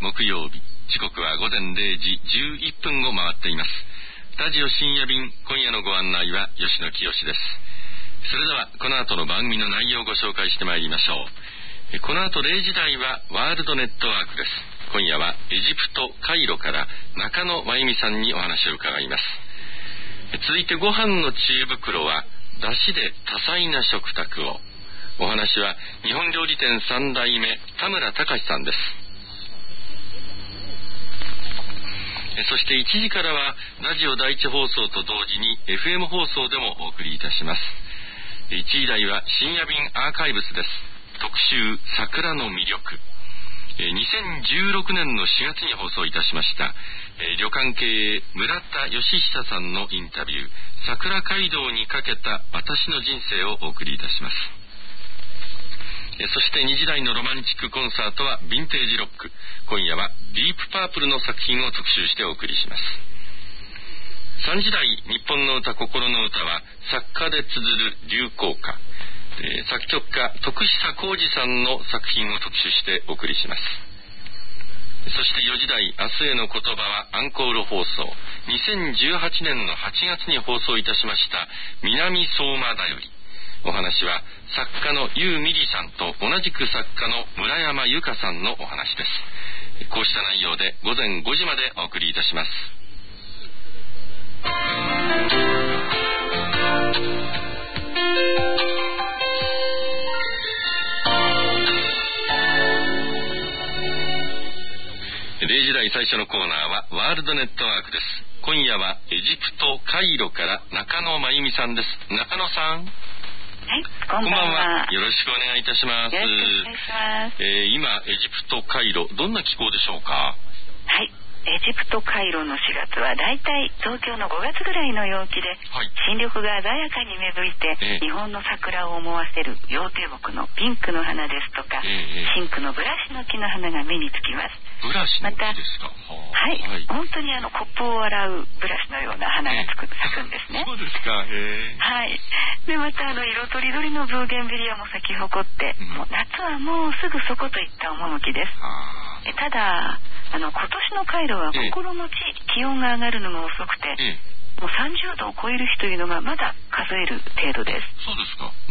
木曜日、時刻は午前0時11分を回っています。ラジオ深夜便、今夜のご案内は吉野清です。それではこの後の番組の内容をご紹介してまいりましょう。この後0時台はワールドネットワークです。今夜はエジプトカイロから中野真由美さんにお話を伺います。続いてご飯の知恵袋は出汁で多彩な食卓を。お話は日本料理店3代目田村隆さんです。そして1時からはラジオ第一放送と同時に FM 放送でもお送りいたします。1時台は深夜便アーカイブスです。特集桜の魅力。2016年の4月に放送いたしました、旅館経営村田義久さんのインタビュー、桜街道にかけた私の人生をお送りいたします。そして2時台のロマンチックコンサートはヴィンテージロック。今夜はディープパープルの作品を特集してお送りします。3時台日本の歌心の歌は作家で綴る流行歌、作曲家徳久浩二さんの作品を特集してお送りします。そして4時台明日への言葉はアンコール放送。2018年の8月に放送いたしました南相馬だより。お話は作家のユーミリさんと同じく作家の村山由佳さんのお話です。こうした内容で午前5時までお送りいたします。0時台最初のコーナーはワールドネットワークです。今夜はエジプトカイロから中野真由美さんです。中野さん。 はい、こんばんは。 よろしくお願いいたします。 よろしくお願いします。 今エジプトカイロ、どんな気候でしょうか？ はい、エジプトカイロの4月はだいたい東京の5月ぐらいの陽気で、はい、新緑が鮮やかに芽吹いて、日本の桜を思わせる羊蹄木のピンクの花ですとか、シンクのブラシの木の花が目につきます。 ブラシの木ですか？ はい、はい、本当にコップを洗うブラシのような花が咲くんですね。 そうですか。はい。 でまた色とりどりのブーゲンビリアも咲き誇って、もう夏はもうすぐそこといった趣です。ただ今年のカイロは心の気温が上がるのが遅くて、もう30度を超える日というのがまだ数える程度です。 そうですか。 はい。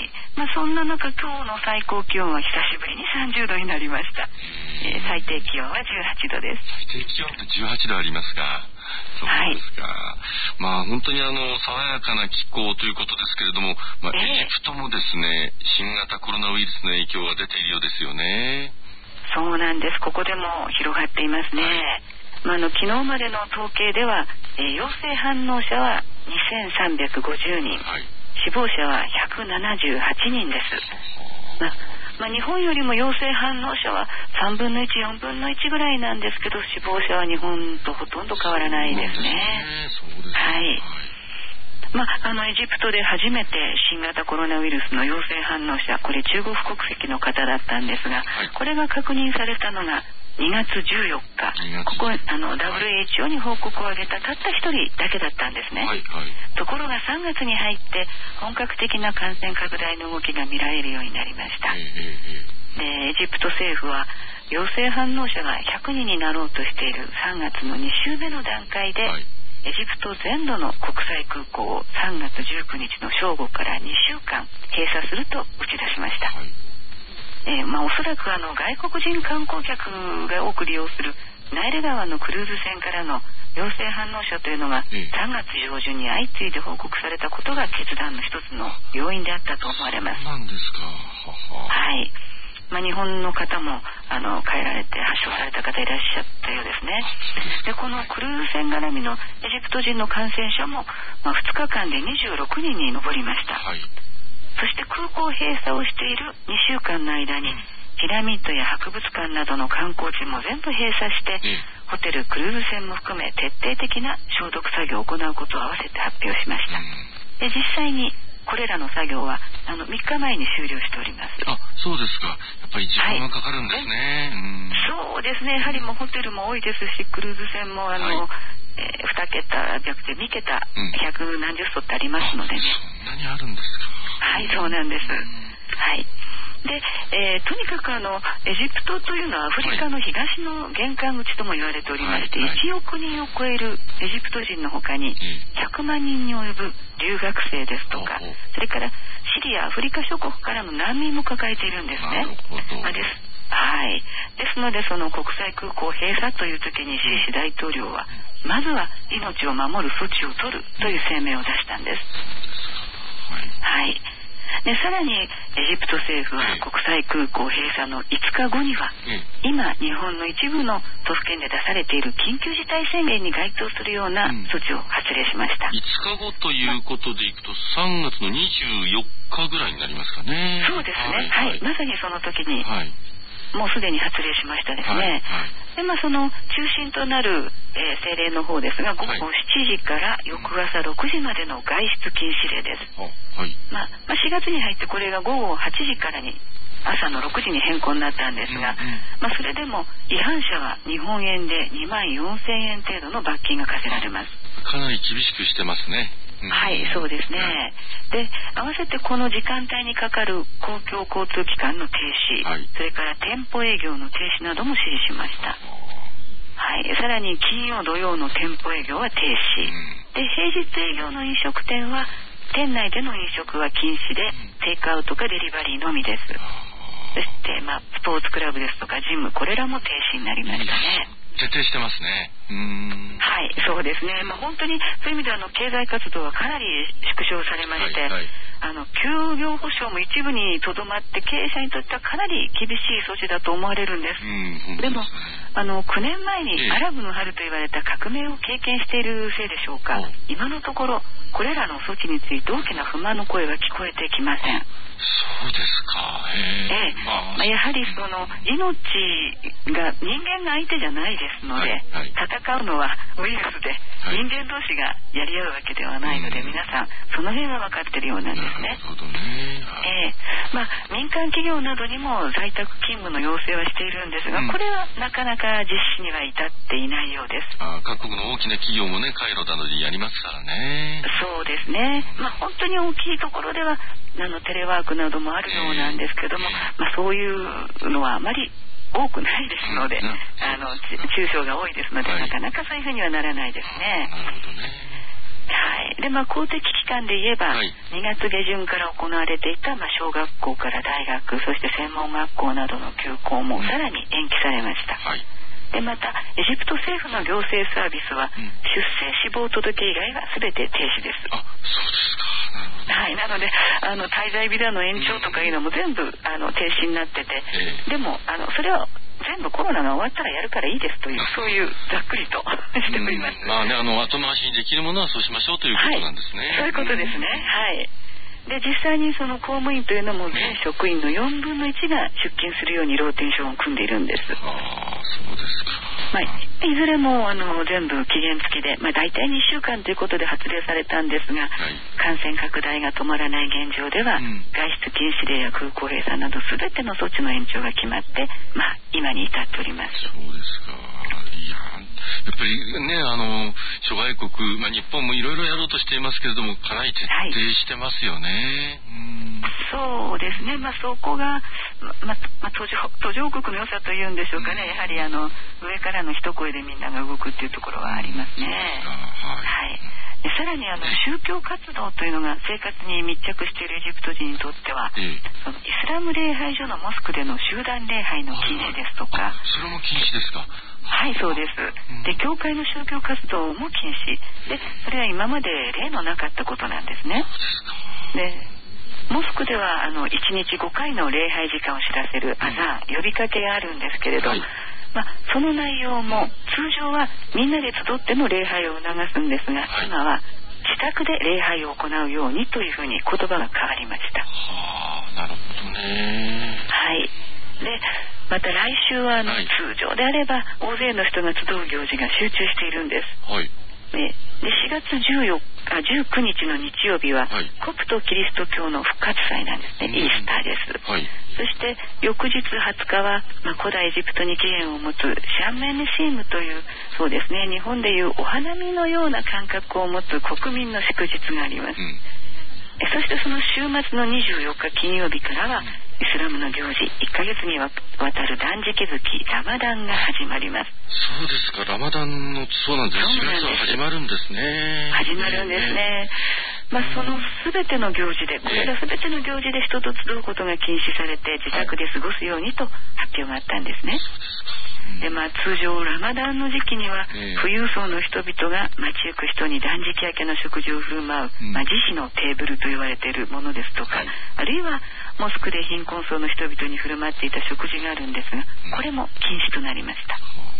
そんな中今日の最高気温は久しぶりに30度になりました。最低気温は18度です。 最低気温って18度ありますか？そうですか。はい、本当に爽やかな気候ということですけれども、エジプトもですね、新型コロナウイルスの影響が出ているようですよね。 そうなんです。ここでも広がっていますね。はい、昨日までの統計では、陽性反応者は2350人、はい、死亡者は178人です。日本よりも陽性反応者は3分の1、4分の1ぐらいなんですけど、死亡者は日本とほとんど変わらないですね。 そうですね。 はい。エジプトで初めて新型コロナウイルスの陽性反応者、これ中国国籍の方だったんですが、はい、これが確認されたのが2月14日、ここWHO に報告を上げたたった一人だけだったんですね。はいはい、ところが3月に入って本格的な感染拡大の動きが見られるようになりました。でエジプト政府は陽性反応者が100人になろうとしている3月の2週目の段階で、はい、エジプト全土の国際空港を3月19日の正午から2週間閉鎖すると打ち出しました。はい、おそらく外国人観光客が多く利用するナイル川のクルーズ船からの陽性反応者というのが3月上旬に相次いで報告されたことが決断の一つの要因であったと思われます。 なんですか。 はい。日本の方も帰られて発症された方いらっしゃったようですね。でこのクルーズ船絡みのエジプト人の感染者も、2日間で26人に上りました。はい、そして空港閉鎖をしている2週間の間に、ピラミッドや博物館などの観光地も全部閉鎖して、ホテルクルーズ船も含め徹底的な消毒作業を行うことを合わせて発表しました。で実際にこれらの作業は3日前に終了しております。 あ、そうですか。やっぱり時間がかかるんですね。 そうですね。やはりもうホテルも多いですし、クルーズ船も2桁じゃなくて2桁、100何十艘ってありますのでね。 そんなにあるんですか。 はい、そうなんです。はい。 で、とにかくエジプトというのはアフリカの東の玄関口とも言われておりまして、1億人を超えるエジプト人の他に100万人に及ぶ留学生ですとか、それからシリア、アフリカ諸国からの難民も抱えているんですね。ですので、その国際空港閉鎖という時にシシ大統領はまずは命を守る措置を取るという声明を出したんです。でさらにエジプト政府は国際空港閉鎖の5日後には、今日本の一部の都府県で出されている緊急事態宣言に該当するような措置を発令しました。 5日後ということでいくと3月の24日ぐらいになりますかね。 そうですね、まさにその時に、もうすでに発令しましたですね。でその中心となる、政令の方ですが、午後7時から翌朝6時までの外出禁止令です。4月に入ってこれが午後8時からに朝の6時に変更になったんですが、それでも違反者は日本円で24,000円程度の罰金が課せられます。 かなり厳しくしてますね。 そうですね。で合わせてこの時間帯にかかる公共交通機関の停止、それから店舗営業の停止なども指示しました。さらに金曜土曜の店舗営業は停止、で平日営業の飲食店は店内での飲食は禁止で、テイクアウトかデリバリーのみです。そしてスポーツクラブですとかジム、これらも停止になりましたね。 徹底してますね。 そうですね。本当にそういう意味では経済活動はかなり縮小されまして、休業保障も一部にとどまって経営者にとってはかなり厳しい措置だと思われるんです。でも9年前にアラブの春と言われた革命を経験しているせいでしょうか、今のところこれらの措置について大きな不満の声は聞こえてきません。 そうですか。 やはりその命が人間が相手じゃないですので、戦うのはウイルスで、人間同士がやり合うわけではないので、皆さんその辺は分かっているようなんですね。民間企業などにも在宅勤務の要請はしているんですが、これはなかなか実施には至っていないようです。 各国の大きな企業もね、カイロなどでやりますからね。 そうですね。本当に大きいところではテレワークなどもあるようなんですけども、そういうのはあまり多くないですので、中小が多いですので、なかなかそういうふうにはならないですね。で公的機関で言えば、2月下旬から行われていた小学校から大学、そして専門学校などの休校もさらに延期されました。でまたエジプト政府の行政サービスは、出生死亡届以外は全て停止です。 そうですか。 なので滞在ビザの延長とかいうのも全部停止になってて、でもそれは全部コロナが終わったらやるからいいですという、そういうざっくりとしております。 後回しにできるものはそうしましょうということなんですね。 そういうことですね。で実際にその公務員というのも全職員の4分の1が出勤するようにローテーションを組んでいるんです。 そうですか。 いずれも全部期限付きで、大体2週間ということで発令されたんですが、感染拡大が止まらない現状では、外出禁止令や空港閉鎖など全ての措置の延長が決まって、今に至っております。 そうですか。やっぱりね、諸外国、日本もいろいろやろうとしていますけれども、かなり徹底してますよね。 そうですね。そこが、途上国の良さというんでしょうかね。やはり上からの一声でみんなが動くっていうところはありますね。さらに宗教活動というのが生活に密着しているエジプト人にとっては、そのイスラム礼拝所のモスクでの集団礼拝の禁止ですとか、 それも禁止ですか。 そうです。で教会の宗教活動も禁止で、それは今まで例のなかったことなんですね。でモスクでは1日5回の礼拝時間を知らせるアザーン、呼びかけがあるんですけれど、その内容も通常はみんなで集っての礼拝を促すんですが、今は自宅で礼拝を行うようにというふうに言葉が変わりました。 なるほどね。 でまた来週は通常であれば大勢の人が集う行事が集中しているんです。で4月19日の日曜日は、コプトキリスト教の復活祭なんですね。イースターです。そして翌日20日は、古代エジプトに起源を持つシャンメネシームという、そうですね、日本でいうお花見のような感覚を持つ国民の祝日があります。そしてその週末の24日金曜日からはイスラムの行事、1ヶ月にわたる断食月ラマダンが始まります。 そうですか、ラマダンのそうなんです。4月は始まるんですね。 始まるんですね。その全ての行事で、これら全ての行事で人と集うことが禁止されて、自宅で過ごすようにと発表があったんですね。 そうですか。 で通常ラマダンの時期には、富裕層の人々が街行く人に断食明けの食事を振る舞う、慈悲のテーブルと言われているものですとか、あるいはモスクで貧困層の人々に振る舞っていた食事があるんですが、これも禁止となりました。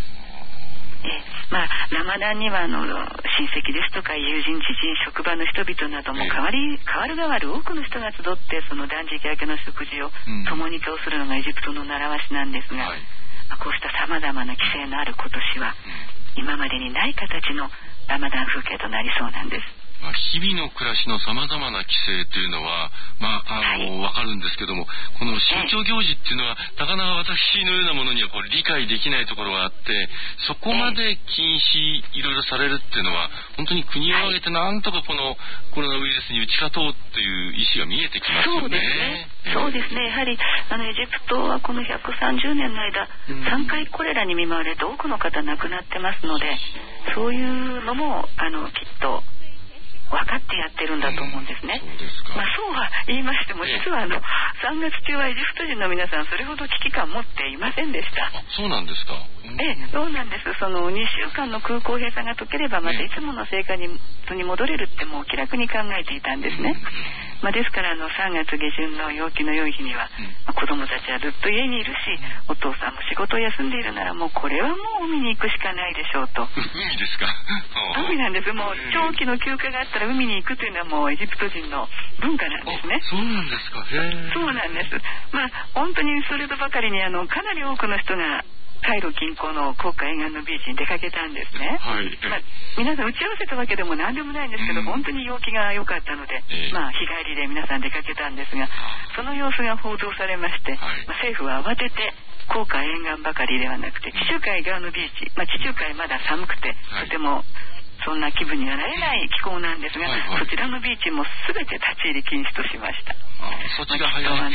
ラマダンには親戚ですとか友人、知人、職場の人々なども代わる多くの人が集ってその断食明けの食事を共に共するのがエジプトの習わしなんですが、こうしたさまざまな規制のある今年は今までにない形のラマダン風景となりそうなんです。 日々の暮らしのさまざまな規制というのはわかるんですけども、この宗教行事っていうのはなかなか私のようなものには理解できないところがあって、そこまで禁止いろいろされるっていうのは本当に国を挙げてなんとかこのコロナウイルスに打ち勝とうっていう意思が見えてきますよね。 そうですね。やはりエジプトはこの130年の間、3回コレラに見舞われて多くの方亡くなってますので、そういうのもきっと分かってやってるんだと思うんですね。そうは言いましても、実は3月中はエジプト人の皆さんそれほど危機感を持っていませんでした。 そうなんですか。 そうなんです。その2週間の空港閉鎖が解ければまたいつもの生活に戻れるってもう気楽に考えていたんですね。ですから3月下旬の陽気の良い日には、子供たちはずっと家にいるし、お父さんも仕事を休んでいるならもうこれはもう海に行くしかないでしょうと。 海ですか。 海なんです。もう長期の休暇があったら海に行くというのはもうエジプト人の文化なんですね。 そうなんですか。 そうなんです。本当にそれとばかりにかなり多くの人がカイロ近郊の国家沿岸のビーチに出かけたんですね。皆さん打ち合わせたわけでも何でもないんですけど、本当に陽気が良かったので、日帰りで皆さん出かけたんですが、その様子が報道されまして、政府は慌てて紅海沿岸ばかりではなくて地中海側のビーチ、地中海まだ寒くてとてもそんな気分にはなれない気候なんですが、そちらのビーチも全て立ち入り禁止としました。 そっちが早い。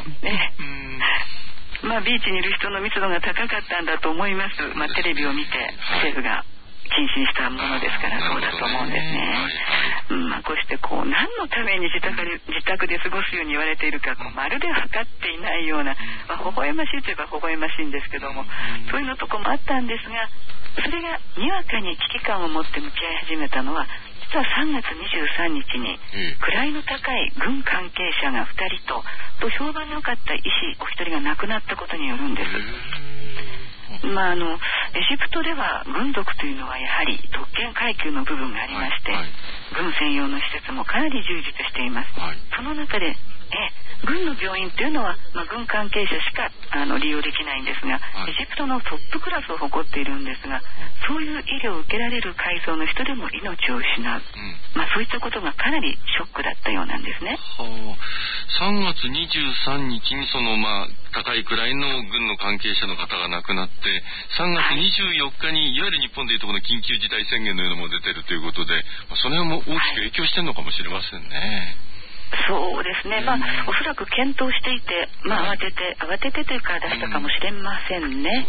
ビーチにいる人の密度が高かったんだと思います。テレビを見て政府が禁止にしたものですから、そうだと思うんですね。こうして何のために自宅で過ごすように言われているか、まるで分かっていないような、微笑ましいといえば微笑ましいんですけども、そういうのとこもあったんですが、それがにわかに危機感を持って向き合い始めたのは、実は3月23日に位の高い軍関係者が2人と評判の良かった医師お一人が亡くなったことによるんです。エジプトでは軍属というのはやはり特権階級の部分がありまして、軍専用の施設もかなり充実しています。その中で軍の病院というのは、軍関係者しか利用できないんですが、エジプトのトップクラスを誇っているんですが、そういう医療を受けられる階層の人でも命を失う、そういったことがかなりショックだったようなんですね。 3月23日にその高い位の軍の関係者の方が亡くなって、3月24日にいわゆる日本でいうとこの緊急事態宣言のようなものが出てるということで、それも大きく影響してるのかもしれませんね。 そうですね。おそらく検討していて、慌ててというか出したかもしれませんね。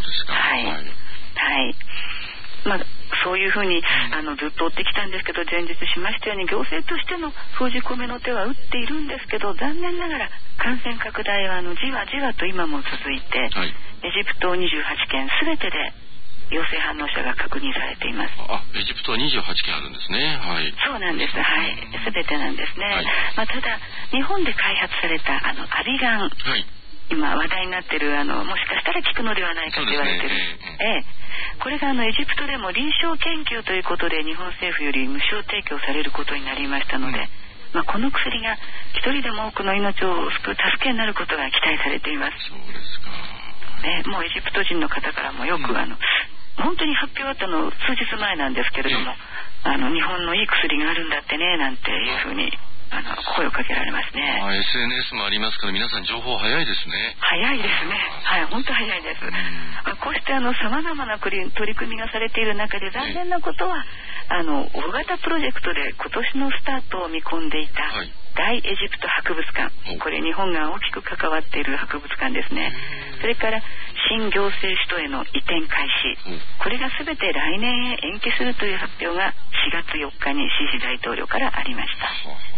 そういうふうにずっと追ってきたんですけど、前日しましたように行政としての封じ込めの手は打っているんですけど、残念ながら感染拡大はじわじわと今も続いて、エジプト28県すべてで陽性反応者が確認されています。 エジプトは28件あるんですね。 そうなんです。すべてなんですね。ただ日本で開発されたアビガン、今話題になっているもしかしたら効くのではないかと言われている、これがエジプトでも臨床研究ということで日本政府より無償提供されることになりましたので、この薬が一人でも多くの命を救う助けになることが期待されています。 そうですか。 もうエジプト人の方からもよく本当に発表あったの数日前なんですけれども、日本のいい薬があるんだってねなんていうふうに声をかけられますね。 SNS もありますから皆さん情報早いですね。 早いですね。はい、本当早いです。こうして様々な取り組みがされている中で残念なことは大型プロジェクトで今年のスタートを見込んでいた、大エジプト博物館、これ日本が大きく関わっている博物館ですね。それから新行政首都への移転開始、これが全て来年へ延期するという発表が4月4日にシシ大統領からありました。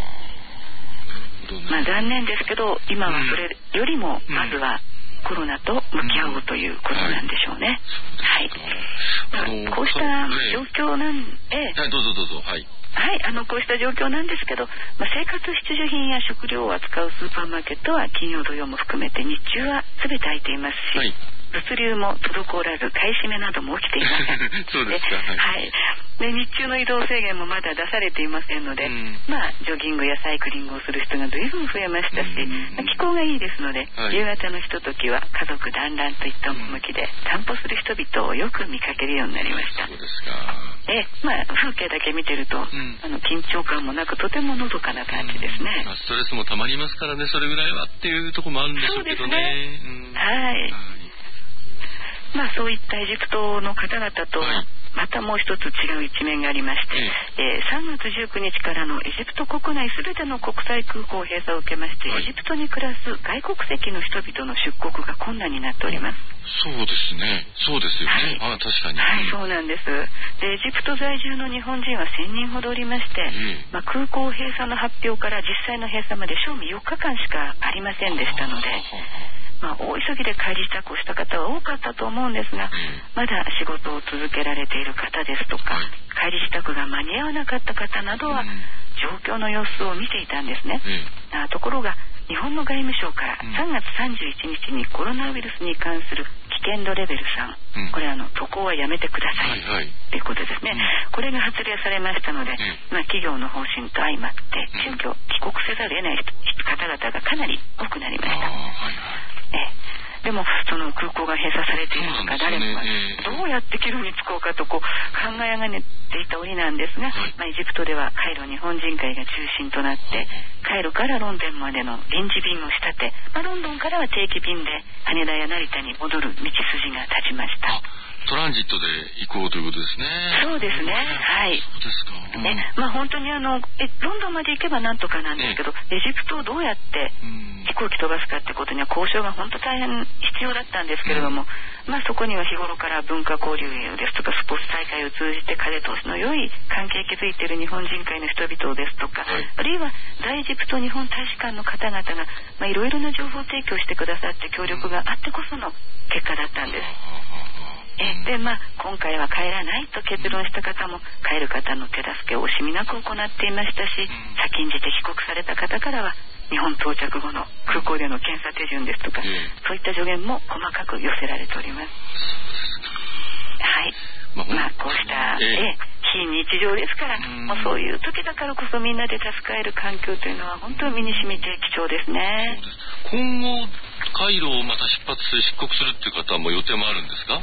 残念ですけど今はそれよりもまずはコロナと向き合おうということなんでしょうね。こうした状況なんで、 どうぞ。 こうした状況なんですけど、生活必需品や食料を扱うスーパーマーケットは金曜土曜も含めて日中は全て開いていますし、物流も滞らず買い占めなども起きていません。 そうですか。 で日中の移動制限もまだ出されていませんので、ジョギングやサイクリングをする人が随分増えましたし、気候がいいですので、夕方のひとときは家族団らんといった趣で散歩する人々をよく見かけるようになりました。 そうですか。 風景だけ見てると、緊張感もなくとてものどかな感じですね。 ストレスもたまりますからね、それぐらいはっていうところもあるんでしょうけどね。 そういったエジプトの方々とまたもう一つ違う一面がありまして、3月19日からのエジプト国内すべての国際空港閉鎖を受けまして、エジプトに暮らす外国籍の人々の出国が困難になっております。 そうですね。そうですよね。確かに。 そうなんです。でエジプト在住の日本人は1000人ほどおりまして、空港閉鎖の発表から実際の閉鎖まで正味4日間しかありませんでしたので、大急ぎで帰り支度をした方は多かったと思うんですが、まだ仕事を続けられている方ですとか、帰り支度が間に合わなかった方などは状況の様子を見ていたんですね。ところが日本の外務省から3月31日にコロナウイルスに関する危険度レベル3、これ渡航はやめてくださいということですね。これが発令されましたので、企業の方針と相まって急遽帰国せざるを得ない方々がかなり多くなりました。でもその空港が閉鎖されているのか、誰もがどうやって帰路に着こうかと考え上がっていた折なんですが、エジプトではカイロ日本人会が中心となってカイロからロンドンまでの臨時便を仕立て、ロンドンからは定期便で羽田や成田に戻る道筋が立ちました。 トランジットで行こうということですね。 そうですね。 そうですか。 本当にロンドンまで行けばなんとかなんですけど、エジプトをどうやって飛行機飛ばすかってことには交渉が本当大変必要だったんですけれども、そこには日頃から文化交流ですとかスポーツ大会を通じて風通しの良い関係を築いている日本人会の人々ですとか、あるいは在エジプト日本大使館の方々がいろいろな情報提供してくださって協力があってこその結果だったんです。で今回は帰らないと結論した方も帰る方の手助けを惜しみなく行っていましたし、先んじて帰国された方からは日本到着後の空港での検査手順ですとか、そういった助言も細かく寄せられております。こうした非日常ですから、そういう時だからこそみんなで助かえる環境というのは本当に身に染みて貴重ですね。 今後カイロをまた出国するっていう方も予定もあるんですか？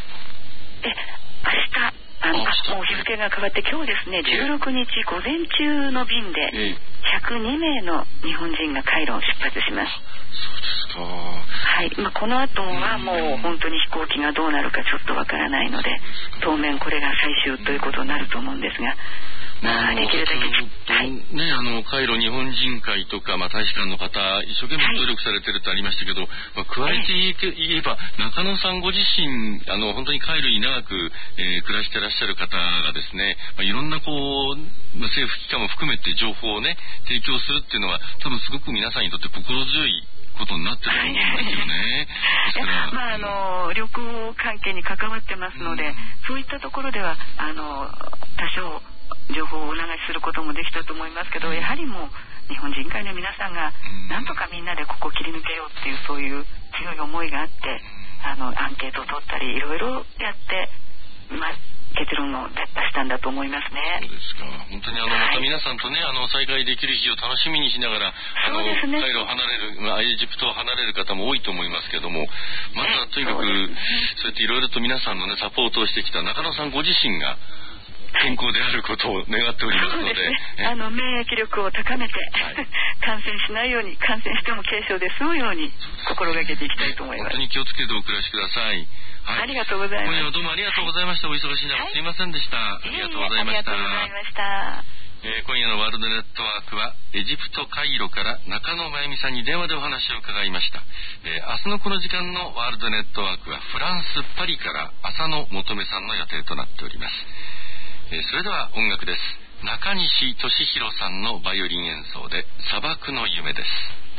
明日もう日付が変わって今日ですね、16日午前中の便で102名の日本人がカイロを出発します。 そうですか。 この後はもう本当に飛行機がどうなるかちょっとわからないので、当面これが最終ということになると思うんですが、できるだけカイロ日本人会とか、大使館の方一生懸命努力されてるとありましたけど、加えて言えば中野さんご自身本当にカイロに長く、暮らしてらっしゃる方がですね、いろんな政府機関も含めて情報を提供するっていうのは多分すごく皆さんにとって心強いことになってると思いますよね。 旅行関係に関わってますので、そういったところでは多少情報をお流しすることもできたと思いますけど、やはりもう日本人会の皆さんがなんとかみんなでここを切り抜けようっていうそういう強い思いがあってアンケートを取ったりいろいろやって結論を出したんだと思いますね。 そうですか。本当にまた皆さんとね再会できる日を楽しみにしながらカイロを離れるエジプトを離れる方も多いと思いますけども、またとにかくそうやっていろいろと皆さんのサポートをしてきた中野さんご自身が健康であることを願っておりますので、 免疫力を高めて、感染しないように、感染しても軽症で済むように心がけていきたいと思います。 本当に気をつけてお暮らしください。 ありがとうございます。 今夜はどうもありがとうございました。お忙しい中、すいませんでした。ありがとうございました。今夜のワールドネットワークはエジプトカイロから中野真由美さんに電話でお話を伺いました。明日のこの時間のワールドネットワークはフランスパリから浅野求さんの予定となっております。それでは音楽です。中西俊弘さんのバイオリン演奏で砂漠の夢です。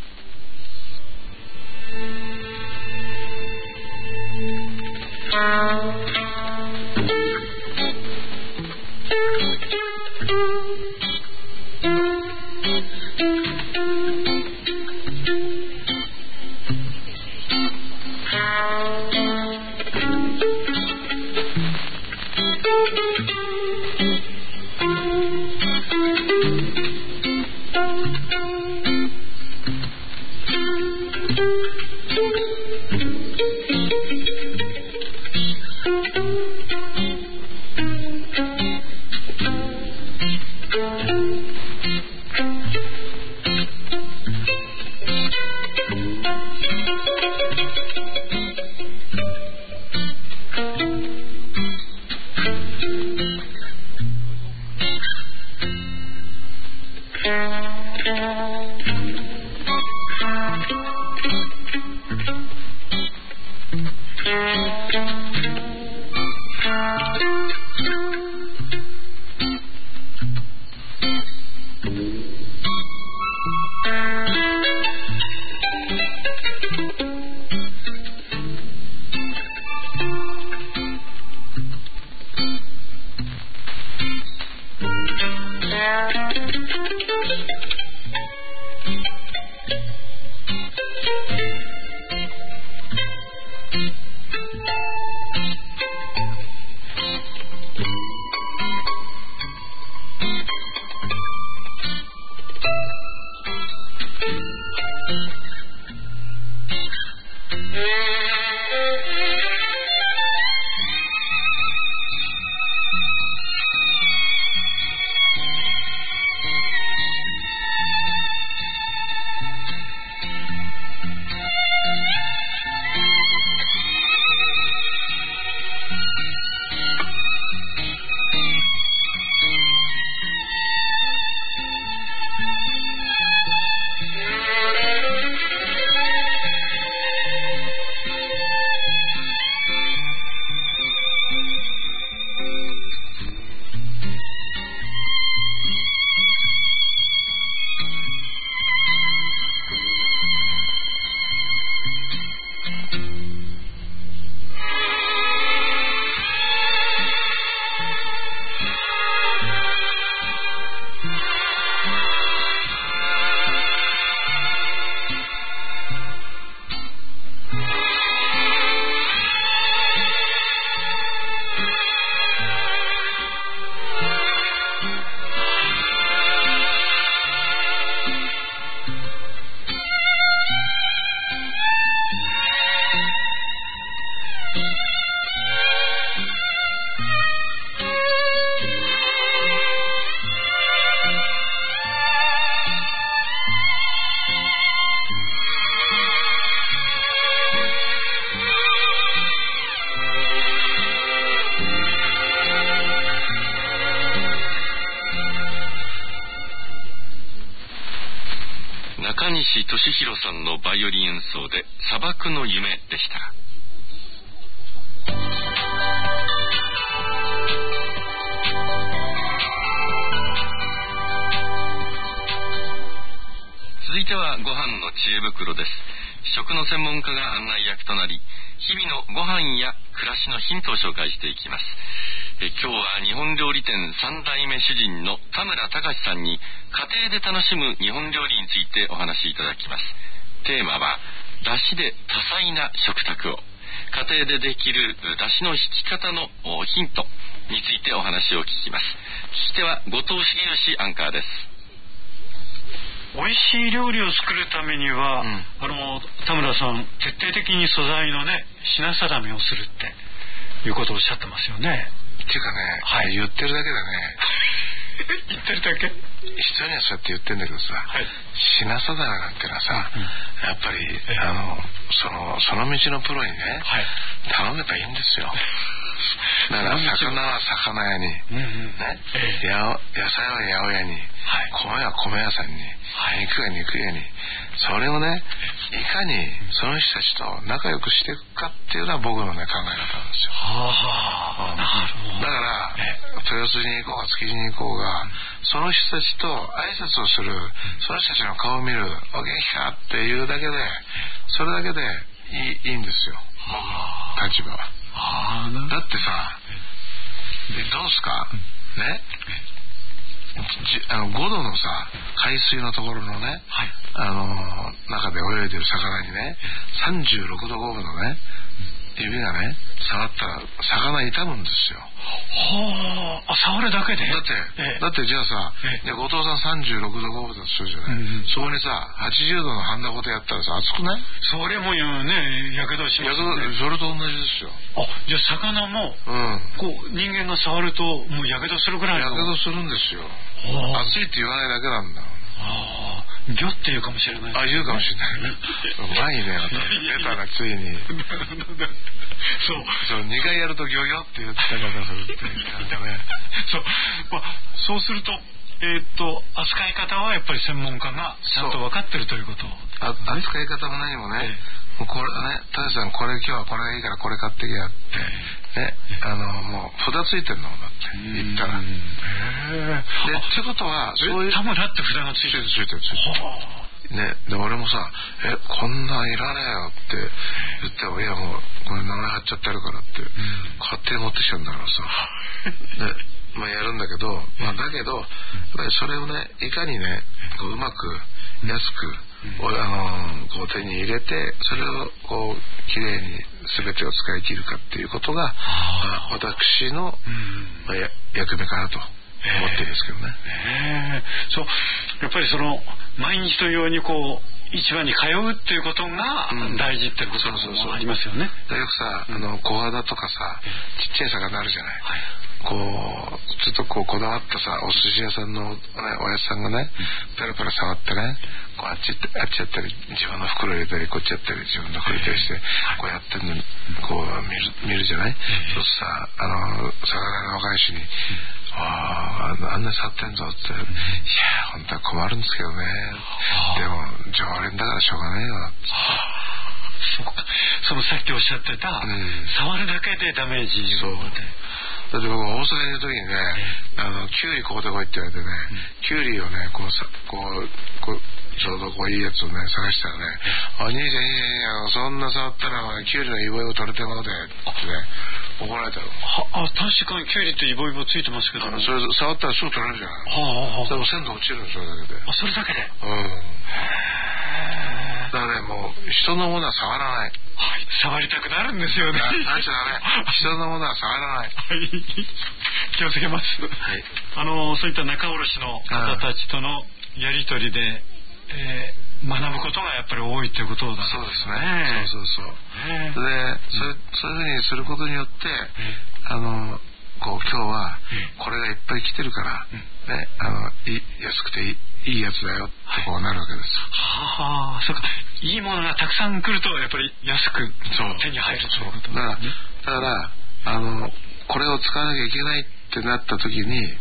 中西俊弘さんのバイオリン演奏で砂漠の夢でした。続いてはご飯の知恵袋です。食の専門家が案内役となり、日々のご飯や暮らしのヒントを紹介していきます。今日は日本料理店3代目主人の田村隆さんに家庭で楽しむ日本料理についてお話しいただきます。テーマは出汁で多彩な食卓を、家庭でできる出汁の引き方のヒントについてお話を聞きます。聞き手は後藤茂義アンカーです。 美味しい料理を作るためには、田村さん徹底的に素材のね品定めをするっていうことをおっしゃってますよね。 っていうかね、はい、言ってるだけだね。 言ってるだけ。 人にはそうやって言ってんだけどさ、はい、品定めなんてのはさ、やっぱりその道のプロにね、はい、頼めばいいんですよ。だから魚は魚屋に、ね、野菜は八百屋に、米は米屋さんに、肉は肉屋に、それをね、いかにその人たちと仲良くしていくかっていうのは僕のね、考え方なんですよ。だから豊洲に行こうが築地に行こうが、その人たちと挨拶をする、その人たちの顔を見る、お元気かっていうだけで、それだけでいいんですよ、僕の立場は。だってさ、どうすかね、5度のさ海水のところのね、中で泳いでる魚にね、36度5分のね指がね触ったら魚傷むんですよ。 触るだけで？ だってじゃあさ、後藤さん36度5分だとするじゃない、そこにさ80度のハンダコでやったらさ熱くない？ それもね、やけどしますね。 それと同じですよ。 じゃあ魚も、こう人間が触るともうやけどするぐらいの。 やけどするんですよ。熱いって言わないだけなんだ。 ギョって言うかもしれない。 言うかもしれない。うまいね、出たらついに。そう2回やるとギョギョって言ってたからするってね。 そうすると扱い方はやっぱり専門家がちゃんと分かってるということ。 扱い方も何もね、これね、たださんこれ今日はこれがいいからこれ買ってきやってね、もう札ついてるのだって言ったら。ってことはそういう田村って札がついてる。 ね、で俺もさこんなんいらねえよって言っても、いやもうこれ名前貼っちゃってるからって勝手に持ってきちゃうんだからさ、でやるんだけど、だけどやっぱりそれをねいかにねこううまく安くこう手に入れて、それをこうきれいに全てを使い切るかっていうことが、私の、役目かなと思ってるんですけどね。 そうやっぱりその毎日のようにこう市場に通うっていうことが大事っていうこともありますよね。 よくさ小肌とかさちっちゃい魚あるじゃない、こうちょっとこだわったさお寿司屋さんの、おやつさんがねペラペラ触ってね、こうあっちやったり自分の袋入れたりこっちやったり自分の袋入れたりしてこうやってるのにこう見るじゃない、そうするとさ魚の若い人にあんなに触ってんぞって、いや本当は困るんですけどね、でも常連だからしょうがねえよって。 そのさっきおっしゃってた、触るだけでダメージ。 そうだって僕大阪にいる時にね、キュウリ買うてこいって言われてね、キュウリをねこうちょうどこういいやつをね探したらね、兄ちゃんそんな触ったらキュウリのイボイボ取れてまうでってね怒られたの。 確かにキュウリってイボイボついてますけど、 それ触ったらすぐ取れるじゃない。それも鮮度落ちるのそれだけで。 それだけで。 だからねもう人のものは触らない。 触りたくなるんですよね。 なっちゃダメ。人のものは触らない。 気をつけます。そういった仲卸の方たちとのやり取りで、学ぶことがやっぱり多いということだ。 そうですね。そうでそういうふうにすることによってこう今日はこれがいっぱい来てるからね、安くていいやつだよってこうなるわけです。 そうか。いいものがたくさん来るとやっぱり安く手に入るということだからこれを使わなきゃいけないってなった時にね、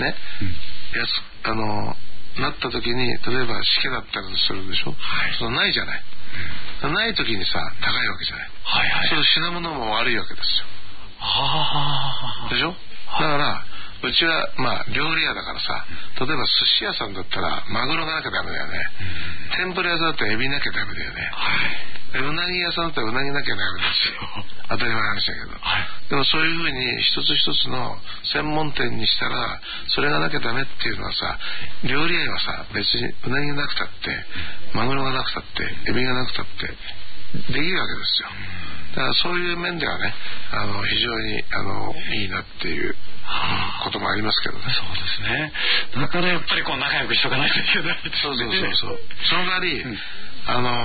なった時に例えばしけだったりするでしょ、そのないじゃない、ない時にさ高いわけじゃない、その品物も悪いわけですよ。でしょ。だからうちは料理屋だからさ、例えば寿司屋さんだったらマグロがなきゃダメだよね、天ぷら屋さんだったらエビなきゃダメだよね、うなぎ屋さんだったらうなぎなきゃダメですよ。当たり前の話だけど、でもそういうふうに一つ一つの専門店にしたらそれがなきゃダメっていうのはさ、料理屋はさ別にうなぎがなくたってマグロがなくたってエビがなくたってできるわけですよ。だからそういう面ではね非常にいいなっていうこともありますけどね。 そうですね。だからやっぱり仲良くしとかないといけないですね。 そうその代わり、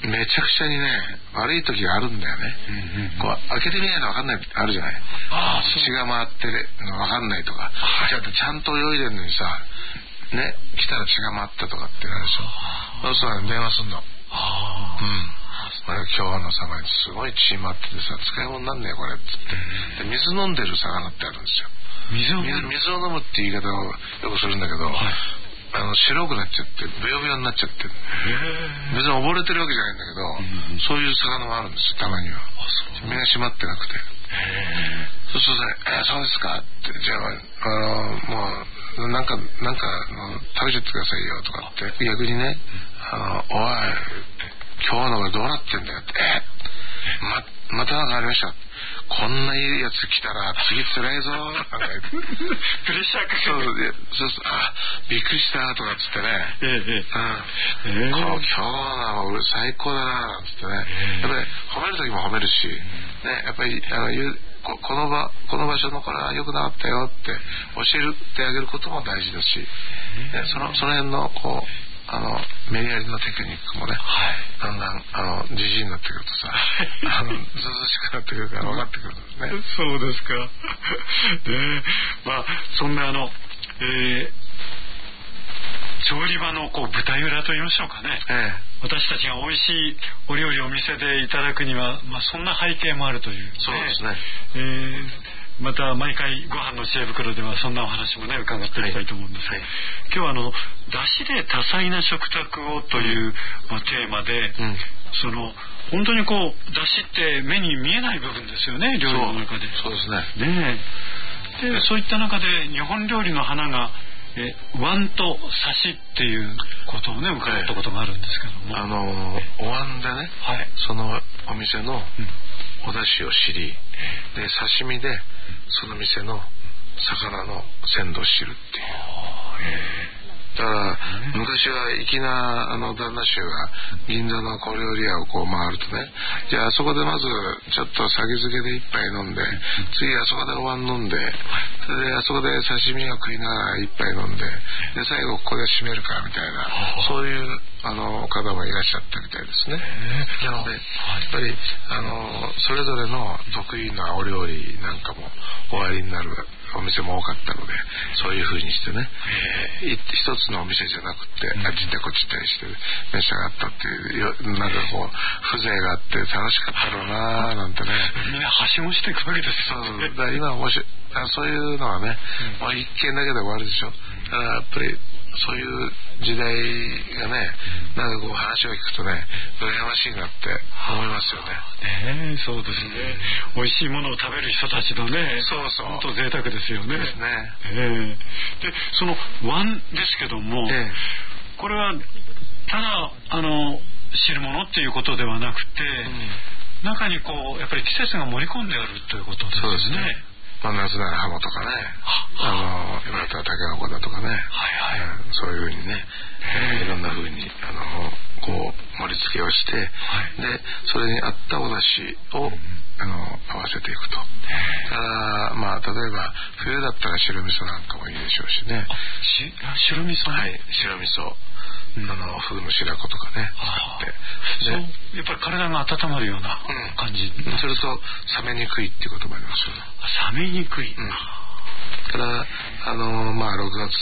めちゃくちゃにね悪い時があるんだよね、こう開けてみないと分かんないってあるじゃない。血が回ってるの分かんないとか、ちゃんと泳いでるのにさね、来たら血が回ったとかってなるでしょ。そうすると電話すんの。今日のさすごい血回っててさ使い物になんねえこれっつって、で水飲んでる魚ってあるんですよ。水を飲むって言い方をよくするんだけど、白くなっちゃってブヨブヨになっちゃってる。別に溺れてるわけじゃないんだけど、そういう魚もあるんですよ、たまには。身が締まってなくて、そうするとそうですかって、じゃあもうなんか食べちゃってくださいよとかって逆にね、おい今日のがどうなってんだよって、またなんかありました、こんないいやつ来たら次辛いぞなんか言ってプレッシャーかけて、 そうびっくりしたとかっつってね、今日の俺最高だななんつってね、やっぱり褒める時も褒めるしね、やっぱりこの場所のこれは良くなったよって教えてあげることも大事だし、その辺のこうメリハリのテクニックもね、だんだんじじいになってくるとさずうずしくなってくるから分かってくるんですね。 そうですか。そんな調理場のこう舞台裏と言いましょうかね、私たちが美味しいお料理をお店でいただくには、そんな背景もあるという、 そうですね。 また毎回ご飯の知恵袋ではそんなお話もね伺っていきたいと思うんですが、今日は出汁で多彩な食卓をという、テーマで、本当にこう出汁って目に見えない部分ですよね、料理の中で。 そうですね。 でそういった中で日本料理の花が椀と差しっていうことをね伺ったことがあるんですけども、 お椀でね、そのお店のお出汁を知り、で刺身でその店の魚の鮮度を知るっていう。だから昔は粋な旦那衆が銀座の小料理屋をこう回るとね、じゃあそこでまずちょっと酒漬けで一杯飲んで、次あそこでお椀飲んで、それであそこで刺身を食いながら一杯飲んで、で最後ここで締めるかみたいな、そういう方もいらっしゃったみたいですね。なのでやっぱりそれぞれの得意なお料理なんかもおありになるお店も多かったので、そういう風にしてね、一つのお店じゃなくてあっち行ったこっち行ったりして召し上がったっていう、なんかこう風情があって楽しかったろうななんてね。 みんなはしごしていくわけですよね。 だから今そういうのはね、一見だけで終わるでしょ。だからやっぱりそういう時代がね、なんかこう話を聞くとね、羨ましいなって思いますよね。 そうですね。美味しいものを食べる人たちのね、本当贅沢ですよね。 ですね。 でその椀ですけども、これはただ汁物っていうことではなくて、中にこうやっぱり季節が盛り込んであるということですね。 そうですね。夏ならハモとかね、今だったらタケノコだとかね、そういうふうにね、いろんなふうにこう盛り付けをして、でそれに合ったお出汁を合わせていくと。ただ例えば冬だったら白味噌なんかもいいでしょうしね。 白味噌、 白味噌、フグの白子とかね使って、やっぱり体が温まるような感じ、 それと冷めにくいっていうこともありますよね。 冷めにくい、 ただ6月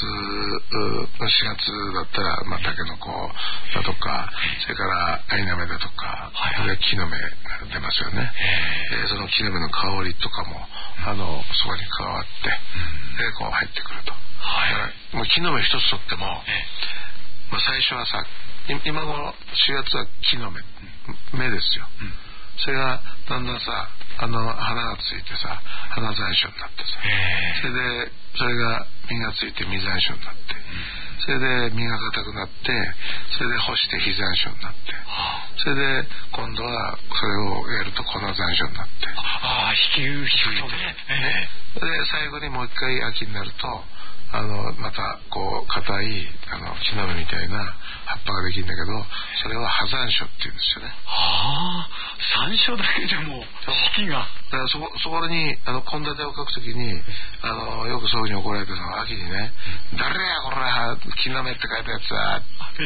4月だったらタケノコだとか、それからアイナメだとか、木の芽が出ますよね。その木の芽の香りとかもそこに加わって、でこう入ってくると。もう木の芽一つとっても、最初はさ、今頃4月は木の芽ですよ。それがだんだんさ花がついてさ、花残暑になってさ、それが実がついて実残暑になって、それで実が硬くなって、それで干して火残暑になって、それで今度はそれをやると粉残暑になって、 引くとね。 で最後にもう一回秋になるとまたこう硬い木の芽みたいな葉っぱができるんだけど、それは葉残暑っていうんですよね。 残暑だけでも四季が。 だからそこに献立を書くときによくそういうふうに怒られてるのは、秋にね、誰やこれ木の芽って書いたやつは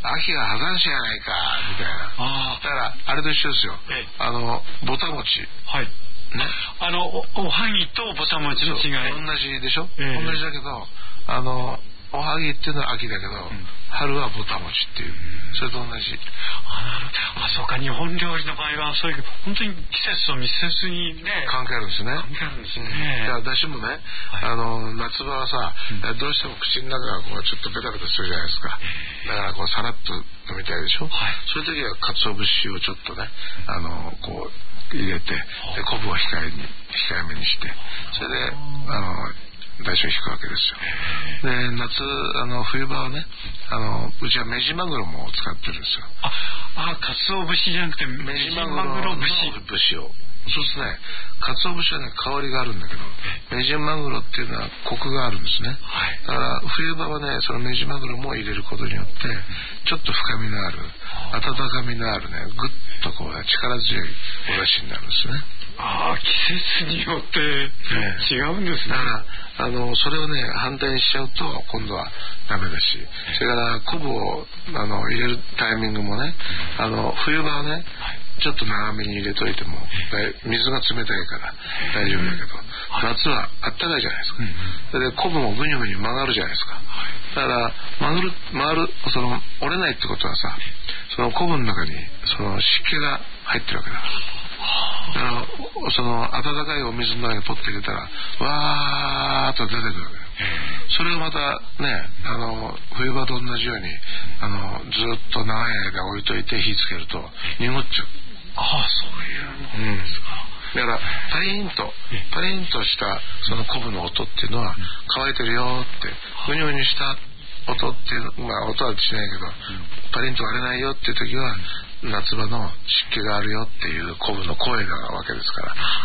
秋が破産しやないかみたいな。だからあれと一緒ですよ。ぼた餅。 はい。ね。おはぎとぼた餅の違い。 同じでしょ。同じだけどおはぎっていうのは秋だけど、春はぼた餅っていう、それと同じ。 そうか、日本料理の場合はそういう本当に季節と密接にね関係あるんですね。 関係あるんですね。 だから私もね、夏場はさ、どうしても口の中がこうちょっとベタベタするじゃないですか。だからこうさらっと飲みたいでしょ。そういう時は鰹節をちょっとねこう入れて、で昆布を控えめにして、それで大小引くわけですよ。で夏冬場はねうちはメジマグロも使ってるんですよ。 鰹節じゃなくてメジマグロ節を。そうするとね、鰹節はね香りがあるんだけど、メジマグロっていうのはコクがあるんですね。だから冬場はね、そのメジマグロも入れることによってちょっと深みのある温かみのあるね、ぐっとこう、ね、力強いお出汁になるんですね。 季節によって違うんですね。 だからそれをね反対にしちゃうと今度はダメだし、それから昆布を入れるタイミングもね、冬場はねちょっと長めに入れといても水が冷たいから大丈夫だけど、夏はあったかいじゃないですか。それで昆布もぐにゅぐにゅ曲がるじゃないですか。だから曲がる折れないってことはさ、その昆布の中にその湿気が入ってるわけだから。だからその温かいお水の中にポッと入れたらわーっと出てくるわけ。それをまたね冬場と同じようにずっと長い間置いといて火つけると濁っちゃう。 そういうものですか。 だからパリンとしたその昆布の音っていうのは乾いてるよってぐにゅぐにゅした音っていう音はしないけど、パリンと割れないよっていう時は夏場の湿気があるよっていう昆布の声なわけですから、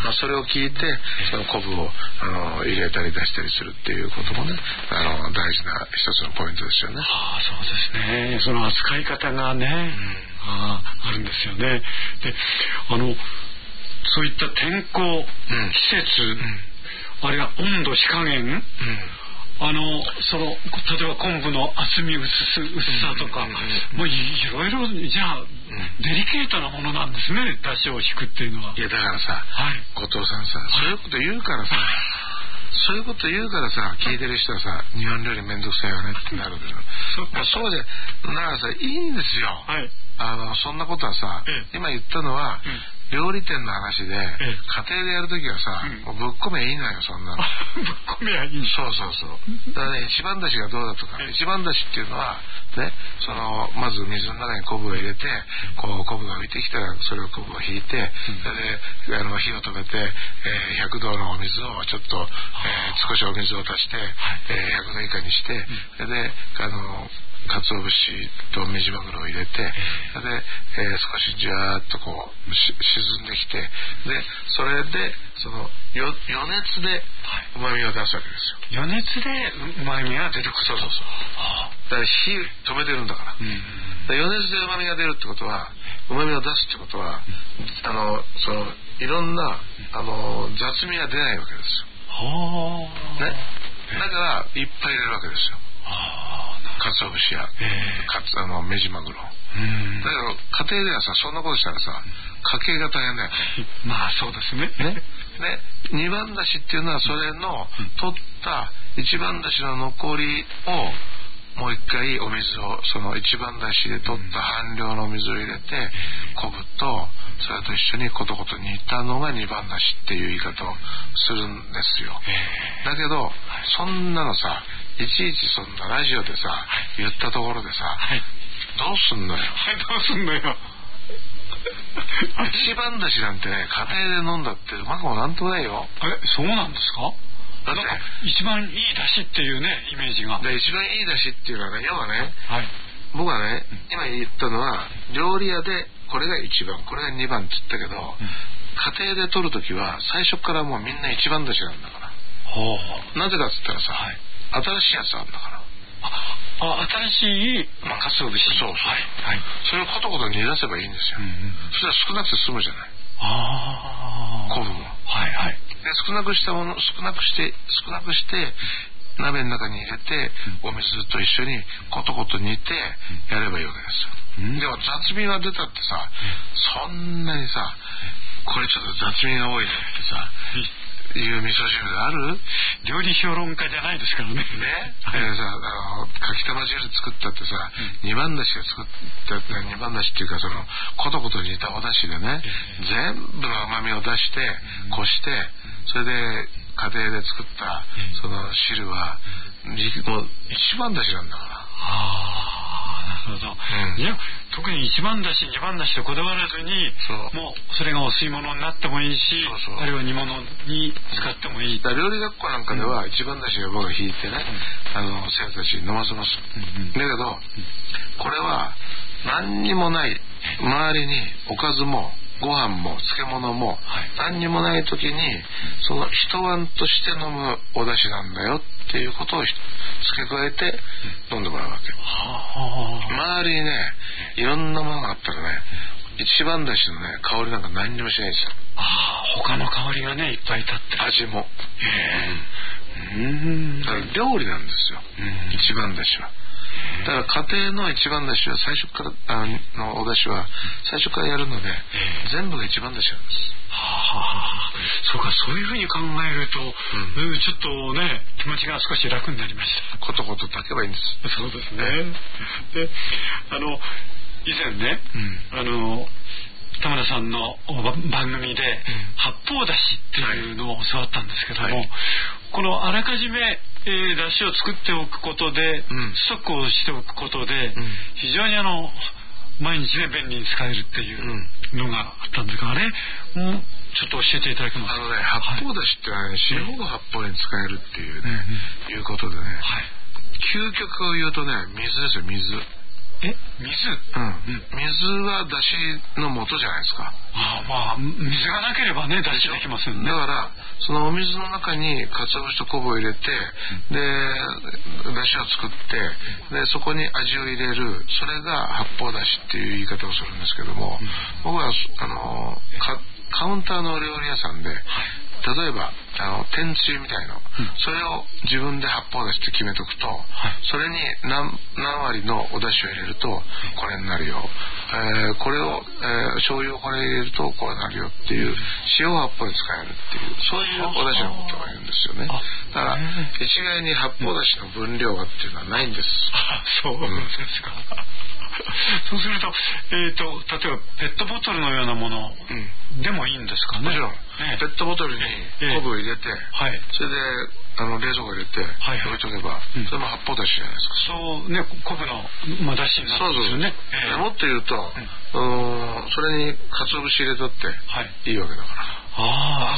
それを聞いてその昆布を入れたり出したりするっていうこともね大事な一つのポイントですよね。 そうですね。その扱い方がね、あるんですよね。でそういった天候、季節、あるいは温度、火加減、例えば昆布の厚み薄さとか、もういろいろじゃあ、デリケートなものなんですね、出汁を引くっていうのは。 いやだからさ、後藤さんさ、そういうこと言うからさ聞いてる人はさ、日本料理めんどくさいよねってなるけど、そうでならさいいんですよ。そんなことはさ、今言ったのは料理店の話で、家庭でやるときはさ、もうぶっこめいいのよ、そんなの。 ぶっこめはいい。 そうだからね、一番だしがどうだとか、一番だしっていうのはね、まず水の中に昆布を入れて、こう昆布が浮いてきたらそれを昆布を引いて、それで火を止めて、100度のお水をちょっと、少しお水を足して、100度以下にして、それで鰹節とメジマグロを入れて、で、少しジャーッとこう沈んできて、でそれで余熱でうまみを出すわけですよ。 余熱でうまみが出てくる。 そうだから火止めてるんだから、余熱でうまみが出るってことは、うまみを出すってことは、いろんな雑味が出ないわけですよ。ね、だからいっぱい入れるわけですよ。鰹節やメジマグロ。だけど家庭ではさ、そんなことしたらさ、家計が大変だよ。 そうですね。 で二番だしっていうのはそれの取った一番だしの残りをもう一回お水をその一番だしで取った半量のお水を入れて、昆布とそれと一緒にコトコト煮たのが二番だしっていう言い方をするんですよ。だけどそんなのさ、いちいちそんなラジオでさ言ったところでさ、どうすんのよ。一番だしなんてね、家庭で飲んだってうまくもなんともないよ。 そうなんですか。だって一番いいだしっていうね、イメージが。 一番いいだしっていうのはね、要はね、僕はね、今言ったのは料理屋でこれが1番、これが2番って言ったけど、家庭で取るときは最初からもうみんな一番だしなんだから。なぜかっつったらさ、新しいやつあるんだから。 新しい鰹節。 それをコトコト煮出せばいいんですよ。そしたら少なくて済むじゃない。昆布も。で少なくして鍋の中に入れてお水と一緒にコトコト煮てやればいいわけですよ。でも雑味が出たってさ、そんなにさ、これちょっと雑味が多いねってさいう味噌汁がある？ 料理評論家じゃないですからね。 かきたま汁作ったってさ、二番だしが作った二番だしっていうか、そのコトコト煮たお出汁でね、全部の旨味を出してこして、それで家庭で作ったその汁はもう一番だしなんだから。 なるほど。いや、特に一番だし二番だしとこだわらずに、もうそれがお吸い物になってもいいし、あるいは煮物に使ってもいい。 料理学校なんかでは一番だしが僕が引いてね、生徒たちに飲ませます。だけどこれは何にもない周りにおかずもご飯も漬物も何にもない時にその一碗として飲むお出汁なんだよっていうことを付け加えて飲んでもらうわけ。周りにね、いろんなものがあったらね、一番だしのね香りなんか何にもしないんですよ。 他の香りがねいっぱい立って味もだから料理なんですよ、一番だしは。だから家庭の一番だしは最初からのお出汁は最初からやるので、全部が一番だしなんです。 そうか、そういうふうに考えると、ちょっとね気持ちが少し楽になりました。 コトコト炊けばいいんです。 そうですね。で、以前ね、田村さんの番組で八方だしっていうのを教わったんですけども、このあらかじめだしを作っておくことで、ストックをしておくことで、非常に毎日ね便利に使えるっていうのがあったんですが、あれもうちょっと教えていただけますか？ 八方だしって四方八方に使えるっていうね、いうことでね、究極を言うとね、水ですよ、水。 水？ 水はだしの元じゃないですか。 水がなければね、だしできませんね。 だからそのお水の中に鰹節と昆布を入れて、でだしを作って、でそこに味を入れる、それが八方だしっていう言い方をするんですけども、僕はカウンターの料理屋さんで、例えば天つゆみたいの、それを自分で八方だしって決めとくと、それに何割のお出汁を入れるとこれになるよ、これを、醤油をこれ入れるとこうなるよっていう、塩八方に使えるっていう、そういうお出汁のことがいるんですよね。だから一概に八方だしの分量がっていうのはないんです。 そうですか。そうすると、例えばペットボトルのようなものでもいいんですかね？ もちろん、ペットボトルに昆布を入れて、それで冷蔵庫入れて置いとけば、それも八方だしじゃないですか。 そうね、昆布のだしになるんですよね。 もっと言うと、それに鰹節入れたっていいわけだから。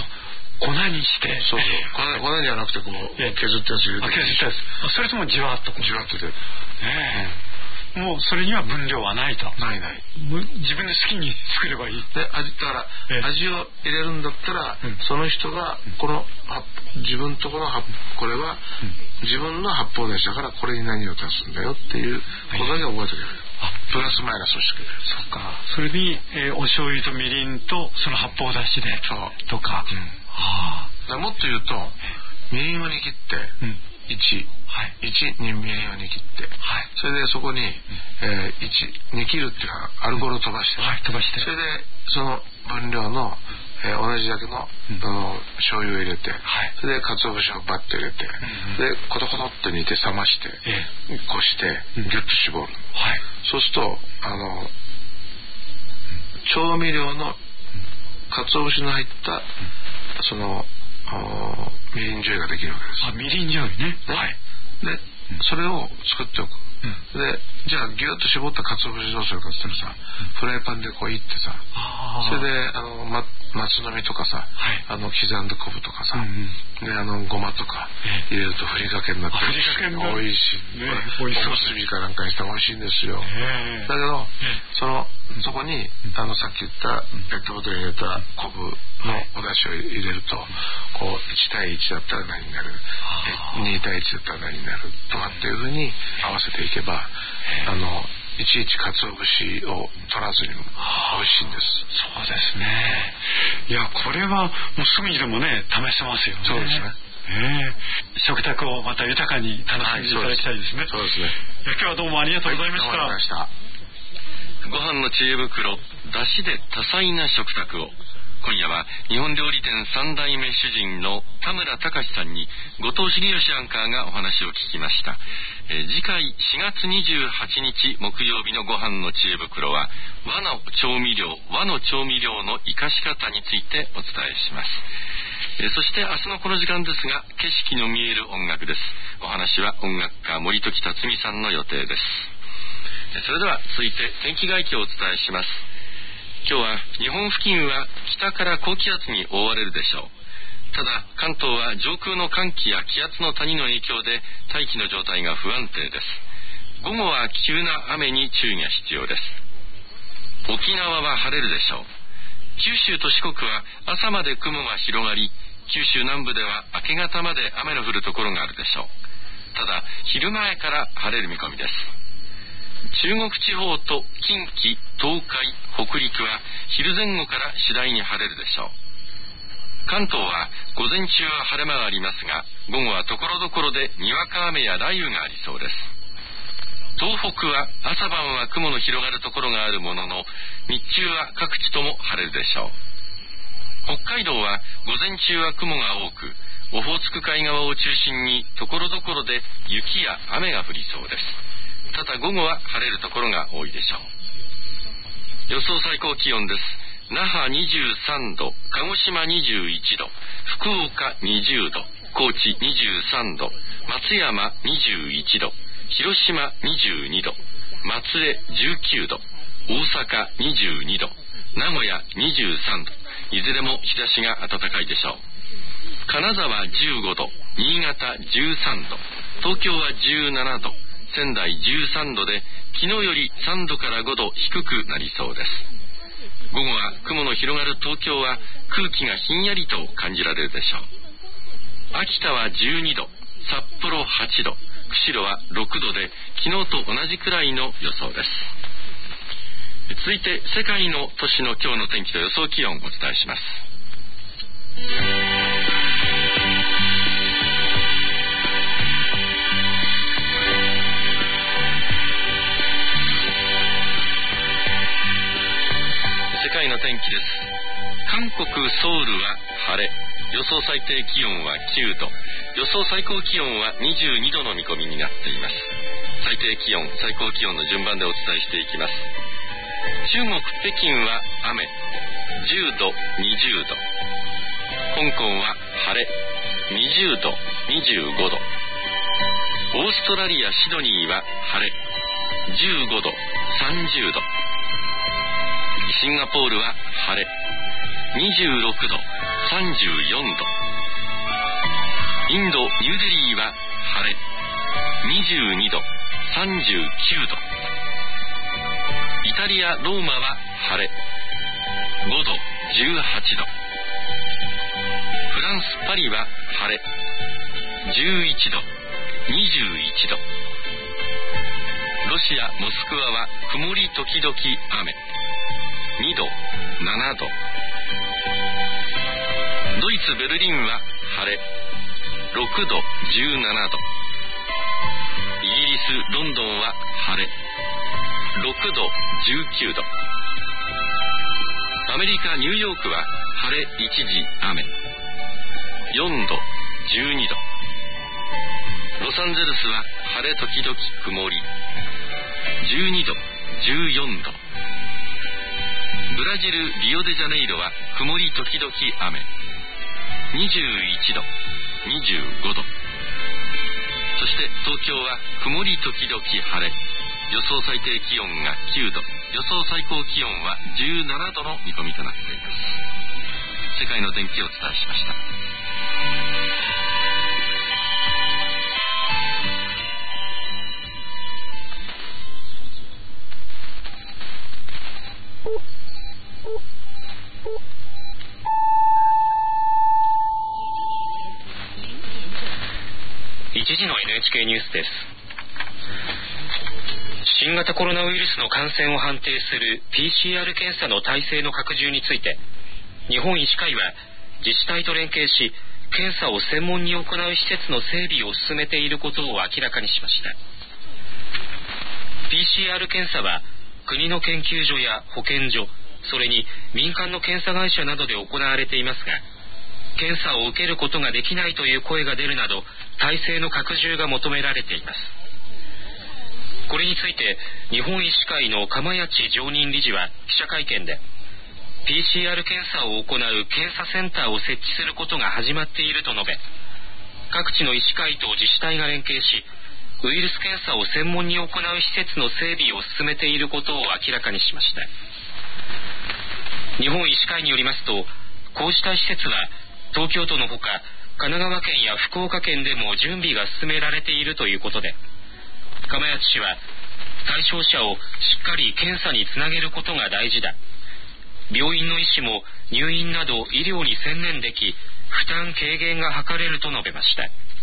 粉にして、 粉じゃなくてこう削ったやつ入れて、 それともじわっとじわっと出る。 もうそれには分量はないと。 ない。 自分で好きに作ればいい。 で、だから味を入れるんだったら、その人がこの自分とこのこれは自分の八方だしだからこれに何を足すんだよっていうことだけ覚えてくれる。プラスマイナスをしてくれる。 そうか。それにお醤油とみりんとその八方だしでとか。 もっと言うとみりんを握って1にみりんを握って、それでそこに煮切るっていうのはアルコールを飛ばして、それでその分量の同じだけの醤油を入れて、それで鰹節をバッと入れて、でコトコトっと煮て冷ましてこしてギュッと絞る。そうすると調味料の鰹節の入ったそのみりん醤油ができるわけです。 みりん醤油ね。 でそれを作っておく。でじゃあギュッと絞った鰹節どうするかって言ったらさ、フライパンでこういってさ、それで松の実とかさ、刻んだ昆布とかさ、でごまとか入れるとふりかけになっておいしい。おむすびかなんかにしたらおいしいんですよ。だけどそこにさっき言ったペットボトルに入れた昆布のお出汁を入れると、こう1対1だったら何になる、2対1だったら何になるとかっていうふうに合わせていけば、いちいち鰹節を取らずにも美味しいんです。 そうですね。いや、これはもうすぐにでもね試せますよね。 そうですね。 食卓をまた豊かに楽しんでいただきたいですね。 そうですね。 今日はどうもありがとうございました。 ご飯の知恵袋、出汁で多彩な食卓を。今夜は日本料理店3代目主人の田村隆さんに後藤茂義アンカーがお話を聞きました。次回4月28日木曜日のご飯の知恵袋は和の調味料の生かし方についてお伝えします。そして明日のこの時間ですが、景色の見える音楽です。お話は音楽家森時辰巳さんの予定です。それでは続いて天気概況をお伝えします。今日は日本付近は北から高気圧に覆われるでしょう。ただ関東は上空の寒気や気圧の谷の影響で大気の状態が不安定です。午後は急な雨に注意が必要です。沖縄は晴れるでしょう。九州と四国は朝まで雲が広がり、九州南部では明け方まで雨の降るところがあるでしょう。ただ昼前から晴れる見込みです。中国地方と近畿、東海、北陸は昼前後から次第に晴れるでしょう。関東は午前中は晴れ間がありますが、午後はところどころでにわか雨や雷雨がありそうです。東北は朝晩は雲の広がるところがあるものの、日中は各地とも晴れるでしょう。北海道は午前中は雲が多く、オホーツク海側を中心にところどころで雪や雨が降りそうです。ただ午後は晴れるところが多いでしょう。予想最高気温です。那覇23度、鹿児島21度、福岡20度、高知23度、松山21度、広島22度、松江19度、大阪22度、名古屋23度、いずれも日差しが暖かいでしょう。金沢15度、新潟13度、東京は17度、仙台13度で昨日より3度から5度低くなりそうです。午後は雲の広がる東京は空気がひんやりと感じられるでしょう。秋田は12度、札幌8度、釧路は6度で昨日と同じくらいの予想です。続いて世界の都市の今日の天気と予想気温をお伝えします。世界の天気です。韓国ソウルは晴れ、予想最低気温は9度、予想最高気温は22度の見込みになっています。最低気温、最高気温の順番でお伝えしていきます。中国北京は雨、10度、20度。香港は晴れ、20度、25度。オーストラリアシドニーは晴れ、15度、30度。シンガポールは晴れ、26度、34度。インドニューデリーは晴れ、22度、39度。イタリアローマは晴れ、5度、18度。フランスパリは晴れ、11度、21度。ロシアモスクワは曇り時々雨、2度、7度。ドイツベルリンは晴れ、6度、17度。イギリスロンドンは晴れ、6度、19度。アメリカニューヨークは晴れ一時雨、4度、12度。ロサンゼルスは晴れ時々曇り、12度、14度。ブラジルリオデジャネイロは曇り時々雨、21度、25度。そして東京は曇り時々晴れ、予想最低気温が9度、予想最高気温は17度の見込みとなっています。世界の天気をお伝えしました。 1時の NHK ニュースです。新型コロナウイルスの感染を判定する PCR 検査の体制の拡充について、日本医師会は自治体と連携し、 検査を専門に行う施設の整備を進めていることを明らかにしました。 PCR 検査は国の研究所や保健所、それに民間の検査会社などで行われていますが、検査を受けることができないという声が出るなど、体制の拡充が求められています。これについて日本医師会の釜谷常任理事は記者会見で、 PCR 検査を行う検査センターを設置することが始まっていると述べ、各地の医師会と自治体が連携し、ウイルス検査を専門に行う施設の整備を進めていることを明らかにしました。日本医師会によりますと、こうした施設は東京都のほか神奈川県や福岡県でも準備が進められているということで、釜谷氏は対象者をしっかり検査につなげることが大事だ、病院の医師も入院など医療に専念でき、負担軽減が図れると述べました。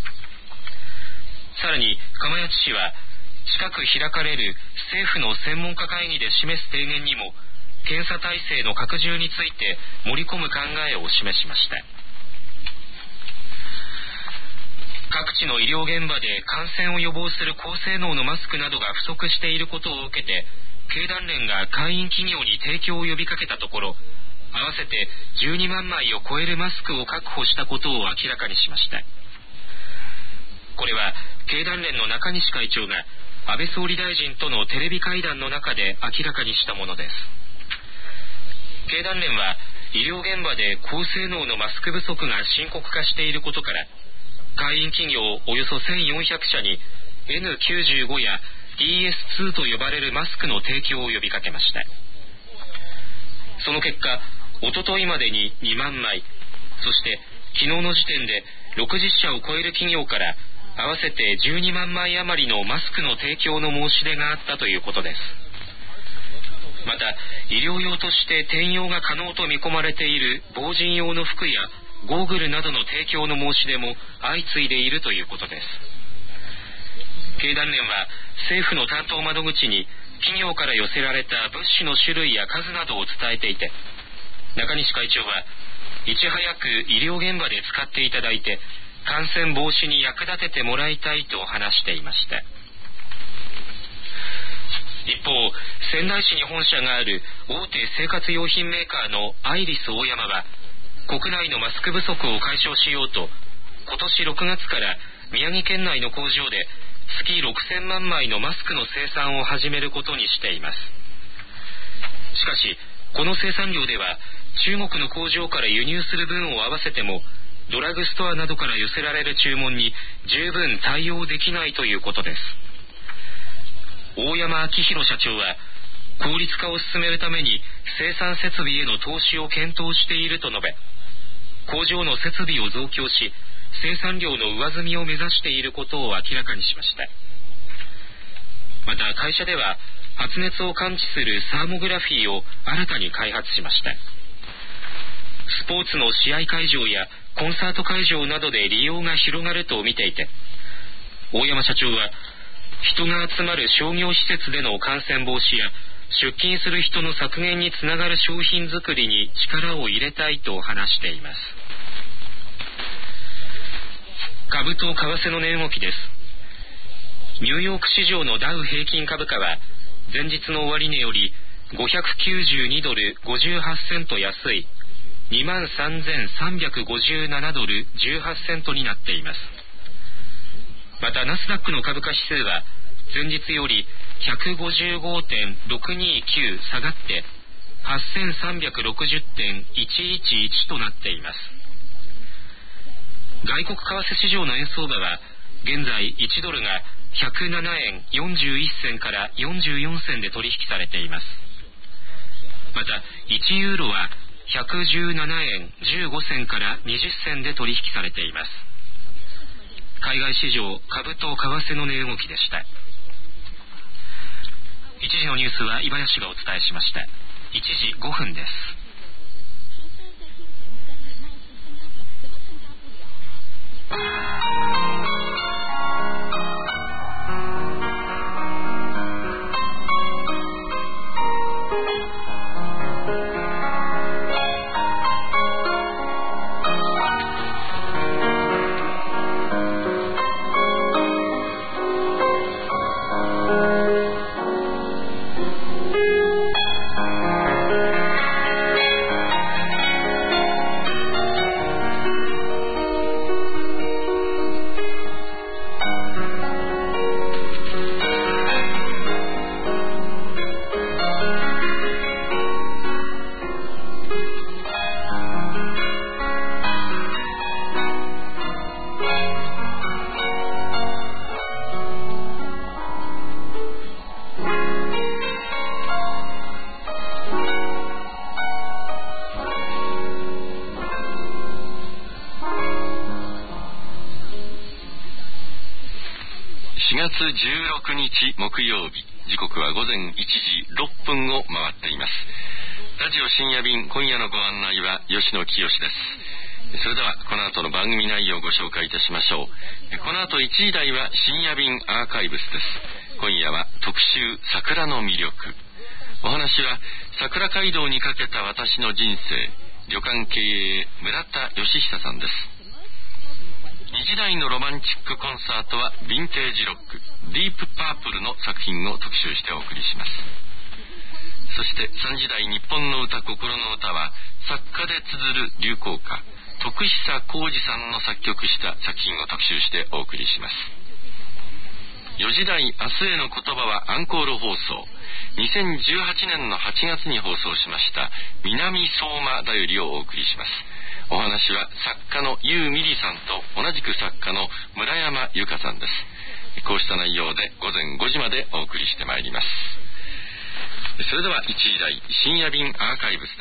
さらに釜谷氏は、近く開かれる政府の専門家会議で示す提言にも検査体制の拡充について盛り込む考えを示しました。各地の医療現場で感染を予防する高性能のマスクなどが不足していることを受けて、経団連が会員企業に提供を呼びかけたところ、合わせて12万枚を超えるマスクを確保したことを明らかにしました。これは経団連の中西会長が安倍総理大臣とのテレビ会談の中で明らかにしたものです。経団連は医療現場で高性能のマスク不足が深刻化していることから、会員企業およそ1400社に N95 や DS2 と呼ばれるマスクの提供を呼びかけました。その結果、おとといまでに2万枚、そして昨日の時点で60社を超える企業から合わせて12万枚余りのマスクの提供の申し出があったということです。また、医療用として転用が可能と見込まれている防塵用の服やゴーグルなどの提供の申し出も相次いでいるということです。経団連は政府の担当窓口に企業から寄せられた物資の種類や数などを伝えていて、中西会長はいち早く医療現場で使っていただいて感染防止に役立ててもらいたいと話していました。一方、仙台市に本社がある大手生活用品メーカーのアイリスオーヤマは、国内のマスク不足を解消しようと、今年6月から宮城県内の工場で月6000万枚のマスクの生産を始めることにしています。しかし、この生産量では中国の工場から輸入する分を合わせても、ドラッグストアなどから寄せられる注文に十分対応できないということです。大山明宏社長は、効率化を進めるために生産設備への投資を検討していると述べ、工場の設備を増強し、生産量の上積みを目指していることを明らかにしました。また会社では、発熱を感知するサーモグラフィーを新たに開発しました。スポーツの試合会場やコンサート会場などで利用が広がると見ていて、大山社長は、人が集まる商業施設での感染防止や出勤する人の削減につながる商品作りに力を入れたいと話しています。株と為替の値動きです。ニューヨーク市場のダウ平均株価は前日の終値より592ドル58セント安い 23,357 ドル18セントになっています。またナスダックの株価指数は前日より 155.629 下がって 8360.111 となっています。外国為替市場の円相場は現在1ドルが107円41銭から44銭で取引されています。また1ユーロは117円15銭から20銭で取引されています。海外市場株と為替の値動きでした。1時のニュースは岩谷がお伝えしました。1時5分です。 4月16日木曜日、時刻は午前1時6分を回っています。ラジオ深夜便、今夜のご案内は吉野清です。それではこの後の番組内容をご紹介いたしましょう。この後1時台は深夜便アーカイブスです。今夜は特集桜の魅力。お話は桜街道にかけた私の人生、旅館経営村田義久さんです。2時台のロマンチックコンサートはヴィンテージロック、ディープパープルの作品を特集してお送りします。そして3時台日本の歌心の歌は作家で綴る流行歌、徳久浩二さんの作曲した作品を特集してお送りします。4時台明日への言葉はアンコール放送。2018年の8月に放送しました南相馬だよりをお送りします。お話は作家のユーミリさんと同じく作家の村山由佳さんです。こうした内容で午前5時までお送りしてまいります。それでは1時台深夜便アーカイブスです。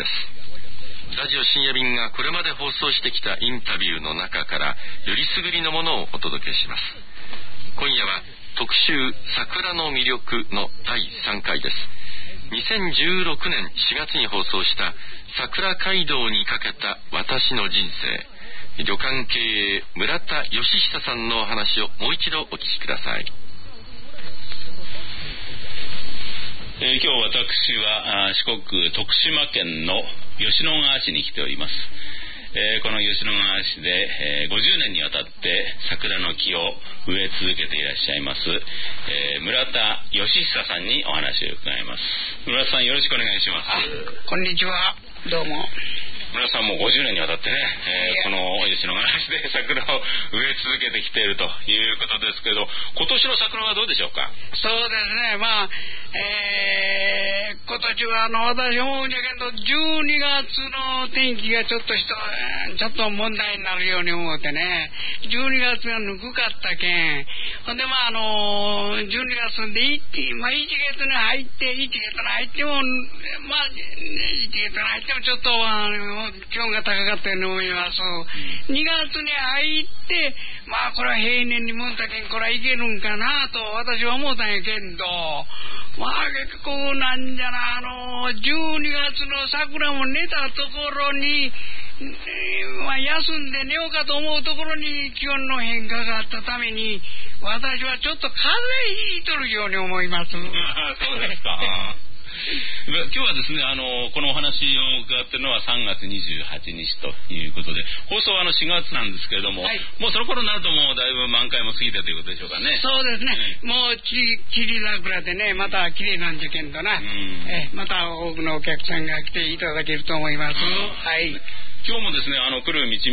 ラジオ深夜便がこれまで放送してきたインタビューの中からよりすぐりのものをお届けします。今夜は特集桜の魅力の第3回です。2016年4月に放送した桜街道にかけた私の人生、旅館経営村田義久さんのお話をもう一度お聞きください。 今日私は四国徳島県の吉野川市に来ております。この吉野川市で、50年にわたって桜の木を植え続けていらっしゃいます、村田義久さんにお話を伺います。村田さん、よろしくお願いします。 こんにちは、どうも。 村田さんも50年にわたってね、この吉野川市で桜を植え続けてきているということですけど、今年の桜はどうでしょうか？ そうですね、今年は私思うんだけど、12月の天気がちょっと問題になるように思ってね、12月がぬくかったけん、ほんで12月で1月に入っても、ちょっと気温が高かったように思います。2月に入って、これは平年にもんたけん、これはいけるんかなと私は思ったんやけんど、結構なんじゃな、12月の桜も寝たところに、休んで寝ようかと思うところに気温の変化があったために、私はちょっと風邪ひいとるように思います。 そうですか。今日はですね、このお話を伺っているのは3月28日ということで、放送は4月なんですけれども、はい、もうその頃になるともうだいぶ満開も過ぎたということでしょうかね。 そうですね、もう散り桜でね、また綺麗なんじゃけんどな、また多くのお客さんが来ていただけると思います。はい。 今日もですね、来る道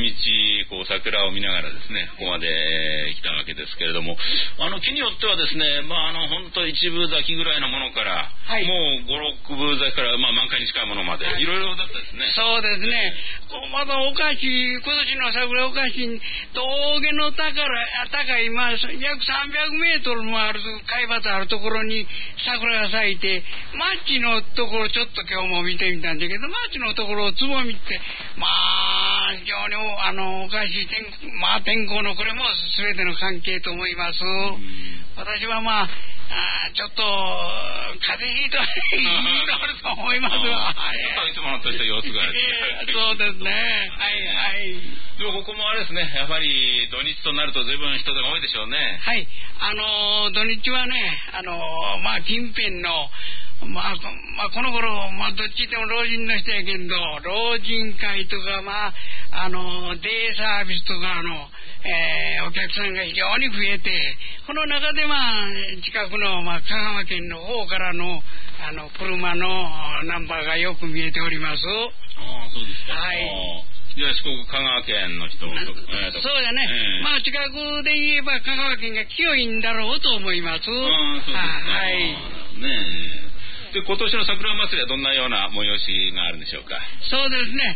々桜を見ながらですね、ここまで来たわけですけれども、木によってはですね、本当一分咲きぐらいのものから、はい、もう5、6分咲きから、満開に近いものまで、いろいろだったですね。 そうですね。まだおかしい、今年の桜おかしい、峠の高い、約300メートルもある、海抜あるところに桜が咲いて、町のところちょっと今日も見てみたんだけど、町のところをつぼみって、非常におかしい天候のこれも全ての関係と思います。私はちょっと風邪ひいとると思いますわ。 いつものとした様子がそうですね。はいはい。 でもここもあれですね、やっぱり土日となると随分人が多いでしょうね。 はい。土日はね、近辺のこの頃、どっちでも老人の人やけど、老人会とか、デイサービスとかお客さんが非常に増えて、この中で近くの香川県の方からの車のナンバーがよく見えております。 ああ、そうですか。 はい。 じゃあ四国香川県の人もそうだね。近くで言えば香川県が清いんだろうと思います。 そうですか。はい。ねえ。で、今年の桜祭りはどんなような催しがあるんでしょうか？ そうですね。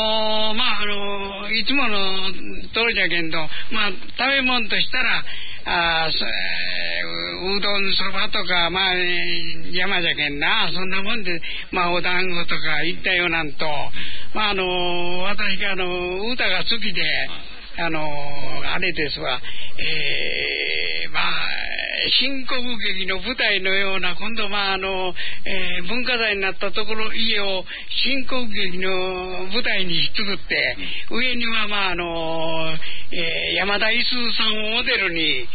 いつもの通りじゃけんど、食べ物としたら、うどんそばとか、山じゃけんな、そんなもんで、お団子とかいったようなんと、私が歌が好きで、あれですわ、 新国劇の舞台のような、今度文化財になったところ家を新国劇の舞台に作って、上には山田五十さんをモデルに、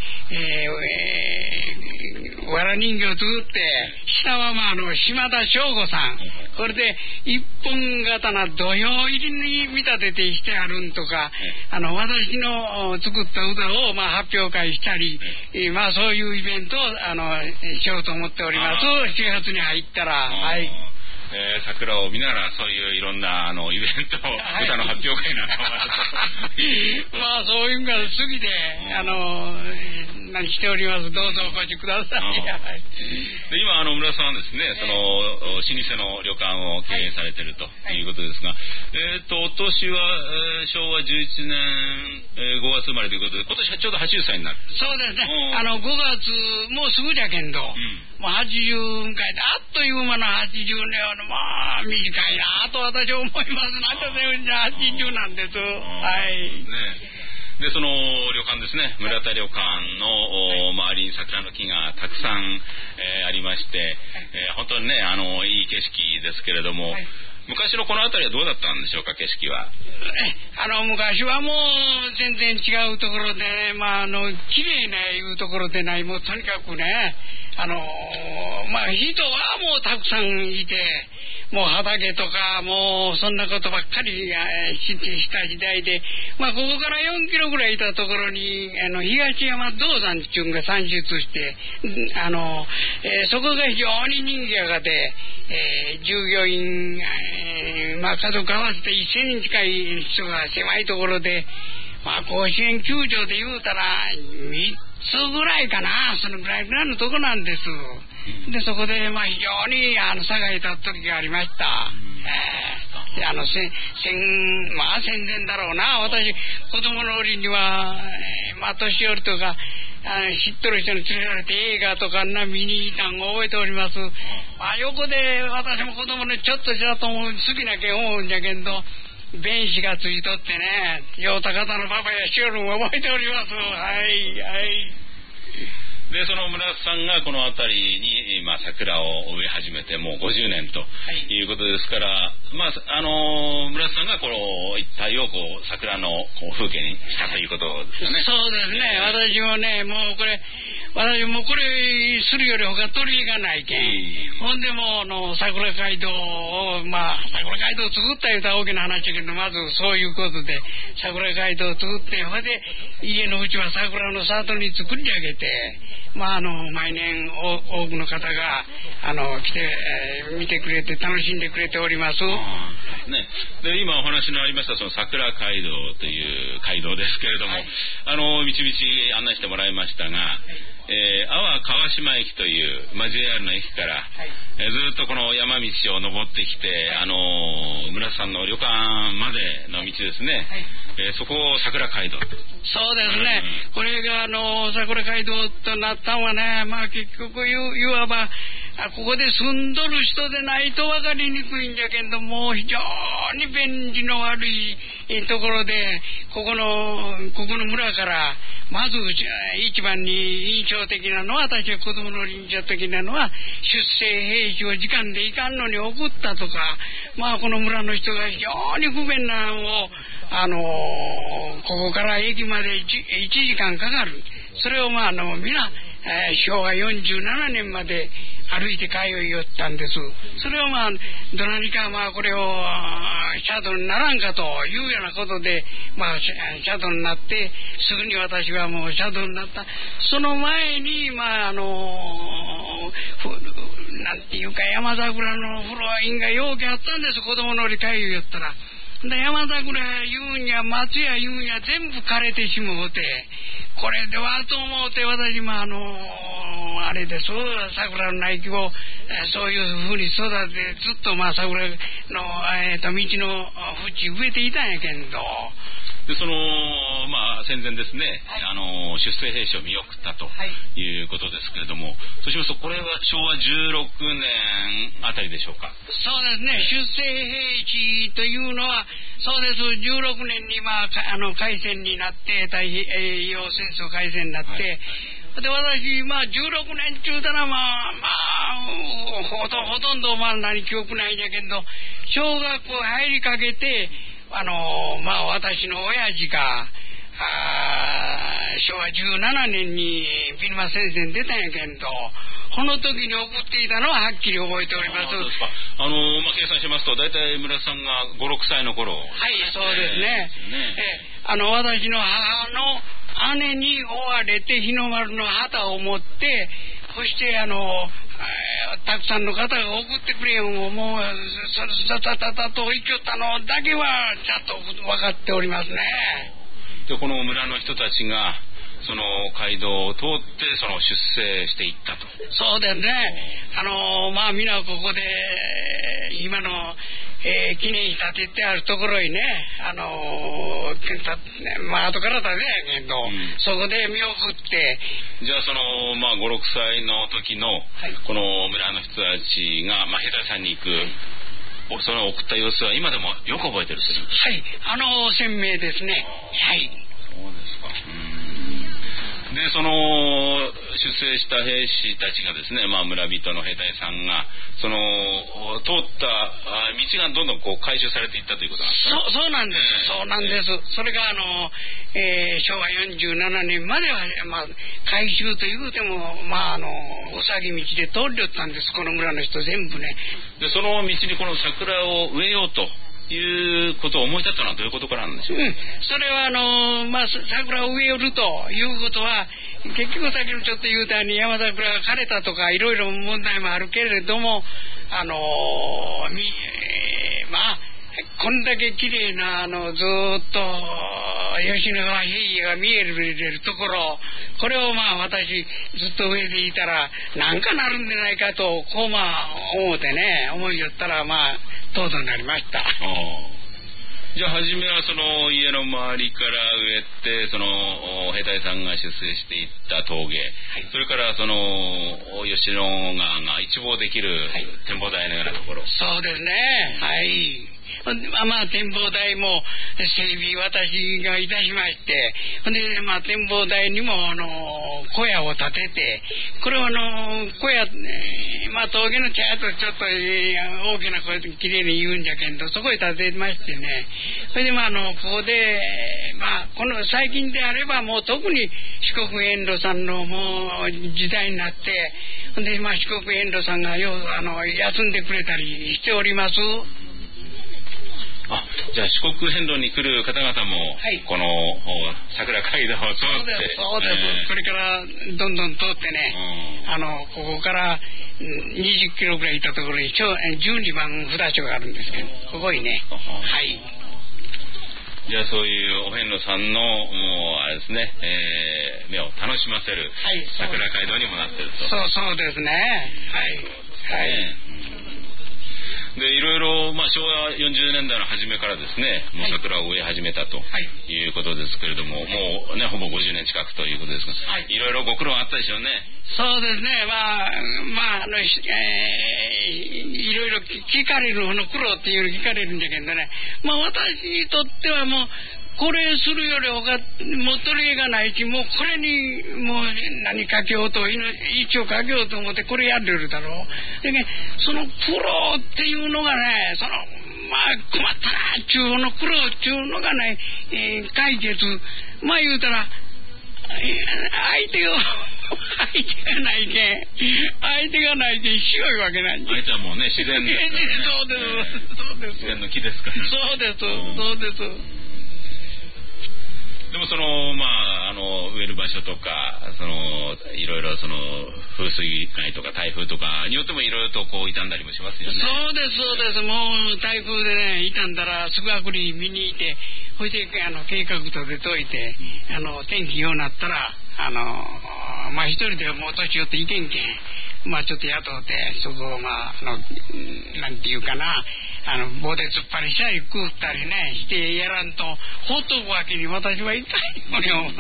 わら人形を作って、下は島田省吾さん、これで一本刀土俵入りに見立ててしてあるんとか、私の作った歌を発表会したり、そういうイベントをしようと思っております。4月に入ったら、はい。 桜を見ながらそういういろんなイベント、歌の発表会なんかもあるとそういうのが好きで何しております。どうぞお越しください。 で今村田さんはですね、その老舗の旅館を経営されているということですが、お年は、昭和11年、5月生まれということで、今年はちょうど80歳になる。 そうですね。5月もうすぐじゃけんど、もう80迎えてあっという間の80年短いなと私は思います。なんとせんじゃ80なんです。はい。 でその旅館ですね、村田旅館の周りに桜の木がたくさん、ありまして、本当にねいい景色ですけれども、昔のこの辺りはどうだったんでしょうか、景色は。 昔はもう全然違うところで、綺麗ないうところでない、もうとにかくね、人はもうたくさんいて、もう畑とかもうそんなことばっかりした時代で、ここから4キロぐらいいたところに東山道山っていうのが産出して、そこが非常に人気がで、従業員、家族合わせて1000人近い人が狭いところで、甲子園球場で言うたら3つぐらいかな、そのぐらいのとこなんです。でそこで非常に差がいた時がありました。戦前だろうな。私子供の折には、年寄りとか知っとる人に連れられて映画とか見に行ったのを覚えております。横で私も子供のちょっとしたと思う好きなけん思うんじゃけど、弁士がついとってね、陽太方のパパやしおるんを覚えております。はいはい。 でその村田さんがこの辺りに、桜を植え始めてもう50年ということですから、村田さんがこの一帯を桜の風景にしたということですよね。 そうですね。私もね、私もこれするより他取り柄がないけん、ほんでも桜街道を桜街道を作ったいうたら大きな話だけど、まずそういうことで桜街道を作って、ほんで家のうちは桜の里に作り上げて、毎年多くの方が来て、見てくれて楽しんでくれております。 で今お話のありましたその桜街道という街道ですけれども、道々案内してもらいましたが、阿波川島駅という、JR の駅から、ずっとこの山道を登ってきて、村田さんの旅館までの道ですね、そこを桜街道。 そうですね、これが桜街道となったのはね、結局いわばここで住んどる人でないと分かりにくいんじゃけども、非常に便利の悪いところで、ここの村からまず一番に印象的なのは、私は子供の印象的なのは、出征兵士を時間で行かんのに送ったとか、この村の人が非常に不便なのをここから駅まで 1時間かかる。それを皆昭和47年まで歩いて通い寄ったんです。それをどなにかこれをシャドウにならんかというようなことで、シャドウになって、すぐに私はもうシャドウになった。その前になんていうか山桜のフロアインがようけあったんです。子供の折通い寄ったら。で山桜言うんや松屋言うんや全部枯れてしもうて、これではと思うて、私もあれです、桜の苗木をそういうふうに育てずっと桜の道の縁植えていたんやけんど、 でその戦前ですね、出征兵士を見送ったということですけれども、そうしますとこれは昭和16年あたりでしょうか。 そうですね、出征兵士というのはそうです。16年に開戦になって、太平洋戦争開戦になって、 で私16年中だなほとんど何記憶ないんだけど、小学校入りかけて私の親父が昭和17年にビルマ戦線出たんやけど、この時に送っていたのははっきり覚えております。 そうですか。計算しますと大体村さんが5、6歳の頃。 はい、そうですね。私の母の姉に追われて日の丸の旗を持って、そしてたくさんの方が送ってくれよ、もうさたたたと行きよったのだけはちゃんと分かっておりますね。 でこの村の人たちがその街道を通って出征していったと。 そうですね。皆ここで今の、記念碑建ててあるところにね、後から建てやけど、そこで見送って。 じゃあ5、6歳の時のこの村の人たちが兵隊さんに行くその送った様子は今でもよく覚えてるという。 はい、鮮明ですね。はい。 そうですか。で出征した兵士たちがですね、村人の兵隊さんが通った道がどんどん回収されていったということなんですか。 そうなんです。そうなんです。それが昭和47年までは回収というてもうさぎ道で通りよったんです、この村の人全部ね。 でその道にこの桜を植えようということを思い立ったのはどういうことからなんでしょう。 それは桜を植えよるということは、結局先ほどちょっと言うたように山桜が枯れたとかいろいろ問題もあるけれども、こんだけ綺麗なずっと吉野川平野が見えるところ、これを私ずっと上でいたらなんかなるんじゃないかと思ってね、思いよったらとうとうなりました。 じゃあ初めは家の周りから植えて兵隊さんが出征していった峠、それから吉野川が一望できる展望台のようなところ。 そうですね。はい。展望台も整備私がいたしまして、展望台にも小屋を建てて、これは小屋峠の茶屋とちょっと大きな声できれいに言うんじゃけんど、そこへ建てましてね、それでここでこの最近であればもう特に四国遠路さんのもう時代になって、四国遠路さんが休んでくれたりしております。 じゃあ四国遍路に来る方々も、この桜街道を通って。 そうです。それからどんどん通ってね、ここから20キロぐらい行ったところに12番札所があるんですけど、ここにね。はい。 じゃあそういうお遍路さんのもうあれですね、目を楽しませる桜街道にもなってると。 そうですね。はい。 でいろいろ昭和40年代の初めからですね、もう桜を植え始めたということですけれども、もうねほぼ50年近くということですが、いろいろご苦労あったでしょうね。 そうですね。いろいろ聞かれる苦労っていうの聞かれるんだけどね、私にとってはもうこれするよりもう取り柄がないし、もうこれにもう何かけようと一応かけようと思ってこれやってるだろう。でね、その苦労っていうのがね、困ったなっちゅうの苦労っていうのがね、解決言うたら相手がないけん白いわけないんで。 相手はもうね自然ですそうです。 自然の木ですから。 そうです。 でも植える場所とかいろいろ風水害とか台風とかによってもいろいろと傷んだりもしますよね。 そうです。もう台風でね傷んだらすぐあくり見に行って、そして計画とで解いて天気ようなったら一人でもう年寄っていけんけん、ちょっと雇ってそこをなんていうかな、棒で突っ張りしたり食ったりねしてやらんとほっとくわけに私は痛いのよ。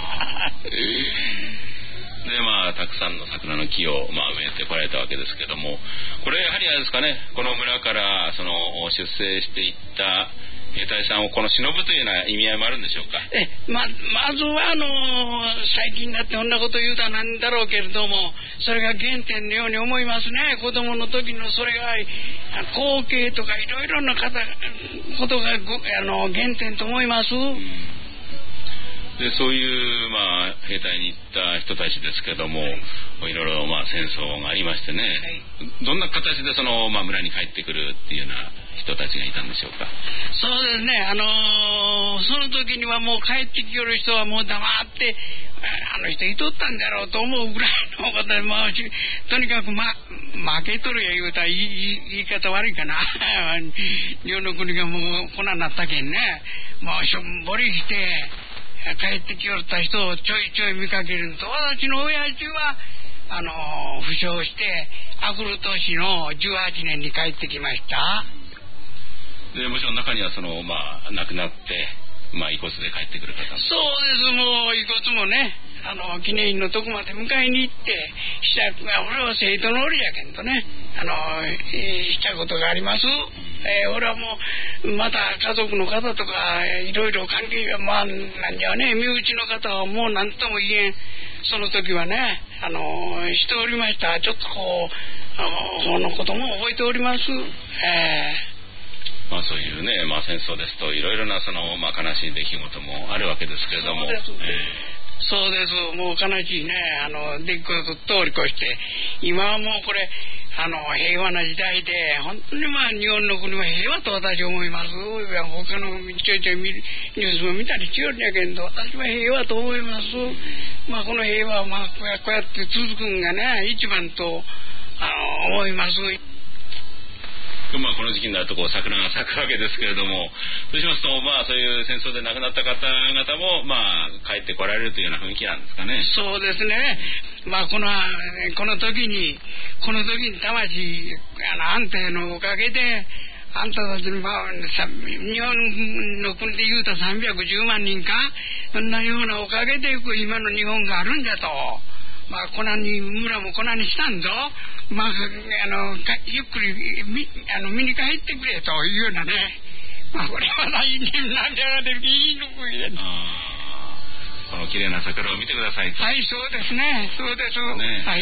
でたくさんの桜の木を植えてこられたわけですけども、これやはりあれですかね、この村から出征していった兵隊さんをこの忍ぶというような意味合いもあるんでしょうか。 まずは最近だってこんなこと言うたらなんだろうけれども、それが原点のように思いますね。子供の時のそれが光景とかいろいろなことが原点と思います。 でそういう兵隊に行った人たちですけども、いろいろ戦争がありましてね、はい、どんな形で村に帰ってくるっていうような人たちがいたんでしょうか。 そうですね、その時にはもう帰ってきよる人はもう黙って人いとったんだろうと思うぐらいのことで、とにかく負けとるや言うたら言い方悪いかな日本の国がもうこんなになったけんね、もうしょんぼりして帰ってきよった人をちょいちょい見かけると、私の親父は負傷して明くる年の18年に帰ってきました。 でもちろん中には亡くなって遺骨で帰ってくる方も。 そうです。もう遺骨もね記念碑のとこまで迎えに行って俺は生徒の折やけんとねしたことがあります。俺はもうまた家族の方とかいろいろ関係がなんじゃね、身内の方はもう何とも言えん、その時はねしておりました。ちょっとそのことも覚えております。 そういうね、戦争ですといろいろな悲しい出来事もあるわけですけれども。 そうです。もう悲しいね出来事通り越して今はもうこれ平和な時代で本当に日本の国は平和と私は思います。他のちょいちょいニュースも見たりしよるんやけど、私は平和と思います。この平和はこうやって続くんがね一番と思います。 この時期になると桜が咲くわけですけれども、そうしますとそういう戦争で亡くなった方々も帰ってこられるというような雰囲気なんですかね。 そうですね。この時に魂安定のおかげであんたたち日本の国で言うと310万人かそんなようなおかげで今の日本があるんだと。村もこんなにしたんぞ。ゆっくり見に帰ってくれというようなね。これは何じゃがでいいのかいで。 この綺麗な桜を見てください。 はい、そうですね。そうです。ね、はい。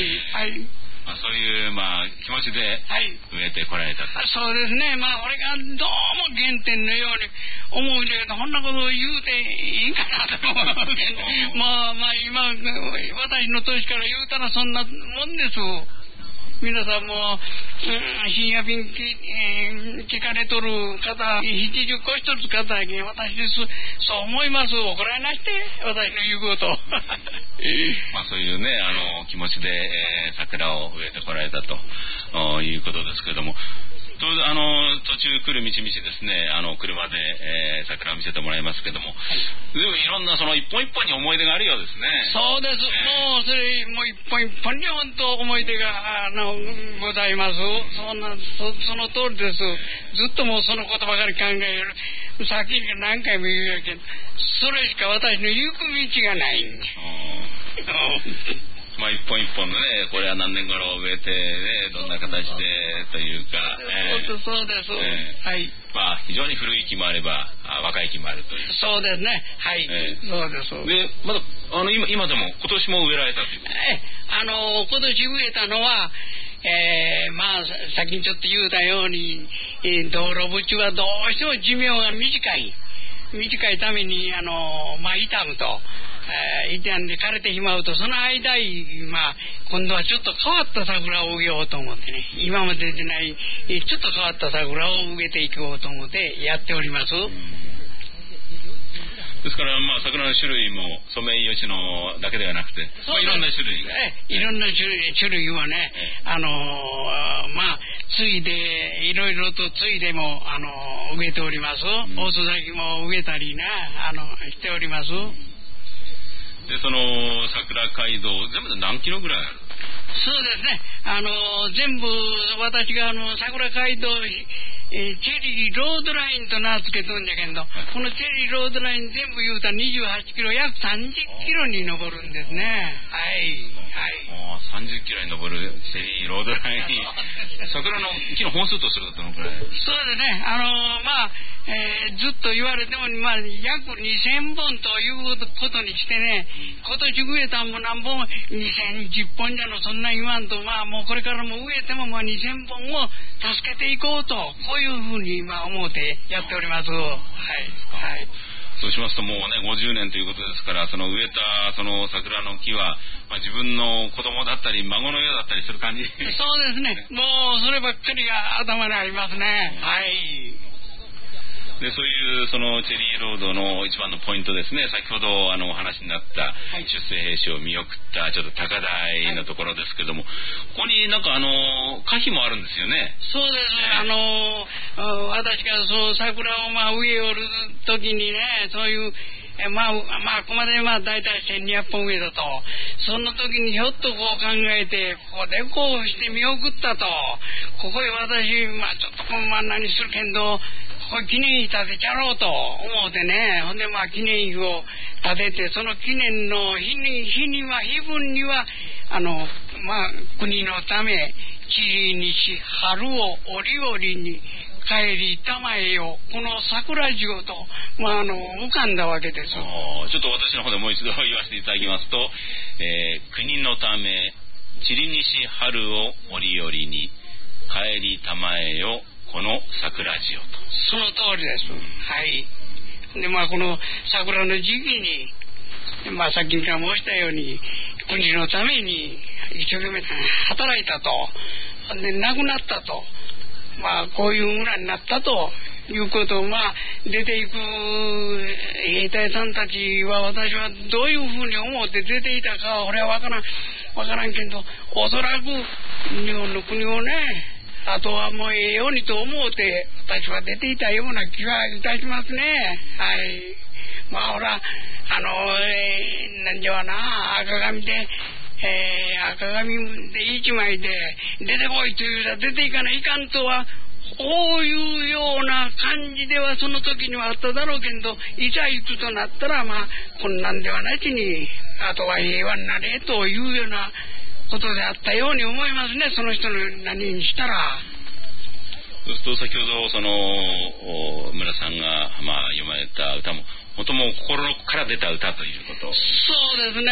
そういう気持ちで植えてこられた。 そうですね。俺がどうも原点のように思うんだけど、こんなことを言うていいかなと思うけど今私の年から言うたらそんなもんです。皆さんも深夜便聞かれとる方70個一つ方やけん私です。そう思います。怒られなして私の言うことそういうね気持ちで、桜を植えてこられたということですけれども、途中来る道々ですね車で、桜を見せてもらいますけども、でもいろんな一本一本に思い出があるようですね。 そうです。もうそれもう一本一本に本当思い出がございます。その通りです。ずっともうそのことばかり考える。さっき何回も言うやけどそれしか私の行く道がないんだ。 一本一本のね、これは何年頃植えてね、どんな形でというか、 そうです。はい。 非常に古い木もあれば若い木もあるという。 そうですね。はい。そうです。 で、まだ今でも今年も植えられたという。 今年植えたのは。さっきちょっと言うたように、道路縁はどうしても寿命が短いために傷むと。傷んで枯れてしまうと、その間今度はちょっと変わった桜を植えようと思ってね、今まででないちょっと変わった桜を植えていこうと思ってやっております。 ですから桜の種類もソメイヨシノだけではなくて、いろんな種類いろんな種類はね、ついでいろいろとついでも植えております。大津崎も植えたりしております。 でその桜街道全部で何キロぐらいある？ そうですね。全部私が桜街道チェリーロードラインと名付けとんじゃけど、このチェリーロードライン全部言うたら28キロ約30キロに上るんですね。はい 30キロに登るシェリーロードライン桜の木の本数とするとどのくらい？ そうですね、ずっと言われても、約2000本ということにしてね、今年植えたんも何本2010本じゃのそんな言わんと、もうこれからも植えても2000本を助けていこうと、こういうふうに思ってやっております。はい。 そうしますともうね50年ということですから、その植えたその桜の木は、自分の子供だったり孫のようだったりする感じ。 そうですね。もうそればっかりが頭にありますね。はい。 でそういうそのチェリーロードの一番のポイントですね、先ほどお話になった出世兵士を見送ったちょっと高台のところですけども、ここになんか歌碑もあるんですよね。 そうです。私がそう桜を植えおる時にね、そういうここまでだいたい1200本植えたと、その時にひょっとこう考えて、ここでこうして見送ったと、ここへ私ちょっと何するけんど、これ記念碑建てちゃろうと思うてね、ほんで記念碑を建てて、その記念の碑文には国のため地にし春を折々に帰りたまえよ、この桜塩と、浮かんだわけです。ちょっと私の方でもう一度言わせていただきますと、国のため散りにし春を折々に帰りたまえよ、この桜塩と。 その通りです。はい。でこの桜の時期に、さっきから申したように国のために一生懸命働いたと、で亡くなったと、こういう村になったということを出ていく兵隊さんたちは、私はどういうふうに思って出ていたかは俺は分からんけど、おそらく日本の国をね、あとはもうようにと思うて私は出ていたような気はいたしますね。はい。ほらなんじゃな、赤紙で一枚で出てこいという出ていかないかんとは、こういうような感じではその時にはあっただろうけど、いざいつとなったらこんなんではなしに、あとは平和になれというようなことであったように思いますね、その人の何にしたら。 そうすると先ほどその村さんが読まれた歌も本当もう心から出た歌ということ。 そうですね。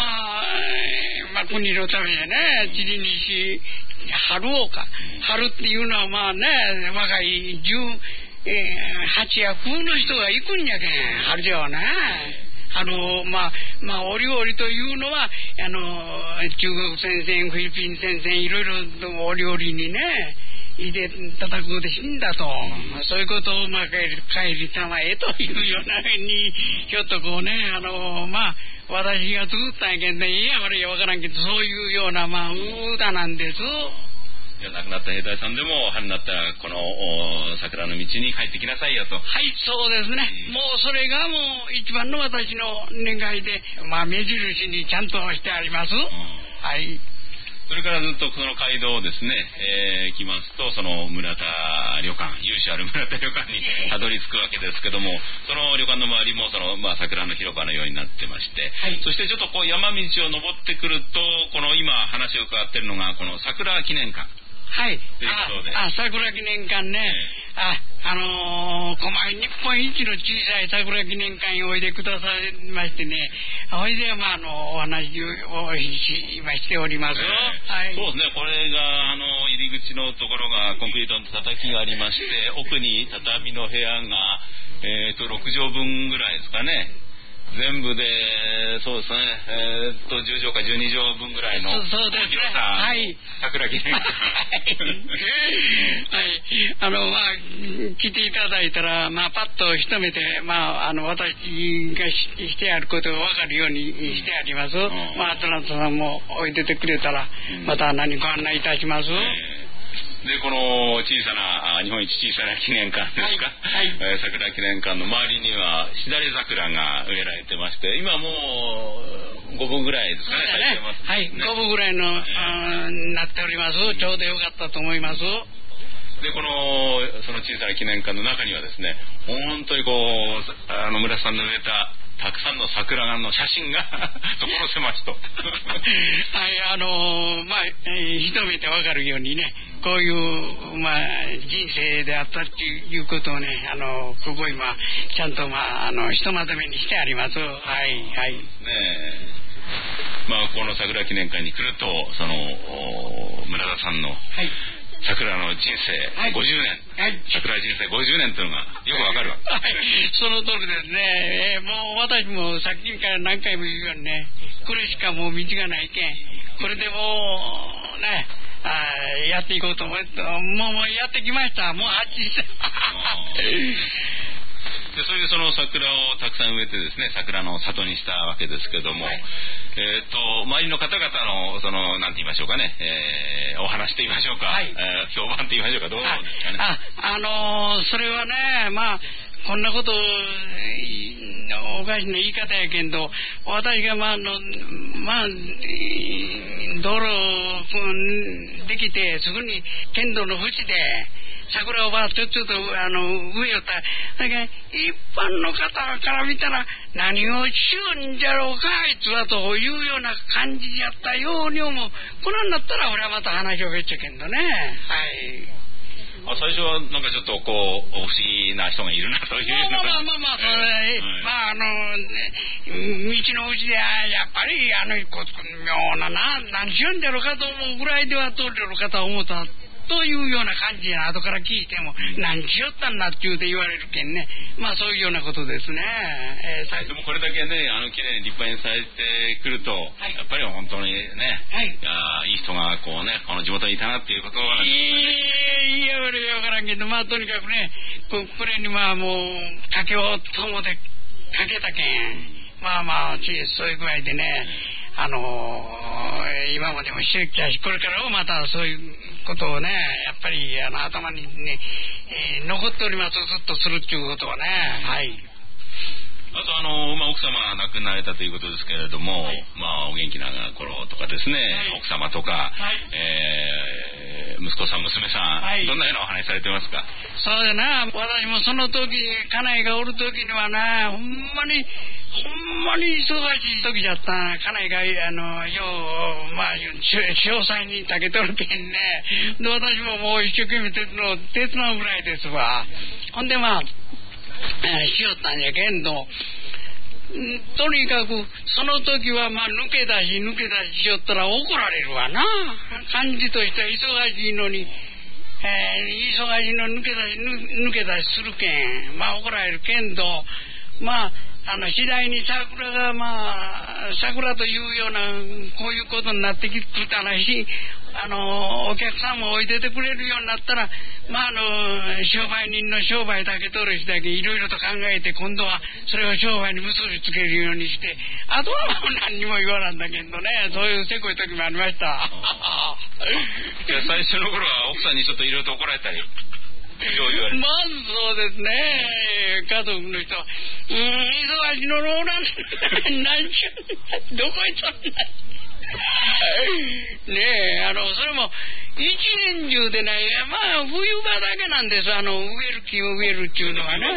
国のためにね、散りにし春を春っていうのは若い18や9の人が行くんやけん、春じゃわね。折々というのは中国戦線、フィリピン戦線、いろいろと折々にねいで叩くで死んだと、そういうことを帰りたまえというようなふうにひょっとこうね、私が作ったんやけんね、いや悪いわからんけど、そういうような歌なんです。 亡くなった兵隊さんでも春になったらこの桜の道に帰ってきなさいよと。 はい、そうですね。もうそれがもう一番の私の願いで、目印にちゃんとしてあります。はい。 それからずっとその街道をですね、来ますと、その村田旅館、由緒ある村田旅館にたどり着くわけですけども、その旅館の周りもその、桜の広場のようになってまして、はい、そしてちょっとこう山道を登ってくると、この今話を伺っているのがこの桜記念館。 はい。 ということで。 桜記念館ね。狛江日本一の小さい桜記念館においでくださいましてね、おいでお話を今しております。 はい。そうですね。これが入り口のところがコンクリートの叩きがありまして、奥に畳の部屋が6畳分ぐらいですかね。全部でそうですね、10畳か12畳分ぐらいの広さ、 はい、 桜記念館はい、来ていただいたらパッと一目で私がしてあることが分かるようにしてあります。アトランタさんもおいでてくれたらまた何ご案内いたします。 でこの小さな日本一小さな記念館ですか、はいはい、桜記念館の周りにはしだれ桜が植えられてまして、今もう5分ぐらいですかね、咲いてますね。 はい、5分ぐらいの、なっております。ちょうどよかったと思います。 でその小さな記念館の中にはですね、本当に村さんの植えたたくさんの桜の写真が所狭しとはい 、一目で分かるようにね、こういう、人生であったっていうことをね、ここ今ちゃんとひとまとめにしてあります。はいはい。ねえ、この桜記念会に来ると、その村田さんの、桜の人生50年、桜人生50年というのがよくわかるわ。 その通りですね。もう私もさっきから何回も言うようにね、これしかもう道がないけん、これでもうね、やっていこうと思って、もうやってきました。もうでそういうその桜をたくさん植えてですね、桜の里にしたわけですけども、周りの方々のそのなんて言いましょうかね、お話と言いましょうか、評判と言いましょうか、どうですかね。 それはね、こんなことおかしな言い方やけんど、私が道路できてすぐに県道の縁で桜をちょっと植えよった。だから一般の方から見たら何をしようんじゃろうかあいつはというような感じやったように思う。これになったら俺はまた話を別っちゃけんどね。はい。 最初はなんかちょっとこう不思議な人がいるなという道のうちでやっぱり妙な何しようんじゃろうかと思うぐらいでは通りの方を思ったというような感じや後から聞いても何しよったんだって言うて言われるけんね。そういうようなことですね。 でもこれだけね綺麗に立派にされてくると、やっぱり本当にね、いい人がこうねこの地元にいたなっていうことなんですね。 いや分からんけどとにかくねこれにもうかけようと思ってかけたけんそういう具合でね今までもしてきたしこれからもまたそういうことをねやっぱり頭にね、残っております。ずっとするっていうことはね。 あと奥様が亡くなられたということですけれども、お元気な頃とかですね、奥様とか、息子さん娘さん、どんなようなお話されてますか。 そうだな、私もその時家内がおる時にはなほんまに忙しい時だったな。家内が詳細にたけとるけんね。で私ももう一生懸命手伝うぐらいですわ。ほんでしよったんやけんどとにかくその時は抜け出ししよったら怒られるわな。感じとしては忙しいのに抜け出しするけん怒られるけんど次第に桜が桜というようなこういうことになってきたらしお客さんも置いててくれるようになったら商売人の商売だけ取る人だけいろいろと考えて今度はそれを商売に結びつけるようにしてあとは何にも言わなんだけどね。そういうせこい時もありました。 最初の頃は奥さんにちょっといろいろと怒られたりそうですね。家族の人は忙しいのローラン何しよどこへ行ったんだねえそれも一年中でない冬場だけなんです。植える木を植えるっていうのはね。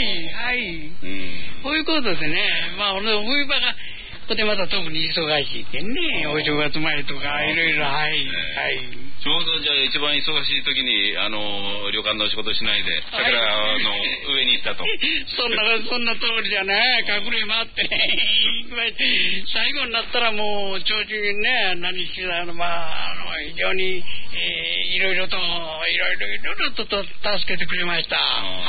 こういうことでね冬場がここでまた特に忙しいけんね。お正月前とかいろいろちょうどじゃあ一番忙しい時に旅館の仕事しないで桜の上に行ったと。 そんな通りじゃね。隠れ回ってね最後になったらもう長寿にね何してた非常にいろいろと助けてくれました。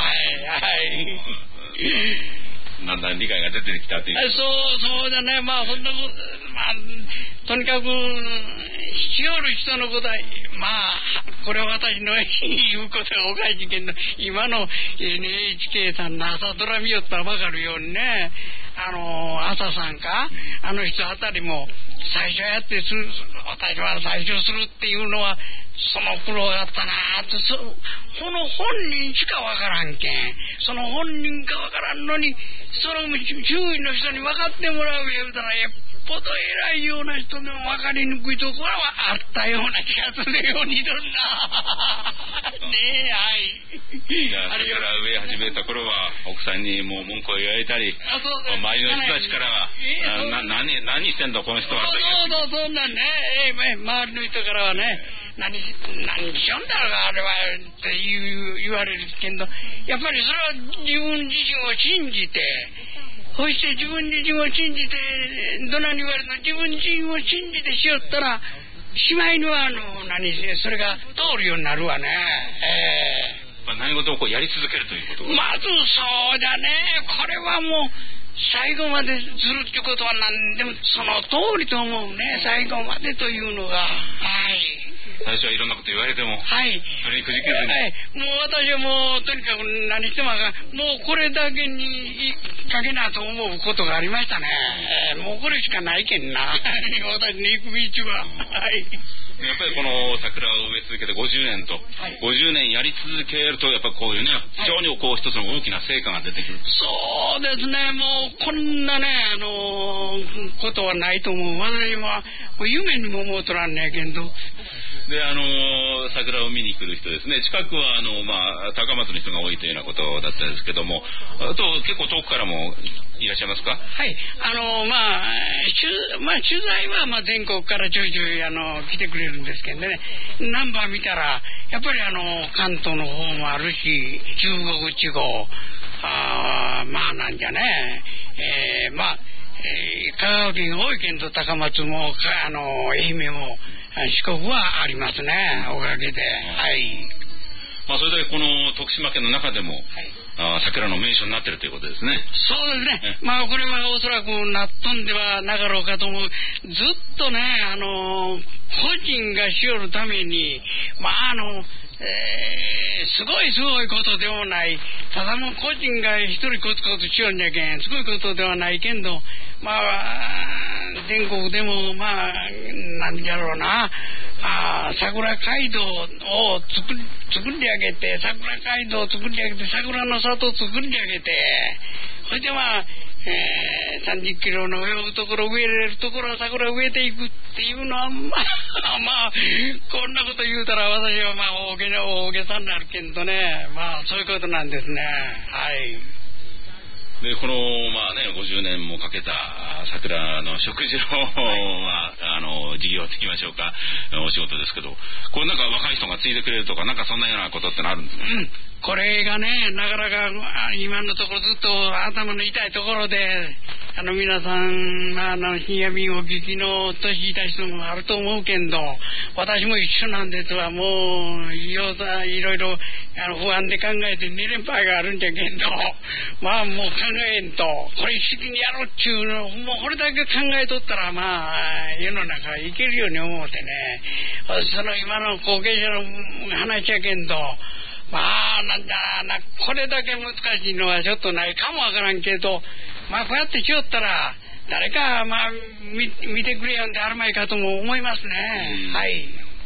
だんだん理解が出てきたという。 そうだね。そんなこととにかくしよる人のことはこれは私の言うことがおかしいけど今の NHK さんの朝ドラ見よったら分かるようにね朝さんか人あたりも最初やって私は最初するっていうのはその苦労だったなってこの本人しか分からんけんその本人か分からんのにその周囲の人に分かってもらう言うたらやっぽど偉いような人でも分かりにくいところはあったような気がするようにどんなねえ、はい。 じゃあそれから植え始めた頃は奥さんにもう文句を言われたり、周りの人たちからは何してんだこの人は。 そうなんね、周りの人からはね、何しよんだろうがあれはって言われるけど、やっぱりそれは自分自身を信じて、そして自分自身を信じて、どなに言われるの自分自身を信じてしよったら、しまいにはそれが通るようになるわね。 何事もやり続けるということ。 まずそうだね。これはもう最後までするってことは何でもその通りと思うね。最後までというのが。はい。 最初はいろんなこと言われても、はい、それにくじけずに、 もう私はもうとにかく何してももうこれだけにかけなと思うことがありましたね。もうこれしかないけんな私の行く道は。はい。 やっぱりこの桜を植え続けて50年と、50年やり続けるとやっぱこういうね、非常にこう一つの大きな成果が出てくる。 そうですね。もうこんなねことはないと思う。私は夢にも思うとらんねえけど。 で桜を見に来る人ですね、近くは高松の人が多いというようなことだったんですけども、あと結構遠くからもいらっしゃいますか？ はい、取材は全国からちょいちょい来てくれるんですけどね、ナンバー見たらやっぱり関東の方もあるし、中国地方なんじゃね、香川県多い県と高松も愛媛も四国はありますね、おかげで。はい。 それだけこの徳島県の中でも、桜の名所になっているということですね。 そうですね。これはおそらくなっとんではなかろうかと思う。ずっとね、個人がしよるために、すごいことでもない。ただもう個人が一人コツコツしよんじゃけん、すごいことではないけんど、全国でもなんじゃろうな、桜街道を作り上げて、桜街道を作り上げて、桜の里を作り上げて、それで30キロの上をところ植えれるところは桜を植えていくっていうのはこんなこと言うたら私は大げさになるけどね、そういうことなんですね。はい。 でこの50年もかけた桜の植樹の事業といきましょうか、お仕事ですけど、これなんか若い人が継いでくれるとか、なんかそんなようなことってのあるんですか？ これがね、なかなか今のところずっと頭の痛いところで、皆さん深夜便を聞きの年いた人もあると思うけんど、私も一緒なんですわ。もういろいろ不安で考えて2連敗があるんじゃけんど、もう考えんとこれ一式にやろうっちゅうの、もうこれだけ考えとったら世の中いけるように思うてね、その今の後継者の話やけんど、これだけ難しいのはちょっとないかもわからんけど、こうやってしよったら誰か見てくれよんであるまいかとも思いますね。はい。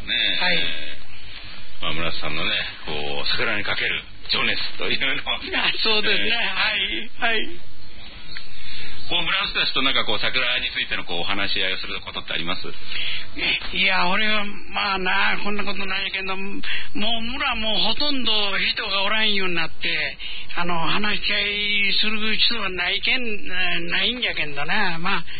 はい。村瀬さんのね、桜にかける情熱というのはそうですね。はい。 村瀬たちと桜についてのお話し合いをすることってあります？ いや、俺はこんなことないけど、もう村もほとんど人がおらんようになって話し合いする人はないんじゃけんどね。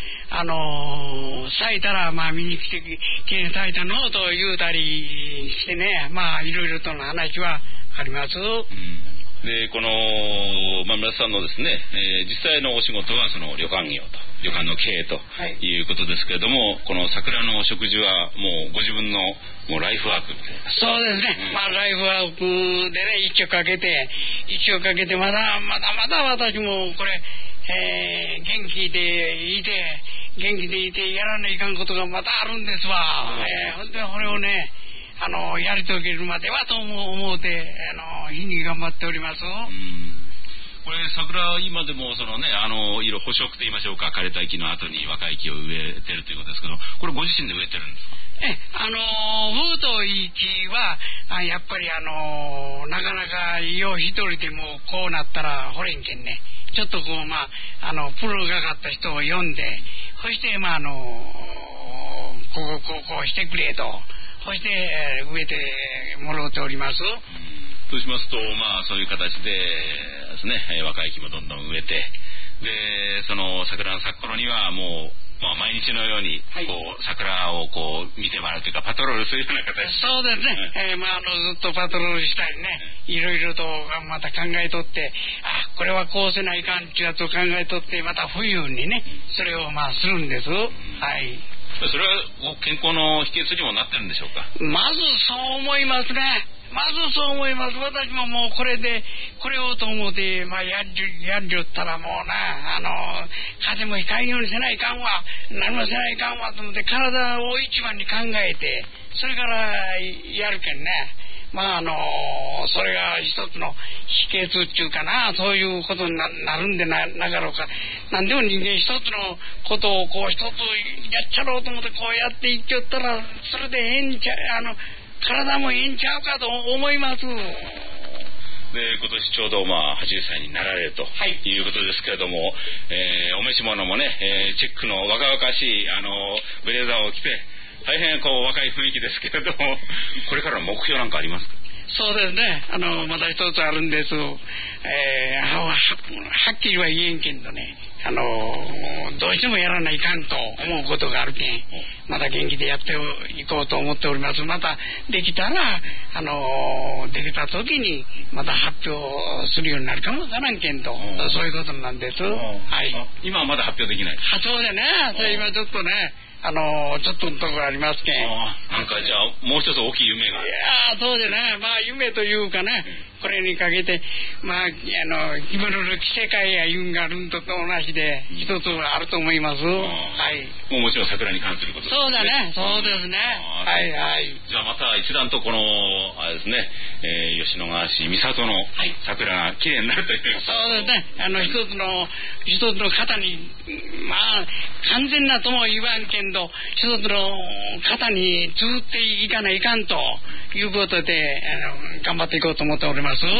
咲いたら見に来て咲いたのと言うたりしてね、いろいろとの話はあります。 でこの村瀬さんのですね、実際のお仕事はその旅館業と旅館の経営ということですけれども、この桜の植樹はもうご自分のライフワークみたいな。 そうですね。ライフワークでね、一生かけてまだ私もこれ、元気でいてやらないかんことがまたあるんですわ。本当にこれをね、やり遂げるまではと思うて日に頑張っております。 これ桜今でも捕食と言いましょうか、枯れた木の後に若い木を植えてるということですけど、これご自身で植えてるんですか？ 太い木はやっぱりなかなか一人でもこうなったら掘れんけんね、ちょっとプロがかった人を呼んで、 そしてこうしてくれと、そして植えてもらっております。 そうしますと、そういう形でですね、若い木もどんどん植えて、でその桜の咲く頃にはもう、毎日のように桜を見てもらうというかパトロールするような形。 そうですね、ずっとパトロールしたりね、いろいろとまた考えとって、これはこうせないかんってやつを考えとって、また冬にねそれをするんです。はい。 それは健康の秘訣にもなってるんでしょうか。 まずそう思いますね。そう思います。私ももうこれをと思って、やりよったらもうな、風邪もひかんようにせないかんわ、何もせないかんわと思って、体を一番に考えて、それからやるけんね。それが一つの秘訣っていうかな、そういうことになるんでなかろうか。なんでも人間一つのことを一つやっちゃろうと思ってやっていっちゃったら、それで体もいいんちゃうかと思います。で今年ちょうど80歳になられるということですけれども、お召し物もね、チェックの若々しいブレザーを着て大変若い雰囲気ですけれども、これからの目標なんかありますか。 そうですね、また一つあるんです。はっきりは言えんけんどね、どうしてもやらないかんと思うことがあるけん、また元気でやっていこうと思っております。またできたらできた時にまた発表するようになるかもわからんけんと、そういうことなんです。はい。 今はまだ発表できない。 そうでね、今ちょっとね、ちょっとのところありますけん。 なんかじゃあもう一つ大きい夢が。 いやそうでね、夢というかね、これにかけて着物の着せ替えやいうんがあるんと同じで一つはあると思います。はい。 もちろん桜に関することですね。 そうだね、そうですね。はいはい。 じゃあまた一段とこのあれですね、吉野川市三郷の桜が綺麗になるという。 そうですね。一つの型に完全なとも言わんけんど、一つの型に作っていかないかんということで頑張っていこうと思っております。で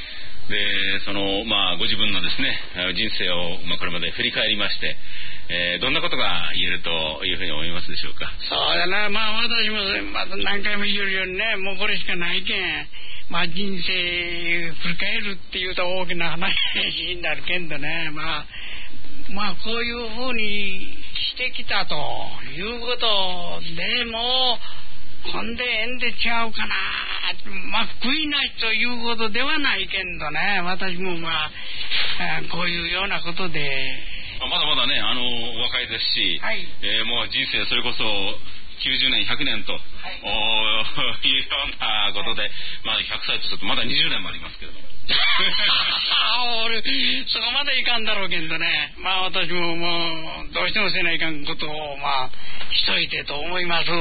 ご自分のですね人生をこれまで振り返りまして、どんなことが言えるというふうに思いますでしょうか。 そうだな、私もまた何回も言えるようにね、もうこれしかないけん、人生振り返るっていうと大きな話になるけんどね、こういうふうにしてきたということでもほんでえんでちゃうかな、悔いなしということではないけんどね、私もこういうようなことでまだまだねお若いですし、もう人生それこそ90年100年と、いうようなことで、100歳とするとまだ20年もありますけれども俺そこまでいかんだろうけどね、私ももうどうしてもせないかんことをしといてと思います。はい。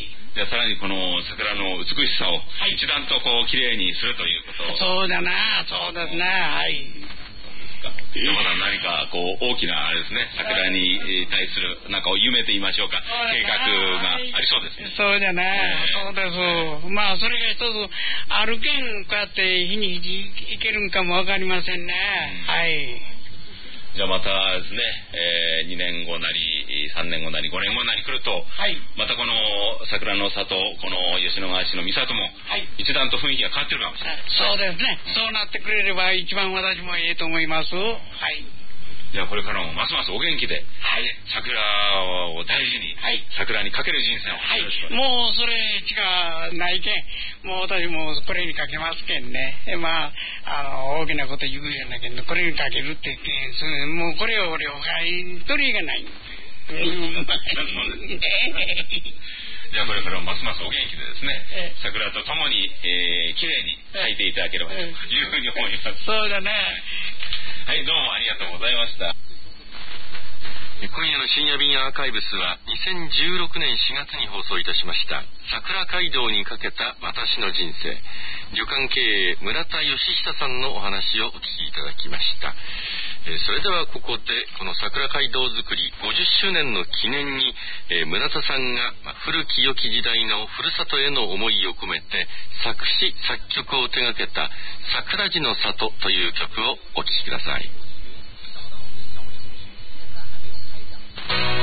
じゃあさらにこの桜の美しさを一段と綺麗にするということ。 そうだな、そうですね。はい。 まだ何か大きなあれですね、桜に対するなんか夢と言いましょうか、計画がありそうですね。 そうだね、そうです。それが一つあるけん、こうやって日に日いけるんかもわかりませんね。はい。 じゃあまたですね、2年後なり3年後なり5年後なり来ると、またこの桜の里、この吉野川市の三郷も一段と雰囲気が変わってるかもしれない。 そうですね。そうなってくれれば一番私もいいと思います。はい。 じゃあこれからもますますお元気で、桜を大事に、桜にかける人生を、 もうそれしかないけん、もう私もこれにかけますけんね。大きなこと言うやなけん、これにかけるってけん、もうこれを俺他に取りがない。 じゃあこれからもますますお元気でですね、桜とともに、きれいに咲いていただければというふうに思います。 そうだね。 はい、どうもありがとうございました。 今夜の深夜便アーカイブスは2016年4月に放送いたしました桜街道にかけた私の人生、旅館経営村田義久さんのお話をお聞きいただきました。それではここでこの桜街道づくり50周年の記念に、村田さんが古き良き時代のふるさとへの思いを込めて作詞作曲を手掛けた桜地の里という曲をお聴きください。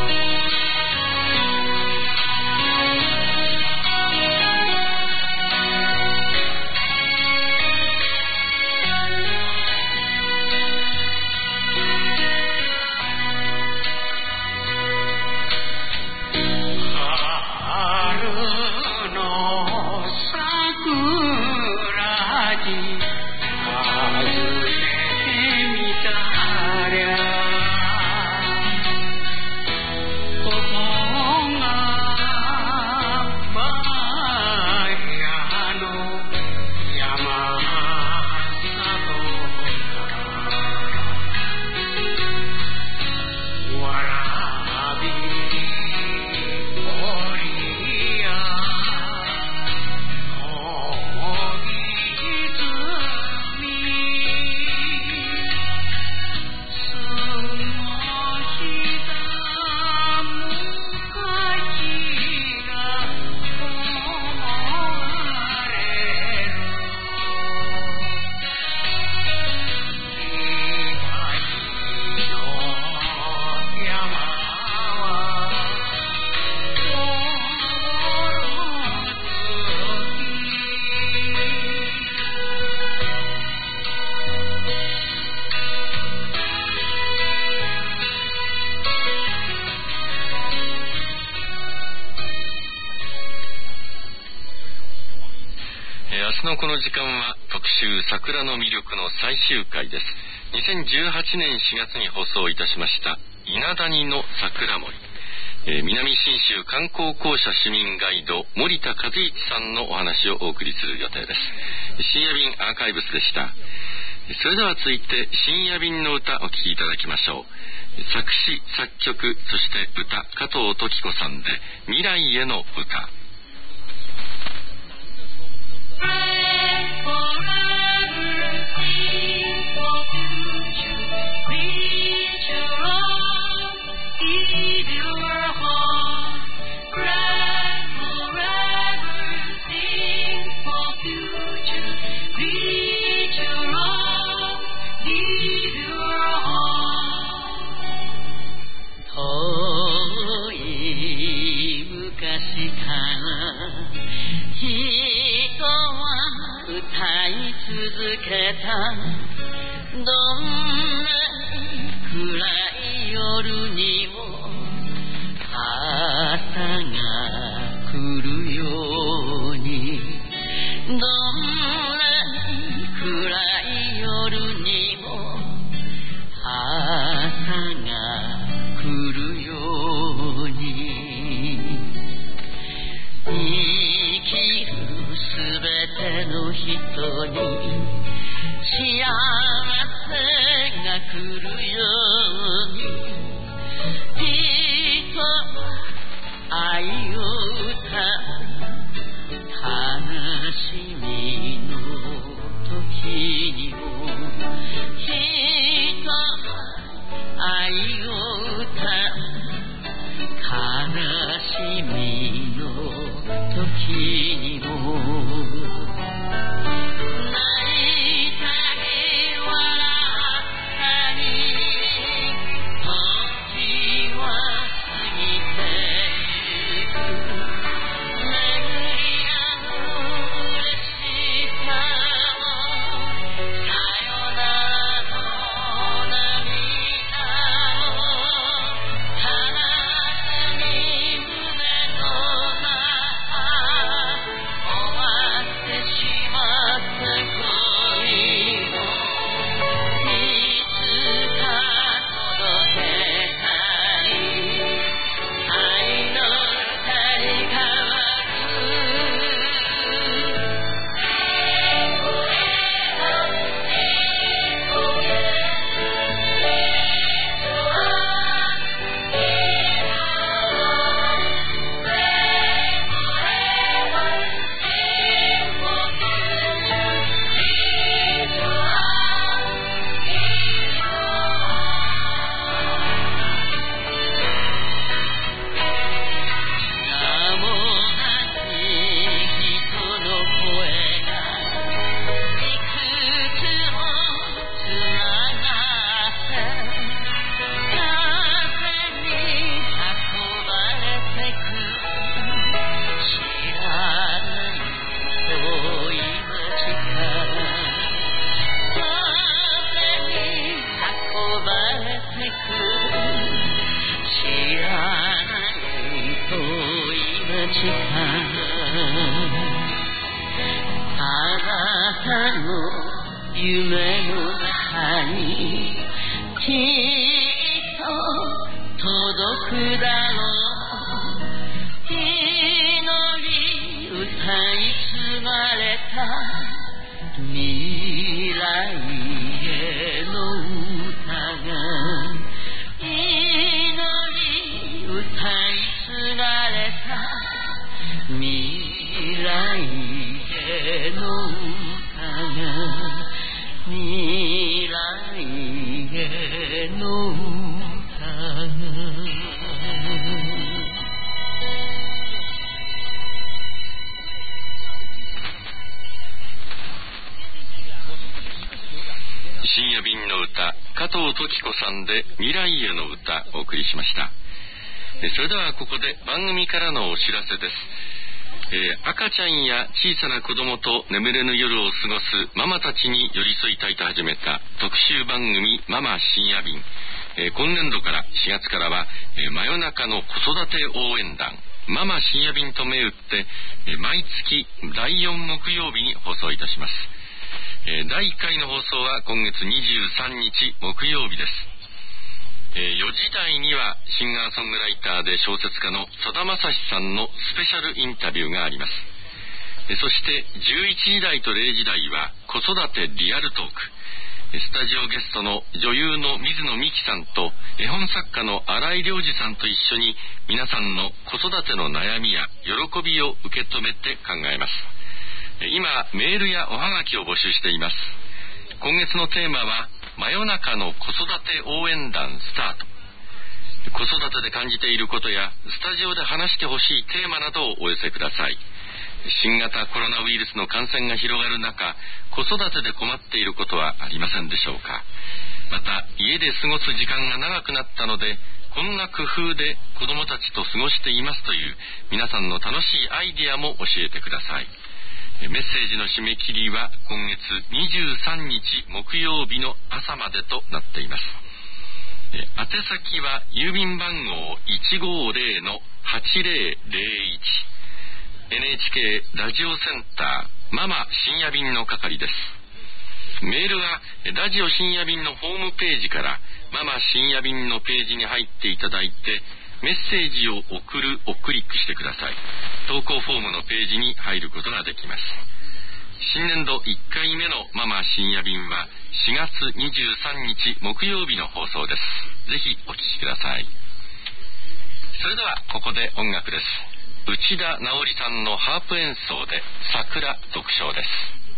明日のこの時間は特集桜の魅力の最終回です。2018年4月に放送いたしました稲谷の桜森、南信州観光公社市民ガイド森田和一さんのお話をお送りする予定です。深夜便アーカイブスでした。それでは続いて深夜便の歌お聴きいただきましょう。作詞作曲そして歌、加藤登紀子さんで未来への歌。 どんな暗い夜にも朝が来るように、どんな暗い夜にも朝が来るように、生きるすべての人に幸せが来るように、人は愛を歌う悲しみの時にも、人は愛を歌う悲しみの時にも、夢の中にきっと届くだろう、祈り歌い継がれた未来への歌が、祈り歌い継がれた未来への歌が、未来への歌。 深夜便の歌、加藤登紀子さんで未来への歌お送りしました。それではここで番組からのお知らせです。赤ちゃんや小さな子供と眠れぬ夜を過ごすママたちに寄り添いたいと始めた特集番組ママ深夜便、今年度から4月からは、真夜中の子育て応援団ママ深夜便と銘打って毎月第4木曜日に放送いたします。第1回の放送は今月23日木曜日です。4時台にはシンガーソングライターで小説家の戸田正史さんのスペシャルインタビューがあります。そして11時台と0時台は子育てリアルトーク。スタジオゲストの女優の水野美紀さんと絵本作家の新井良二さんと一緒に皆さんの子育ての悩みや喜びを受け止めて考えます。今メールやおはがきを募集しています。今月のテーマは真夜中の子育て応援団スタート。子育てで感じていることやスタジオで話してほしいテーマなどをお寄せください。新型コロナウイルスの感染が広がる中、子育てで困っていることはありませんでしょうか。また家で過ごす時間が長くなったのでこんな工夫で子どもたちと過ごしていますという皆さんの楽しいアイディアも教えてください。メッセージの締め切りは今月23日木曜日の朝までとなっています。宛先は郵便番号 150-8001 NHK ラジオセンターママ深夜便の係です。メールはラジオ深夜便のホームページからママ深夜便のページに入っていただいてメッセージを送るをクリックしてください。投稿フォームのページに入ることができます。新年度1回目のママ深夜便は4月23日木曜日の放送です。ぜひお聞きください。それではここで音楽です。内田直里さんのハープ演奏で桜読唱です。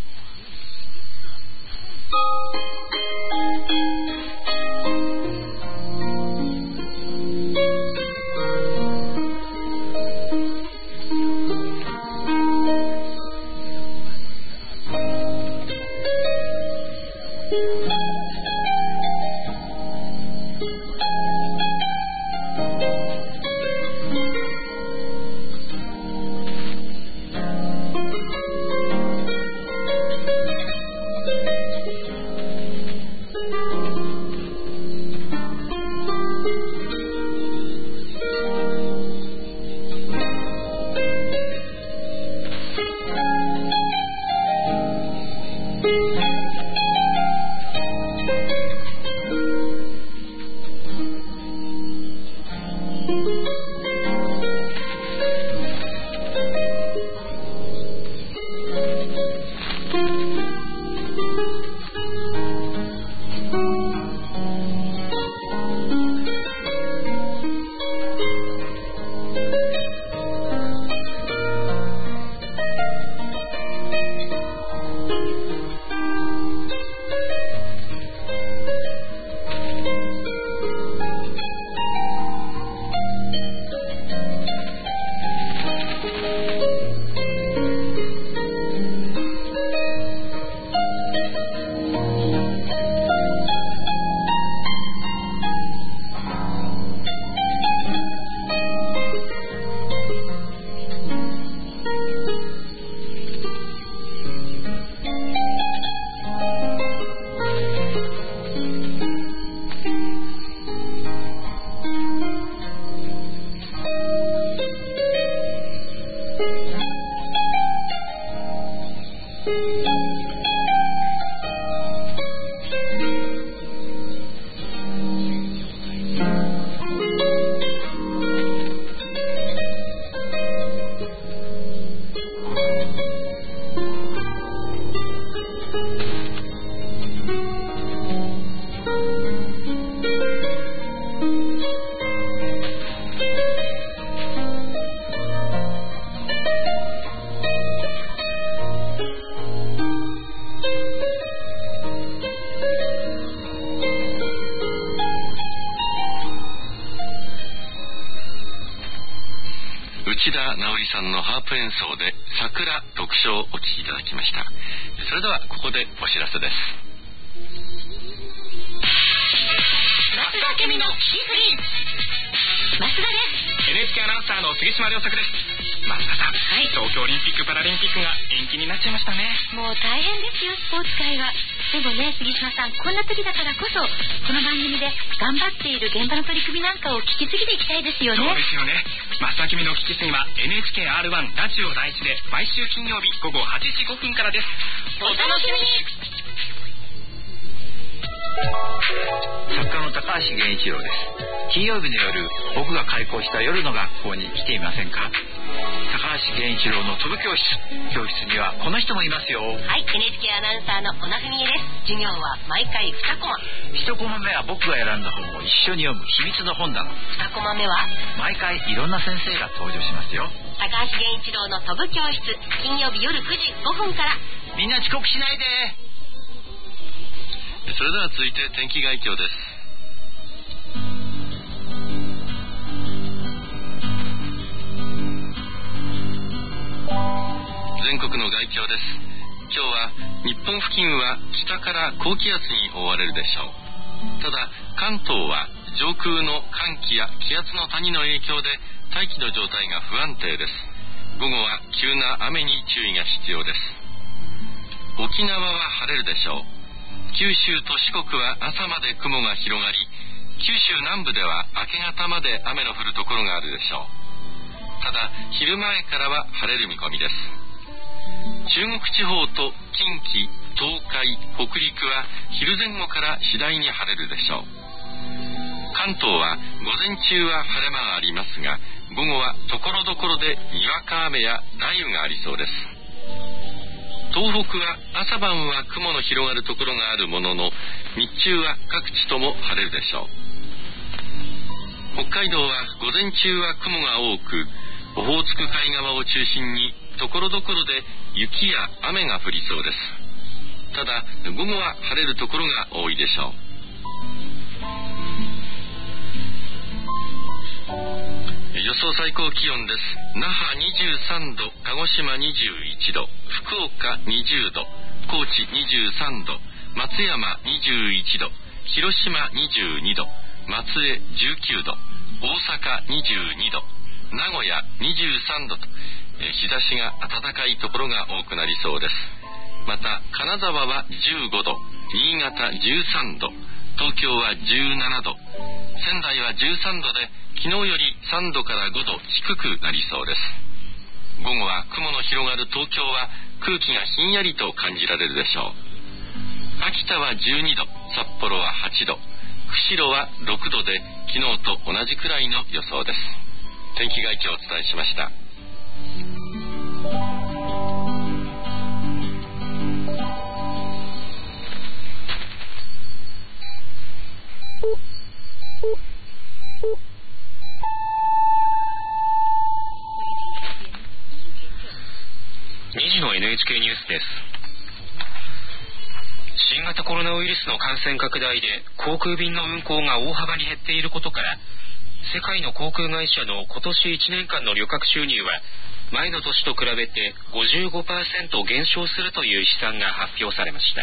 内田直里さんのハープ演奏で桜読唱をお聴きいただきました。それではここでお知らせです。 増田明美のキーフリー増田です。 NHK アナウンサーの杉島良作です。 増田さん、東京オリンピック・パラリンピックが延期になっちゃいましたね。 もう大変ですよ、スポーツ界は。でもね、杉島さん、こんな時だからこそこの番組で頑張っている現場の取り組みなんかを聞き継ぎでいきたいですよね。 そうですよね。増田君の聞き継ぎは NHK-R1 ラジオ第一で毎週金曜日午後8時5分からです。 お楽しみに。 作家の高橋源一郎です。金曜日の夜、僕が開校した夜の学校に来ていませんか？高橋源一郎の飛ぶ教室。教室にはこの人もいますよ。 はい、NHK アナウンサーの小名文恵です。授業は毎回2コマ。 1コマ目は僕が選んだ本を一緒に読む秘密の本棚。 2コマ目は毎回いろんな先生が登場しますよ。 高橋源一郎の飛ぶ教室、金曜日夜9時5分から。 みんな遅刻しないで。 それでは続いて天気概況です。全国の概況です。今日は日本付近は北から高気圧に覆われるでしょう。ただ関東は上空の寒気や気圧の谷の影響で大気の状態が不安定です。午後は急な雨に注意が必要です。沖縄は晴れるでしょう。九州と四国は朝まで雲が広がり、九州南部では明け方まで雨の降るところがあるでしょう。ただ昼前からは晴れる見込みです。中国地方と近畿、東海、北陸は昼前後から次第に晴れるでしょう。関東は午前中は晴れ間がありますが、午後はところどころでにわか雨や雷雨がありそうです。東北は朝晩は雲の広がるところがあるものの、日中は各地とも晴れるでしょう。北海道は午前中は雲が多く、オホーツク海側を中心にところどころで雪や雨が降りそうです。ただ午後は晴れるところが多いでしょう。予想最高気温です。那覇23度、鹿児島21度、福岡20度、高知23度、松山21度、広島22度、松江19度、大阪22度、名古屋23度と、日差しが暖かいところが多くなりそうです。また金沢は15度、新潟13度、東京は17度、仙台は13度で昨日より3度から5度低くなりそうです。午後は雲の広がる東京は空気がひんやりと感じられるでしょう。秋田は12度、札幌は8度、釧路は6度で昨日と同じくらいの予想です。天気概況をお伝えしました。 2時の NHK ニュースです。新型コロナウイルスの感染拡大で航空便の運航が大幅に減っていることから、世界の航空会社の今年1年間の旅客収入は前の年と比べて 55% 減少するという試算が発表されました。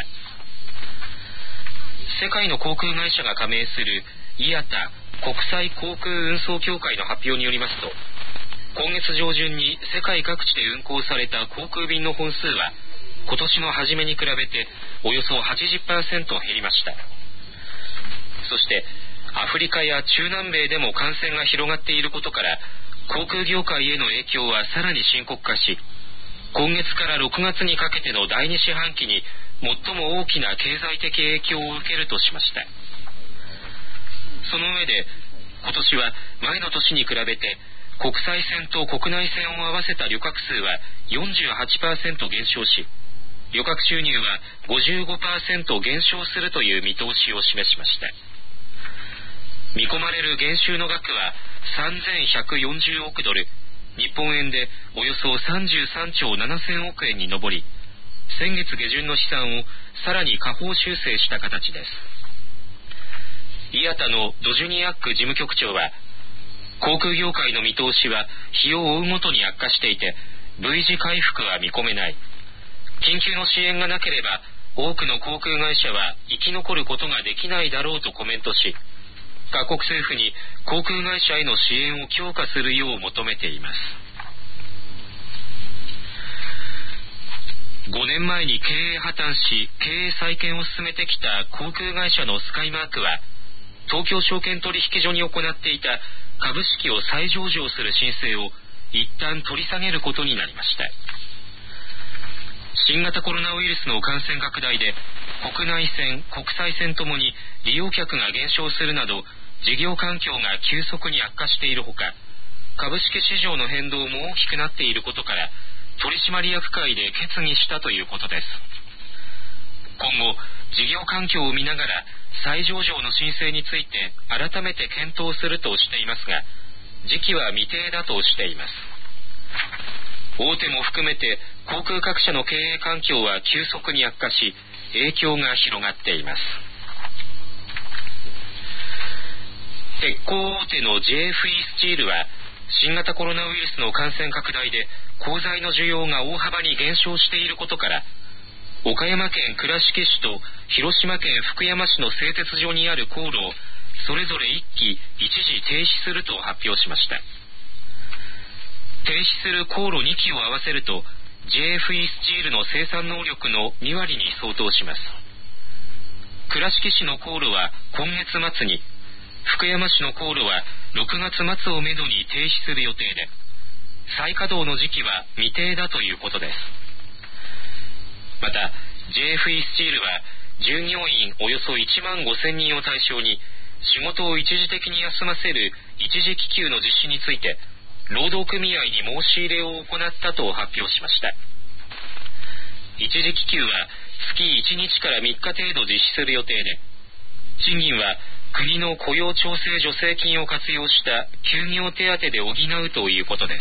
世界の航空会社が加盟するIATA国際航空運送協会の発表によりますと、今月上旬に世界各地で運航された航空便の本数は今年の初めに比べておよそ 80% 減りました。そしてアフリカや中南米でも感染が広がっていることから、航空業界への影響はさらに深刻化し、今月から6月にかけての第2四半期に最も大きな経済的影響を受けるとしました。その上で、今年は前の年に比べて国際線と国内線を合わせた旅客数は 48% 減少し、旅客収入は 55% 減少するという見通しを示しました。見込まれる減収の額は3140億ドル、日本円でおよそ33兆7000億円に上り、先月下旬の試算をさらに下方修正した形です。IATAのドジュニアック事務局長は、航空業界の見通しは日を追うごとに悪化していて、V 字回復は見込めない。緊急の支援がなければ多くの航空会社は生き残ることができないだろうとコメントし、各国政府に航空会社への支援を強化するよう求めています。 5年前に経営破綻し経営再建を進めてきた航空会社のスカイマークは、東京証券取引所に行っていた株式を再上場する申請を一旦取り下げることになりました。新型コロナウイルスの感染拡大で国内線、国際線ともに利用客が減少するなど事業環境が急速に悪化しているほか、株式市場の変動も大きくなっていることから取締役会で決議したということです。今後事業環境を見ながら再上場の申請について改めて検討するとしていますが、時期は未定だとしています。大手も含めて航空各社の経営環境は急速に悪化し、影響が広がっています。鉄鋼大手の JFE スチールは、新型コロナウイルスの感染拡大で鋼材の需要が大幅に減少していることから、岡山県倉敷市と広島県福山市の製鉄所にある高炉をそれぞれ1基一時停止すると発表しました。停止する高炉2基を合わせると JFE スチールの生産能力の2割に相当します。倉敷市の高炉は今月末に、福山市の高炉は6月末をめどに停止する予定で、再稼働の時期は未定だということです。また JFE スチールは従業員およそ1万5000人を対象に仕事を一時的に休ませる一時帰休の実施について労働組合に申し入れを行ったと発表しました。一時帰休は月1日から3日程度実施する予定で、賃金は国の雇用調整助成金を活用した休業手当で補うということです。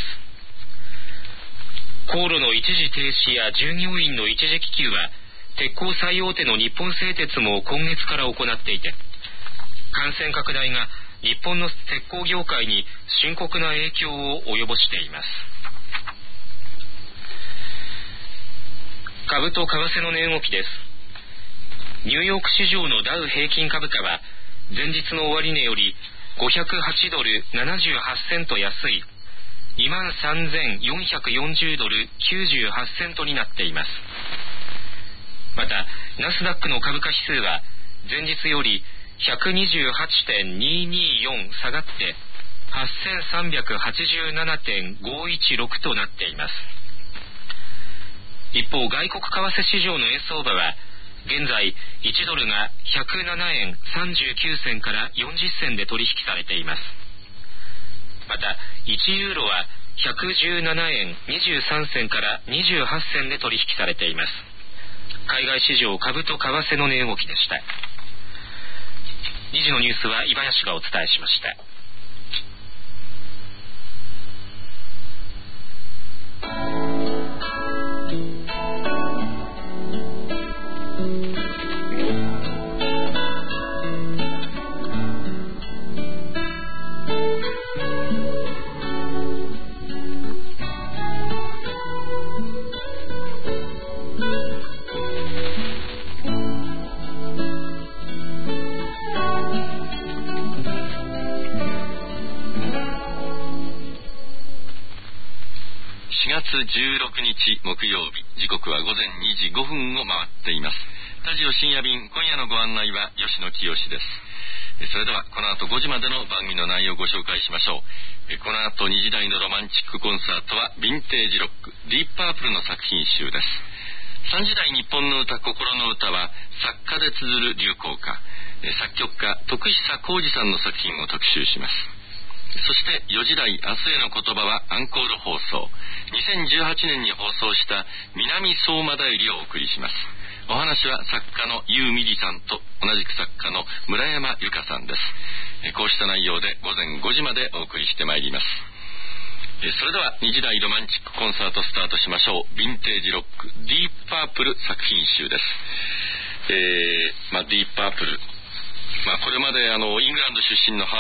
高炉の一時停止や従業員の一時帰休は鉄鋼最大手の日本製鉄も今月から行っていて、感染拡大が日本の鉄鋼業界に深刻な影響を及ぼしています。株と為替の値動きです。ニューヨーク市場のダウ平均株価は前日の終値より508ドル78セント安い23,440ドル98セントになっています。またナスダックの株価指数は前日より 128.224 下がって 8387.516 となっています。一方、外国為替市場の円相場は現在1ドルが107円39銭から40銭で取引されています。また1ユーロは117円23銭から28銭で取引されています。海外市場株と為替の値動きでした。2時のニュースは井林がお伝えしました。 4月16日木曜日、時刻は午前2時5分を回っています。ラジオ深夜便、今夜のご案内は吉野清です。それではこの後5時までの番組の内容をご紹介しましょう。この後2時台のロマンチックコンサートはヴィンテージロック、ディープパープルの作品集です。3時台日本の歌、心の歌は作家で綴る流行歌、作曲家徳久浩二さんの作品を特集します。そして4時台、明日への言葉はアンコール放送、2018年に放送した南相馬平りをお送りします。お話は作家のユーミリさんと同じく作家の村山由佳さんです。こうした内容で午前5時までお送りしてまいります。それでは2時台ロマンチックコンサートスタートしましょう。ヴィンテージロック、ディープパープル作品集です。ディープパープル、これまでイングランド出身のハードロッ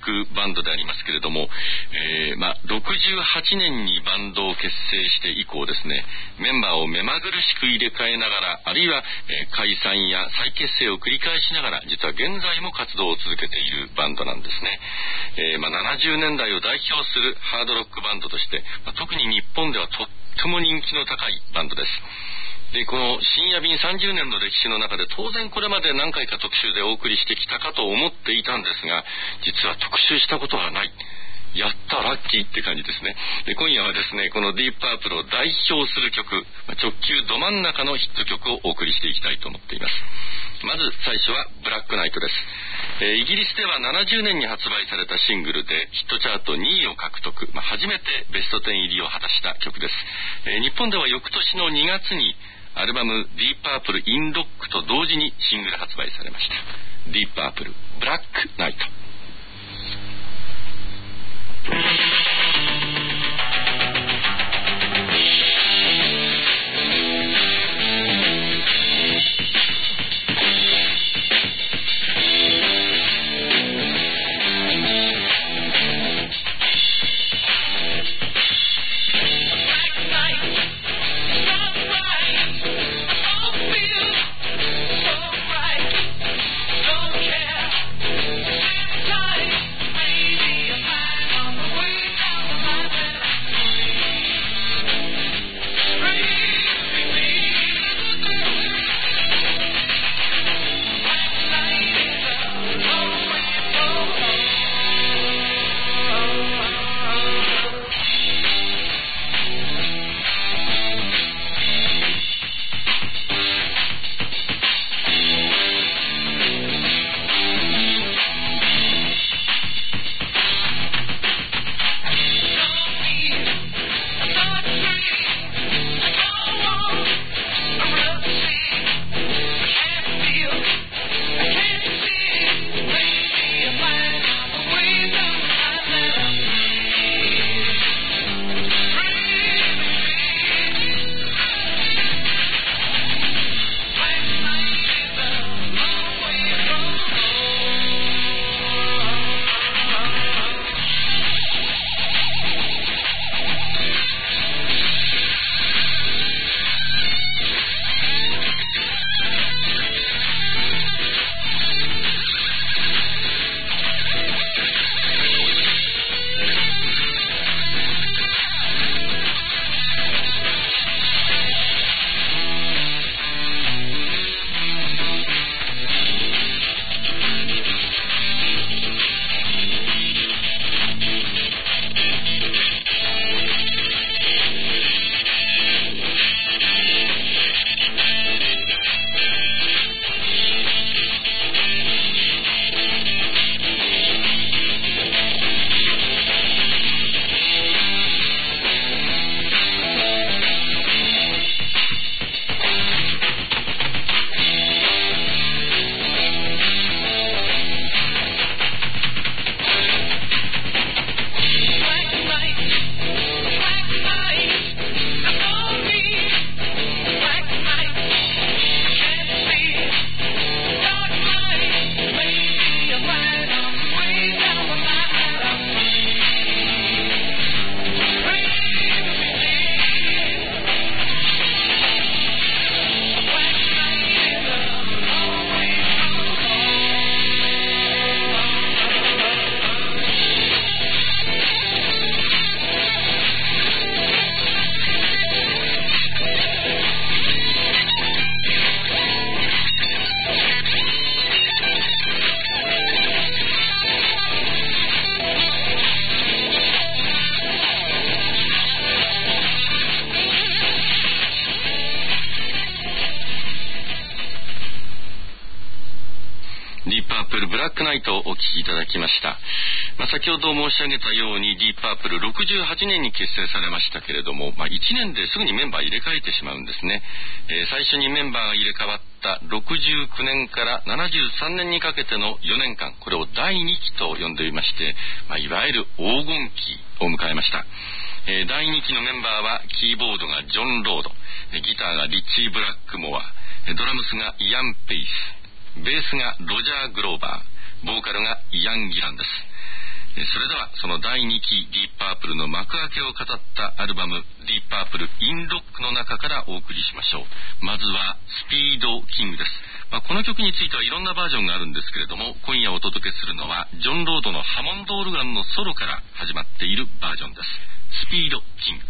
クバンドでありますけれども、68年にバンドを結成して以降ですね、メンバーを目まぐるしく入れ替えながら、あるいは、解散や再結成を繰り返しながら、実は現在も活動を続けているバンドなんですね。70年代を代表するハードロックバンドとして、特に日本ではとっても人気の高いバンドです。で、この深夜便30年の歴史の中で、当然これまで何回か特集でお送りしてきたかと思っていたんですが、実は特集したことはない。やったラッキーって感じですね。で、今夜はですね、このディープパープルを代表する曲、直球ど真ん中のヒット曲をお送りしていきたいと思っています。まず最初はブラックナイトです。イギリスでは70年に発売されたシングルでヒットチャート2位を獲得、初めてベスト10入りを果たした曲です。日本では翌年の2月にアルバムディープパープルインロックと同時にシングル発売されました。ディープパープルブラックナイト。ブラックナイトをお聴きいただきました。先ほど申し上げたようにディープパープル68年に結成されましたけれども、1年ですぐにメンバー入れ替えてしまうんですね。最初にメンバーが入れ替わった69年から73年にかけての4年間、これを第2期と呼んでいまして、いわゆる黄金期を迎えました。第2期のメンバーはキーボードがジョン・ロード、ギターがリッチー・ブラックモア、ドラムスがイアン・ペイス、ベースがロジャー・グローバー、ボーカルがイアン・ギランです。 それではその第2期ディープパープルの幕開けを語ったアルバムディープパープルインロックの中からお送りしましょう。まずはスピードキングです。この曲についてはいろんなバージョンがあるんですけれども、今夜お届けするのはジョン・ロードのハモンドオルガンのソロから始まっているバージョンです。スピードキング。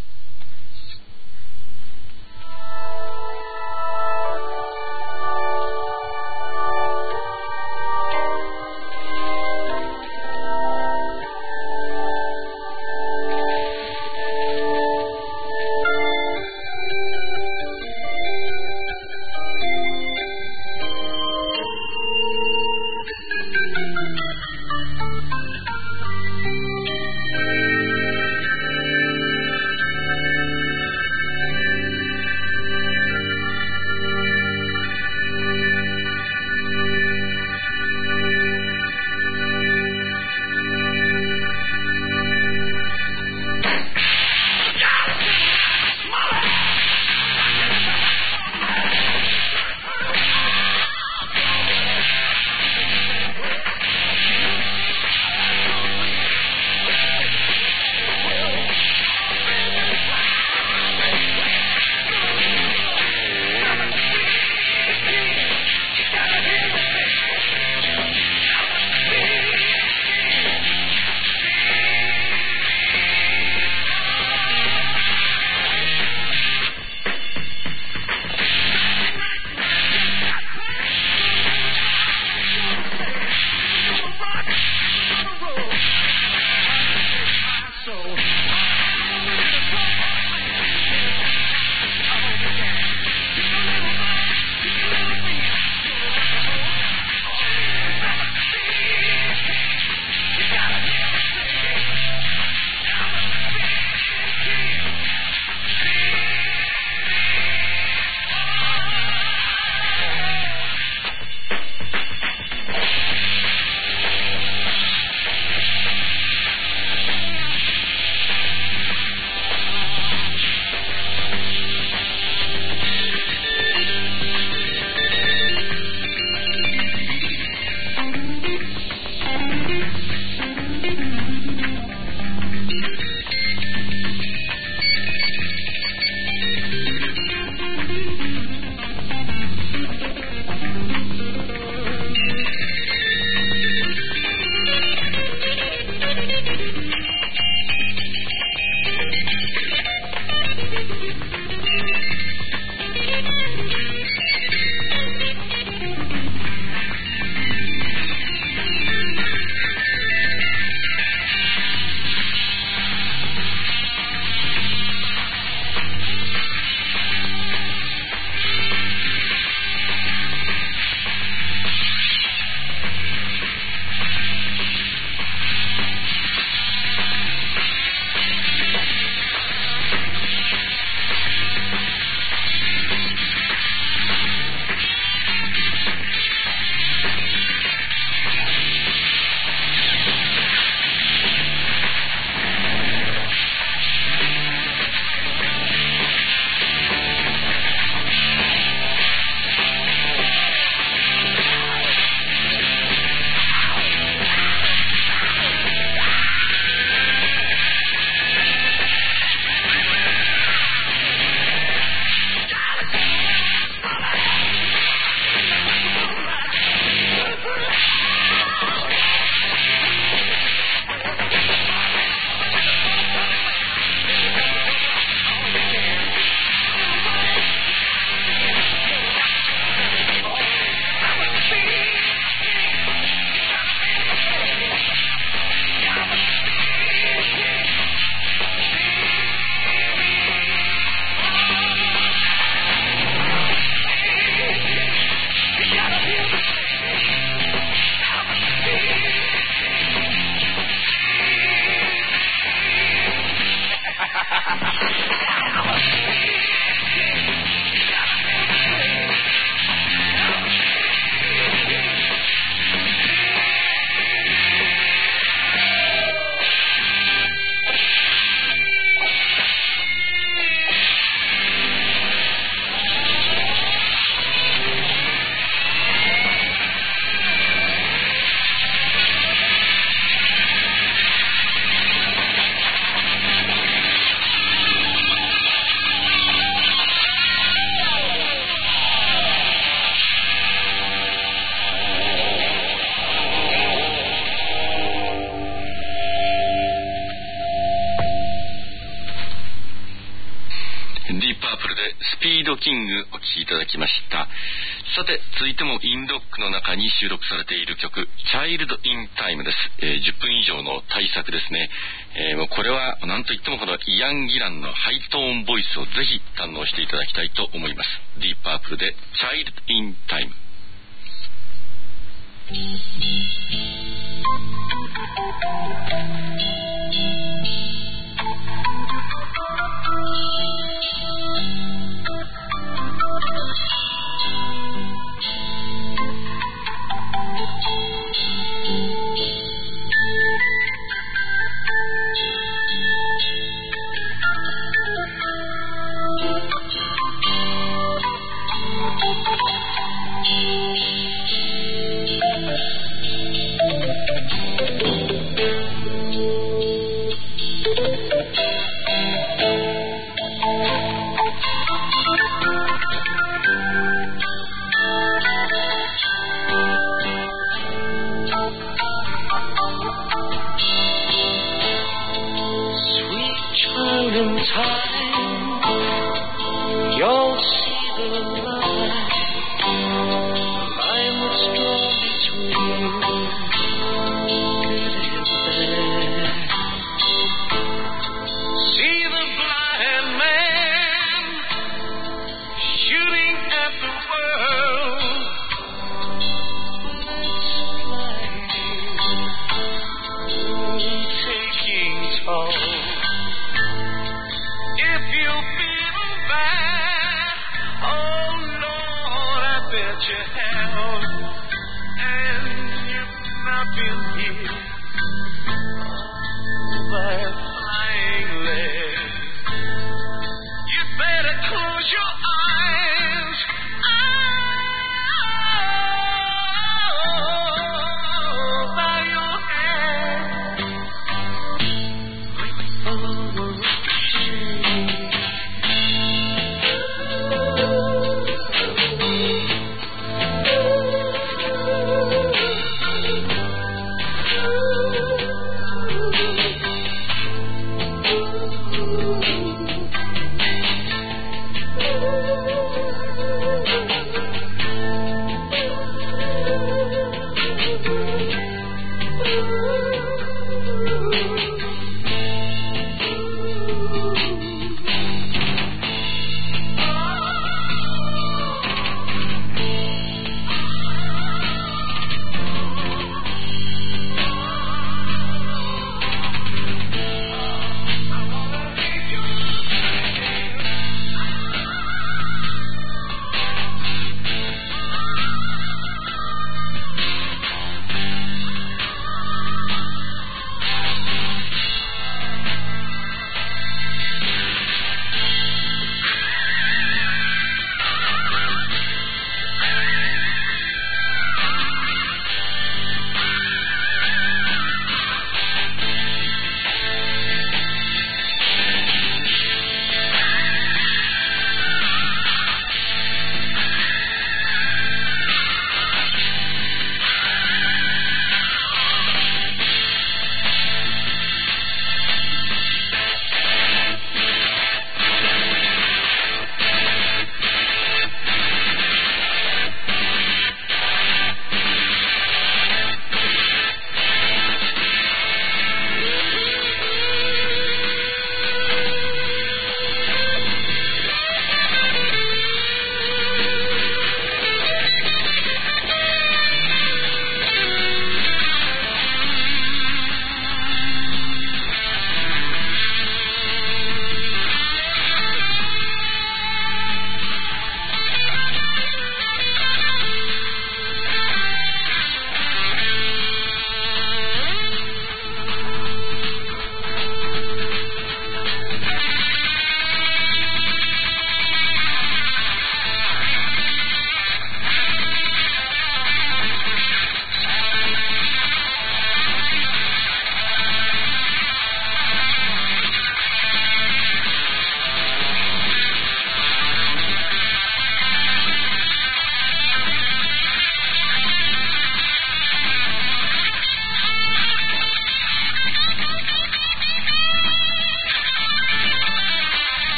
ドキングお聴きいただきました。さて続いてもインロックの中に収録されている曲、チャイルドインタイムです。10分以上の大作ですね。もうこれは何といってもこのイアン・ギランのハイトーンボイスをぜひ堪能していただきたいと思います。ディープパープルでチャイルドインタイム。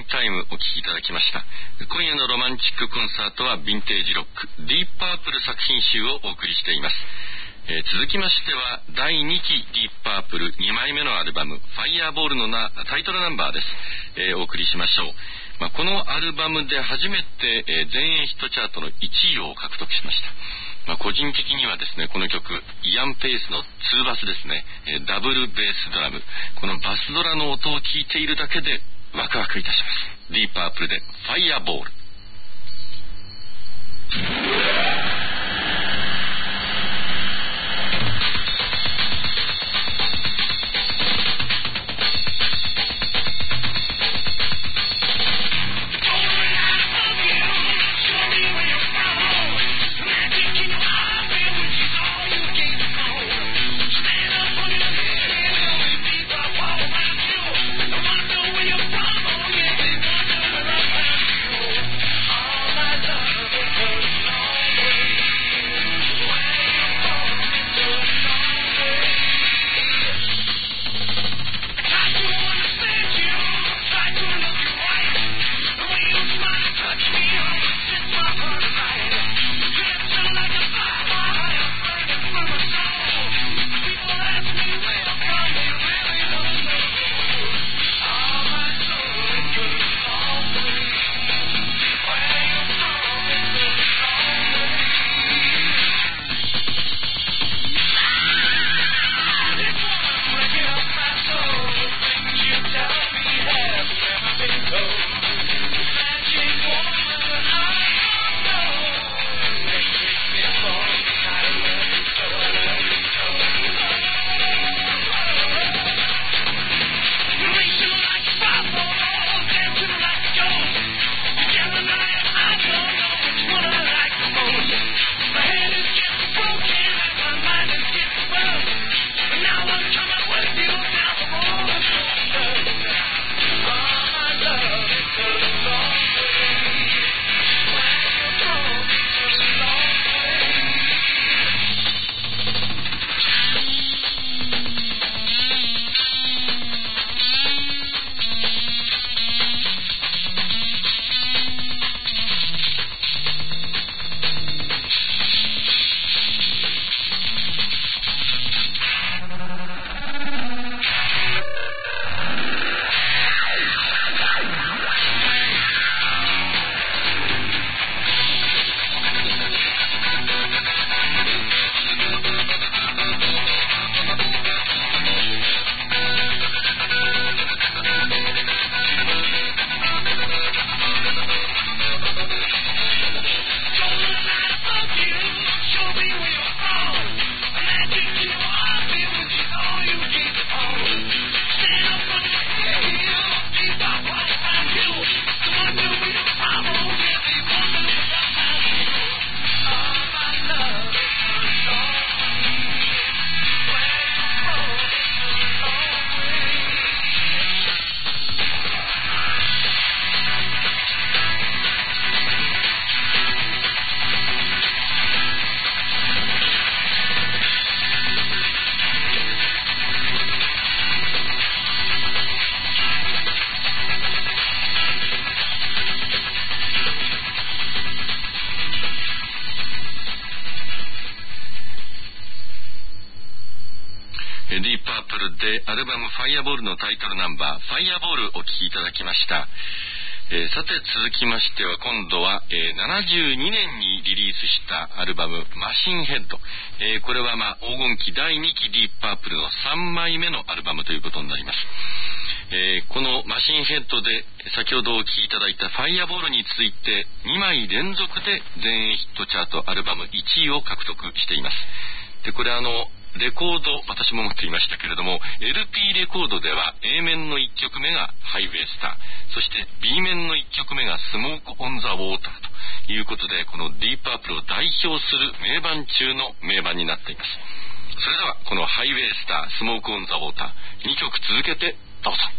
タイムお聴きいただきました。今夜のロマンチックコンサートはヴィンテージロックディープパープル作品集をお送りしています。続きましては第2期ディープパープル2枚目のアルバムファイヤーボールのタイトルナンバーです。お送りしましょう。このアルバムで初めて全英ヒットチャートの1位を獲得しました。個人的にはですね、この曲イアン・ペイスの2バスですね、ダブルベースドラム、このバスドラの音を聞いているだけでワクワクいたします。ディープパープルでファイヤーボール。ディープパープルでアルバムファイアボールのタイトルナンバーファイアボールお聴きいただきました。さて続きましては今度は、72年にリリースしたアルバムマシンヘッド、これは黄金期第2期ディープパープルの3枚目のアルバムということになります。このマシンヘッドで先ほどお聴きいただいたファイアボールについて2枚連続で全英ヒットチャートアルバム1位を獲得しています。でこれレコード私も持っていましたけれども LP レコードでは A 面の1曲目がハイウェイスター、そして B 面の1曲目がスモークオンザウォーターということで、このディープパープルを代表する名盤中の名盤になっています。それではこのハイウェイスター、スモークオンザウォーター2曲続けてどうぞ。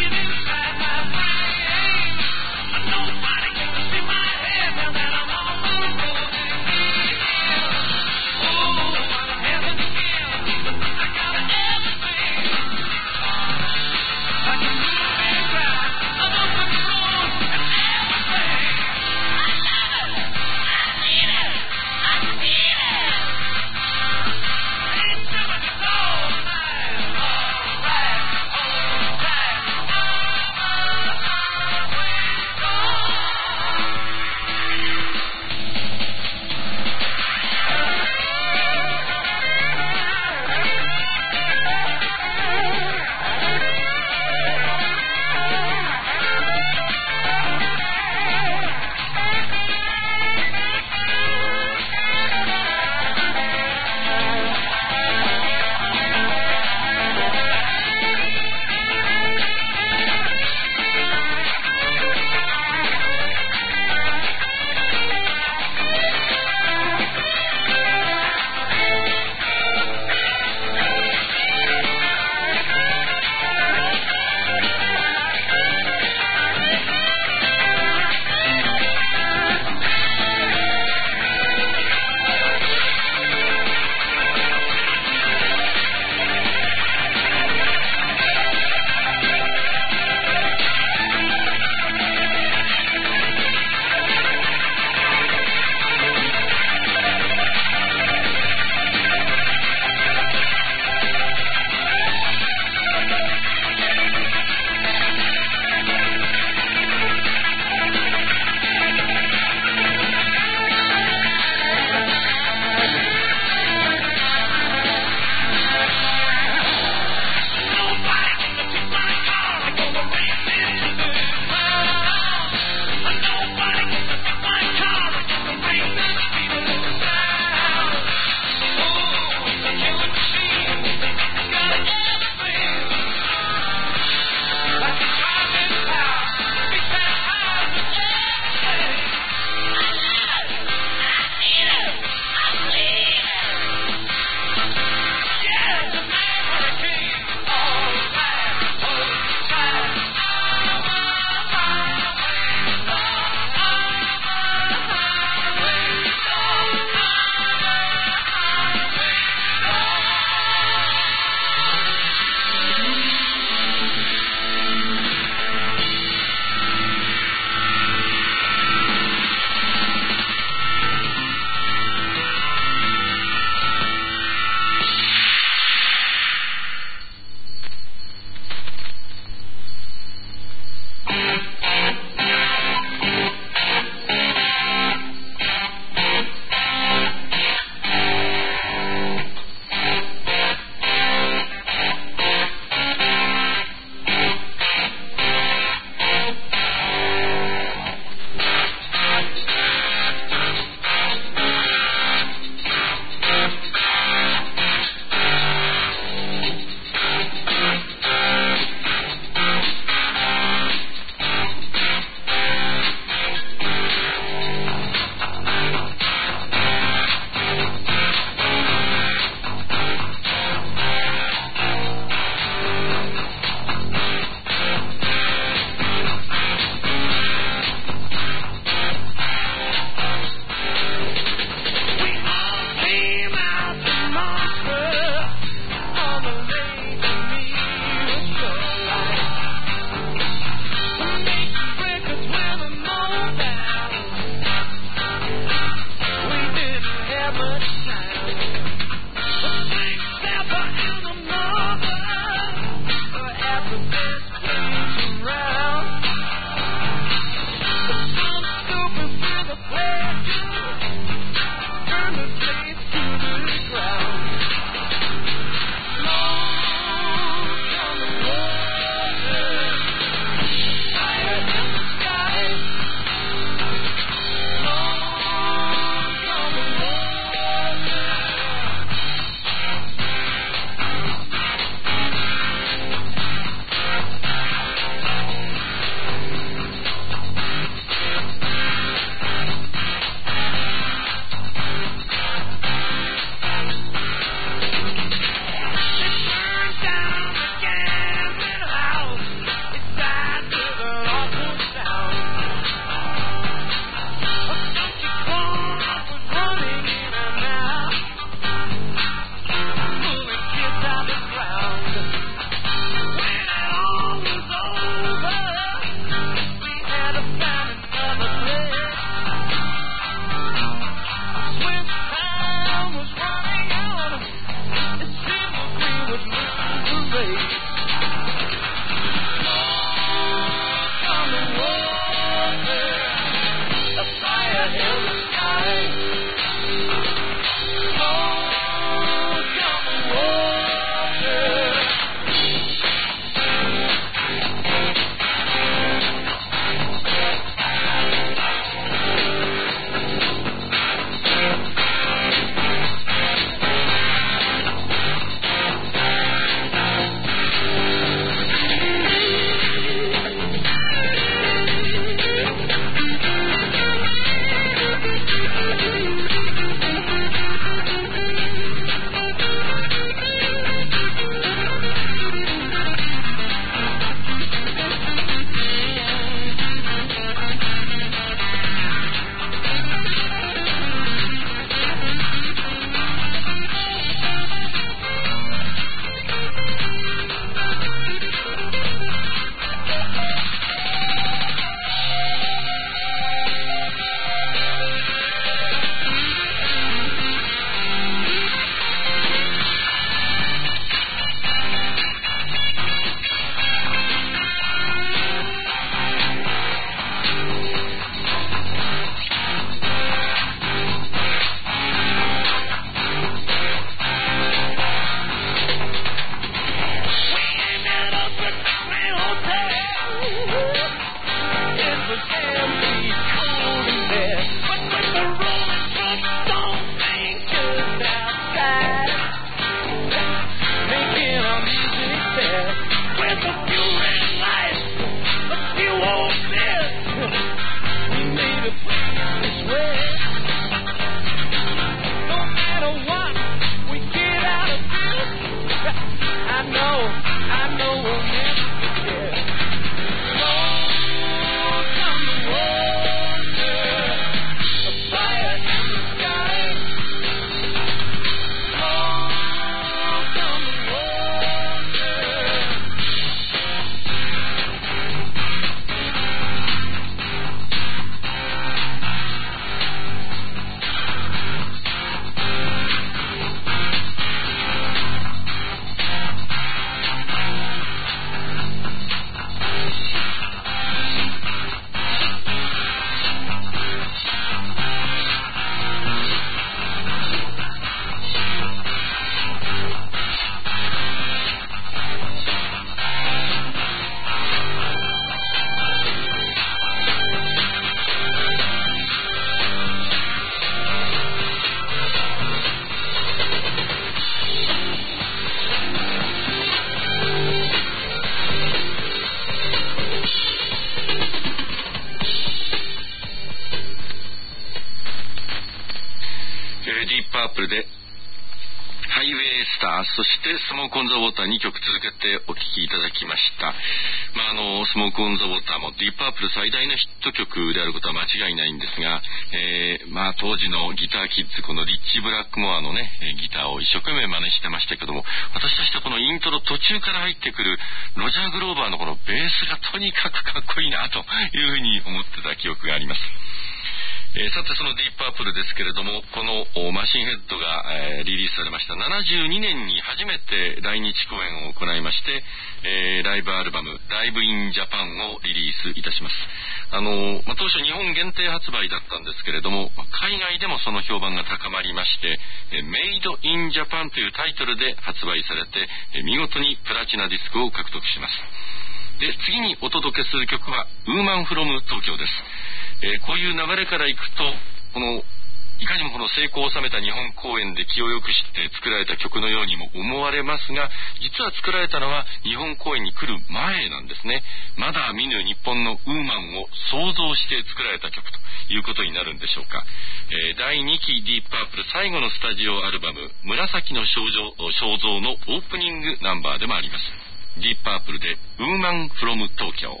プルでハイウェイスター、そしてスモークオンザウォーター2曲続けてお聴きいただきました。スモークオンザウォーターもディープパープル最大のヒット曲であることは間違いないんですが、当時のギターキッズ、このリッチ・ブラックモアのね、ギターを一生懸命真似してましたけども、私としてはこのイントロ途中から入ってくるロジャー・グローバーのこのベースがとにかくかっこいいなというふうに思ってた記憶があります。さてそのディープパープルですけれども、このマシンヘッドが、リリースされました72年に初めて来日公演を行いまして、ライブアルバムライブインジャパンをリリースいたします。当初日本限定発売だったんですけれども、海外でもその評判が高まりまして、メイドインジャパンというタイトルで発売されて、見事にプラチナディスクを獲得します。で、次にお届けする曲はウーマンフロム東京です。こういう流れからいくと、いかにもこの成功を収めた日本公演で気をよくして作られた曲のようにも思われますが、実は作られたのは日本公演に来る前なんですね。まだ見ぬ日本のウーマンを想像して作られた曲ということになるんでしょうか。第2期ディープパープル最後のスタジオアルバム紫の肖像のオープニングナンバーでもあります。ディープパープルでウーマンフロム東京。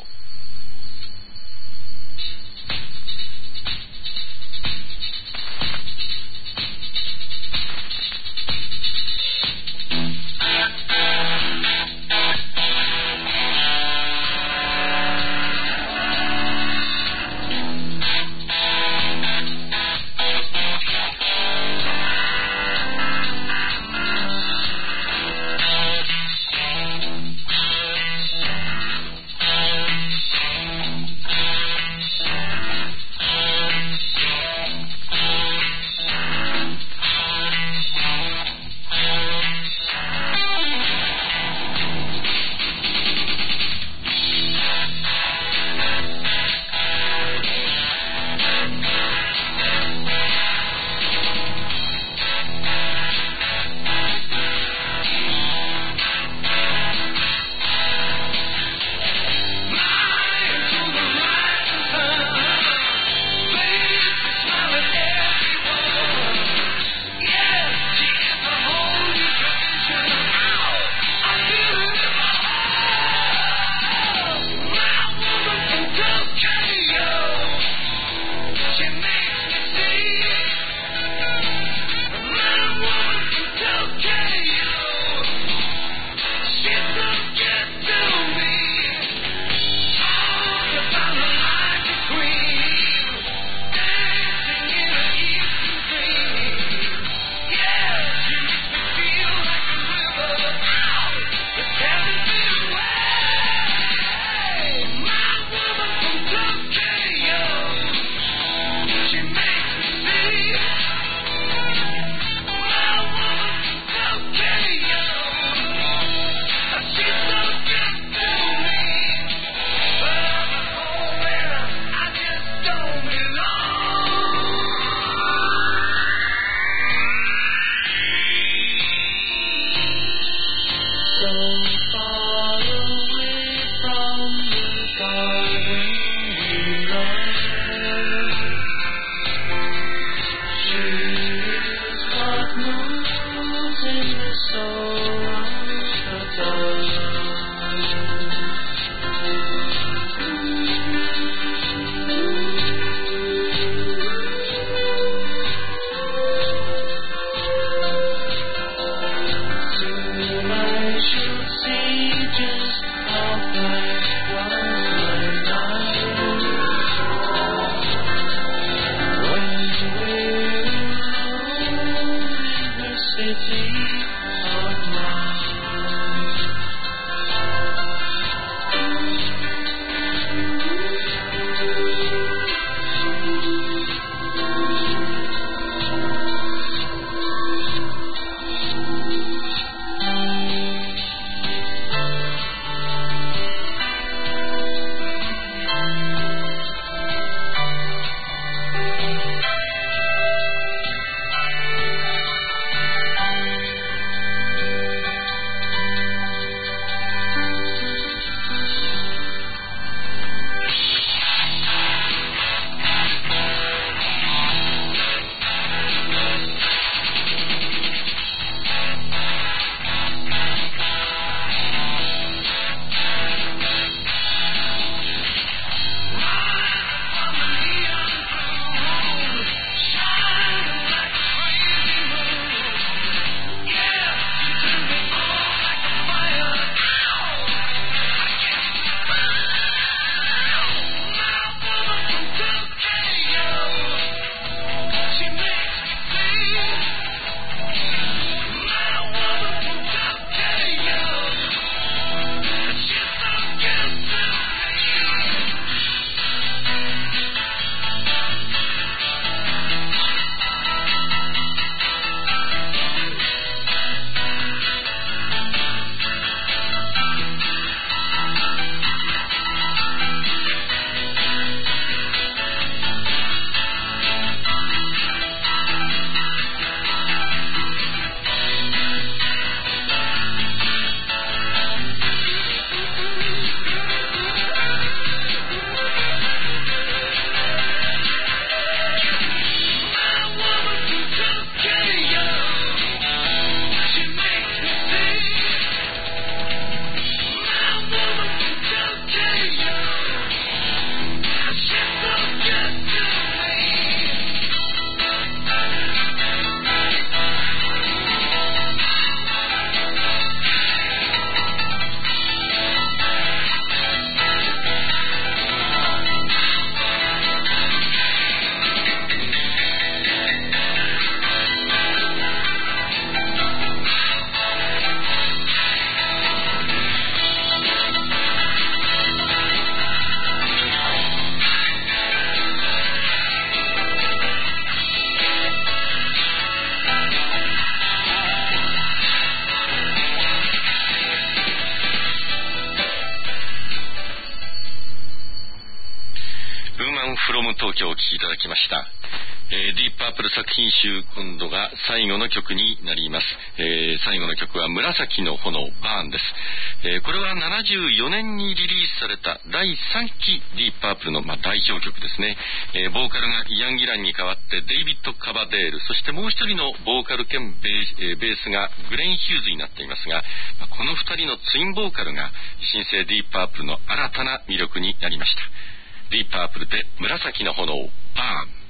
ンフロム東京をお聴きいただきました。ディープパープル作品集、今度が最後の曲になります。最後の曲は紫の炎、バーンです。これは74年にリリースされた第3期ディープパープルの、代表曲ですね。ボーカルがイアン・ギランに代わってデイビッド・カバデール、そしてもう一人のボーカル兼ベースがグレン・ヒューズになっていますが、この二人のツインボーカルが新生ディープパープルの新たな魅力になりました。ディープパープルで紫の炎、バーン。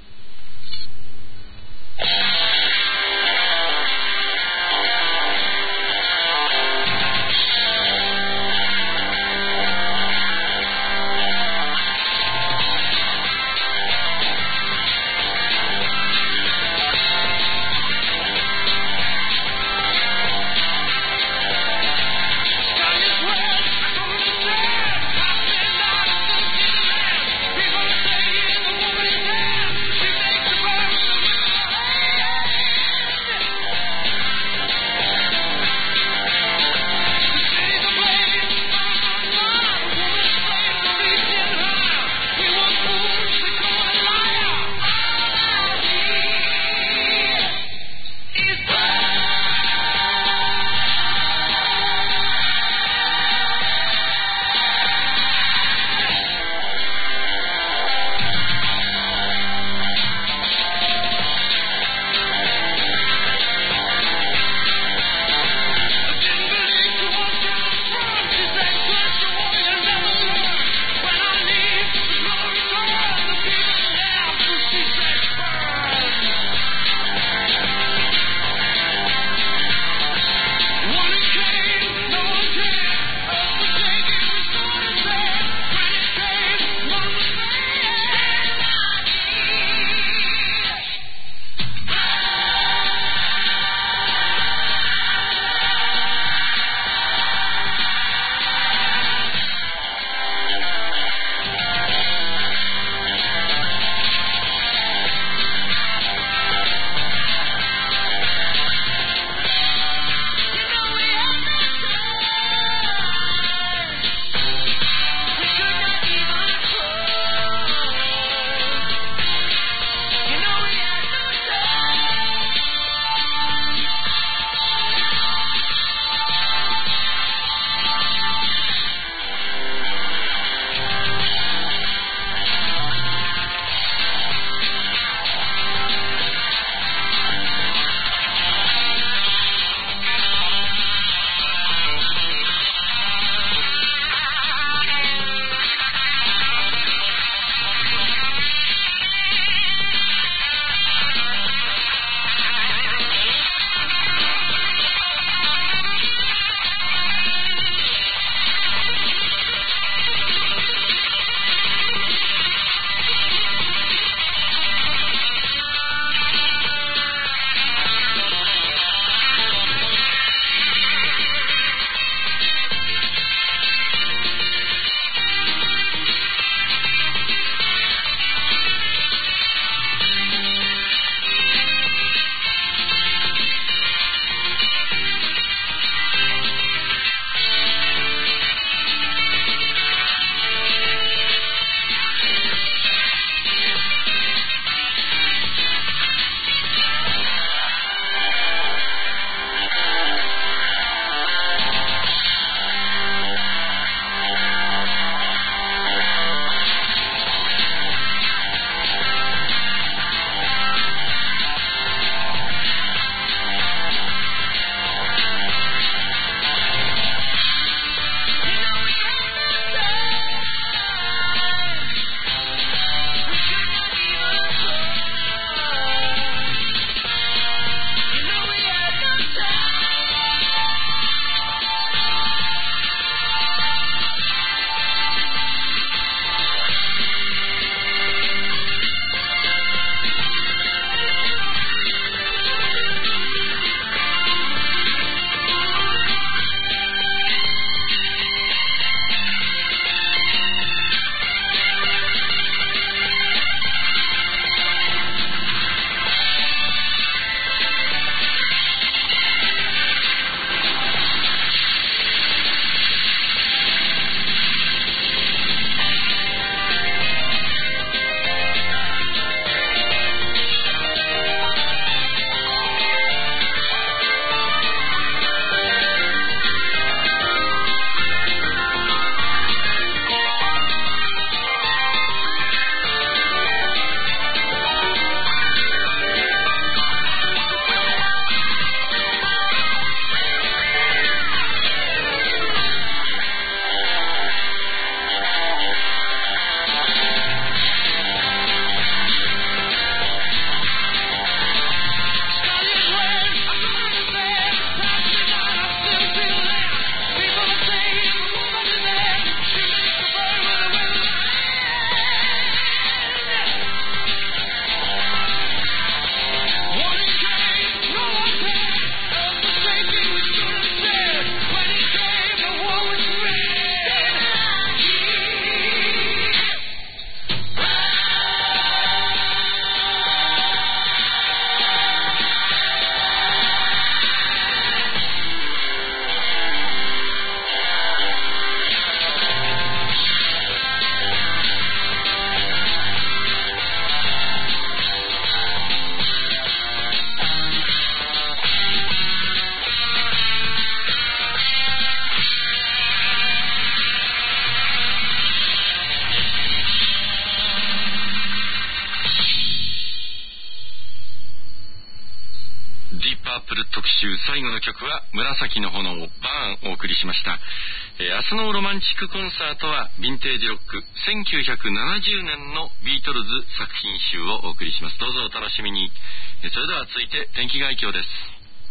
特集最後の曲は紫の炎バーンお送りしました。明日のロマンチックコンサートはヴィンテージロック1970年のビートルズ作品集をお送りします。どうぞお楽しみに。それでは続いて天気概況です。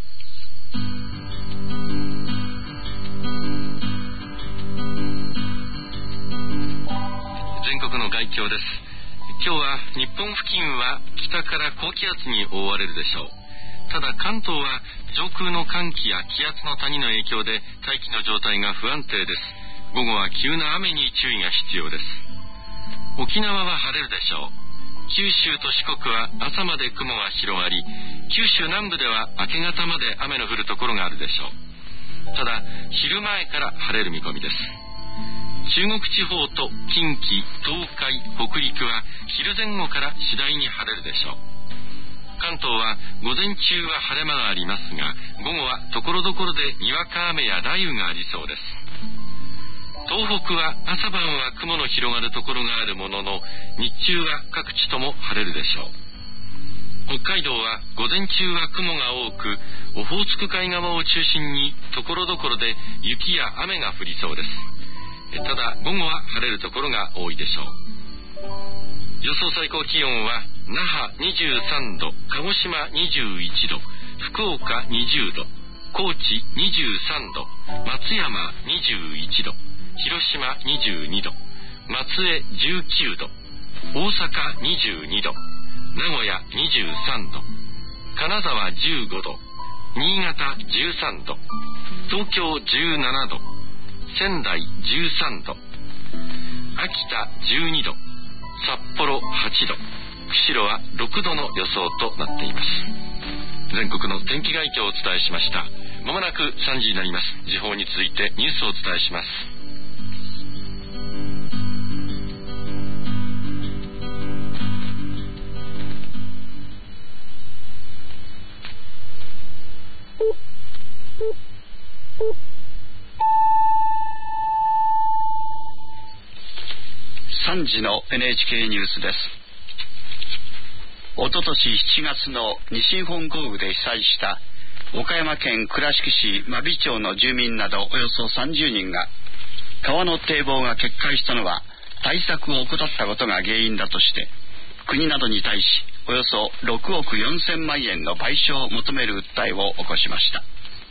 全国の概況です。今日は日本付近は北から高気圧に覆われるでしょう。ただ関東は上空の寒気や気圧の谷の影響で大気の状態が不安定です。午後は急な雨に注意が必要です。沖縄は晴れるでしょう。九州と四国は朝まで雲が広がり、九州南部では明け方まで雨の降るところがあるでしょう。ただ昼前から晴れる見込みです。中国地方と近畿、東海、北陸は昼前後から次第に晴れるでしょう。関東は午前中は晴れ間がありますが、午後はところどころでにわか雨や雷雨がありそうです。東北は朝晩は雲の広がるところがあるものの、日中は各地とも晴れるでしょう。北海道は午前中は雲が多く、オホーツク海側を中心にところどころで雪や雨が降りそうです。ただ午後は晴れるところが多いでしょう。予想最高気温は那覇23度、鹿児島21度、福岡20度、高知23度、松山21度、広島22度、松江19度、大阪22度、名古屋23度、金沢15度、新潟13度、東京17度、仙台13度、秋田12度、札幌8度、釧路は6度の予想となっています。全国の天気概況をお伝えしました。まもなく3時になります。時報に続いてニュースをお伝えします。 3時の NHK ニュースです。おととし7月の西日本豪雨で被災した岡山県倉敷市真備町の住民などおよそ30人が、川の堤防が決壊したのは対策を怠ったことが原因だとして、国などに対しおよそ6億4000万円の賠償を求める訴えを起こしました。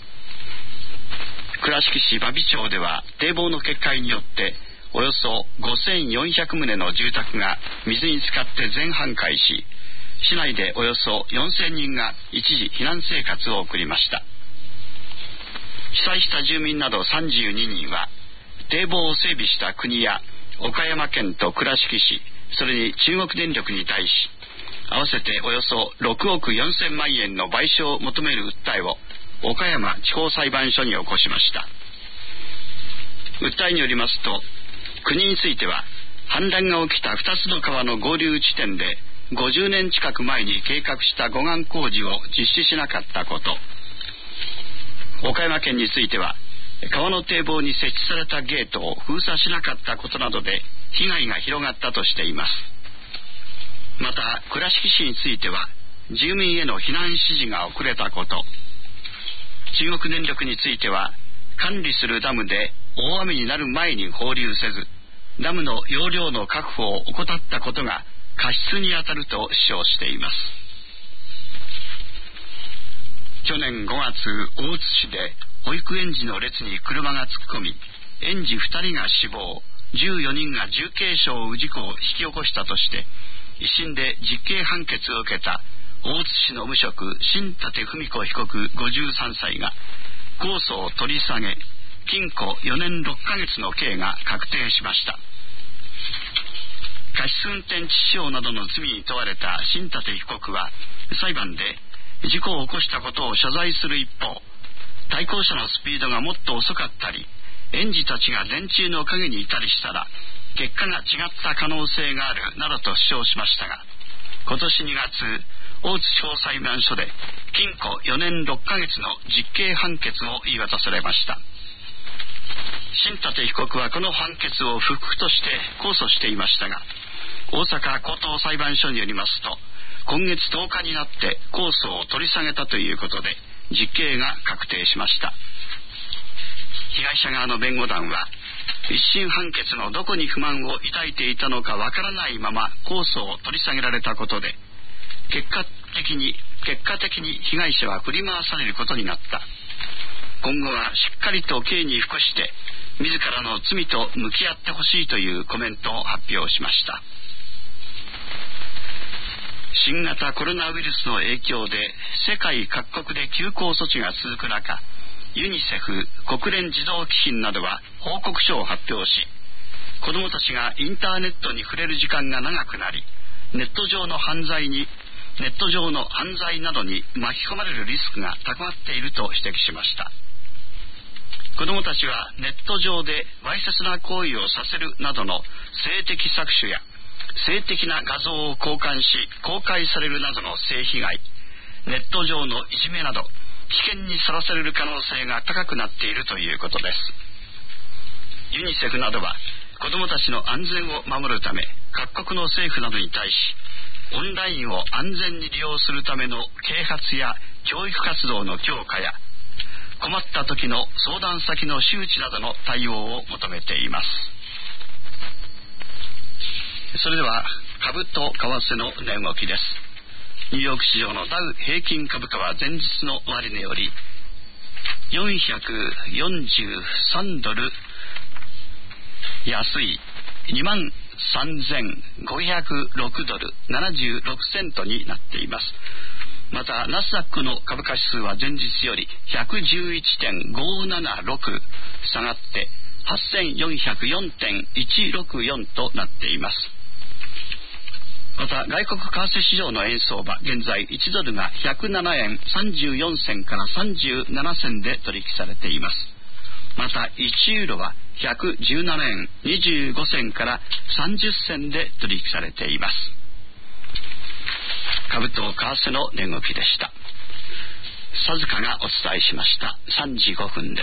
倉敷市真備町では堤防の決壊によっておよそ5400棟の住宅が水に浸かって全半壊し、市内でおよそ4000人が一時避難生活を送りました。被災した住民など32人は、堤防を整備した国や岡山県と倉敷市、それに中国電力に対し、合わせておよそ6億4000万円の賠償を求める訴えを岡山地方裁判所に起こしました。訴えによりますと、国については氾濫が起きた2つの川の合流地点で50年近く前に計画した護岸工事を実施しなかったこと、岡山県については川の堤防に設置されたゲートを封鎖しなかったことなどで被害が広がったとしています。また倉敷市については住民への避難指示が遅れたこと、中国電力については管理するダムで大雨になる前に放流せず、ダムの容量の確保を怠ったことが過失にあたると主張しています。去年5月、大津市で保育園児の列に車が突っ込み、園児2人が死亡、14人が重軽傷を負う事故を引き起こしたとして、一審で実刑判決を受けた大津市の無職新立文子被告53歳が控訴を取り下げ、禁錮4年6ヶ月の刑が確定しました。過失運転致死傷などの罪に問われた新立被告は裁判で事故を起こしたことを謝罪する一方、対向車のスピードがもっと遅かったり、園児たちが電柱の陰にいたりしたら結果が違った可能性があるなどと主張しましたが、今年2月、大津地方裁判所で禁錮4年6ヶ月の実刑判決を言い渡されました。新立被告はこの判決を不服として控訴していましたが、大阪高等裁判所によりますと、今月10日になって控訴を取り下げたということで、 実刑が確定しました。被害者側の弁護団は、一審判決のどこに不満を抱いていたのかわからないまま控訴を取り下げられたことで、結果的に被害者は振り回されることになった。今後はしっかりと刑に服して自らの罪と向き合ってほしいというコメントを発表しました。新型コロナウイルスの影響で世界各国で休校措置が続く中、ユニセフ国連児童基金などは報告書を発表し、子どもたちがインターネットに触れる時間が長くなり、ネット上の犯罪などに巻き込まれるリスクが高まっていると指摘しました。子どもたちはネット上でわいせつな行為をさせるなどの性的搾取や性的な画像を交換し公開されるなどの性被害、ネット上のいじめなど危険にさらされる可能性が高くなっているということです。ユニセフなどは子どもたちの安全を守るため、各国の政府などに対し、オンラインを安全に利用するための啓発や教育活動の強化や、困った時の相談先の周知などの対応を求めています。それでは株と為替の値動きです。ニューヨーク市場のダウ平均株価は前日の終値より443ドル安い 23,506 ドル76セントになっています。またナスダックの株価指数は前日より 111.576 下がって 8404.164 となっています。また外国為替市場の円相場、現在1ドルが107円34銭から37銭で取引されています。また1ユーロは117円25銭から30銭で取引されています。株と為替の値動きでした。さずかがお伝えしました。3時5分です。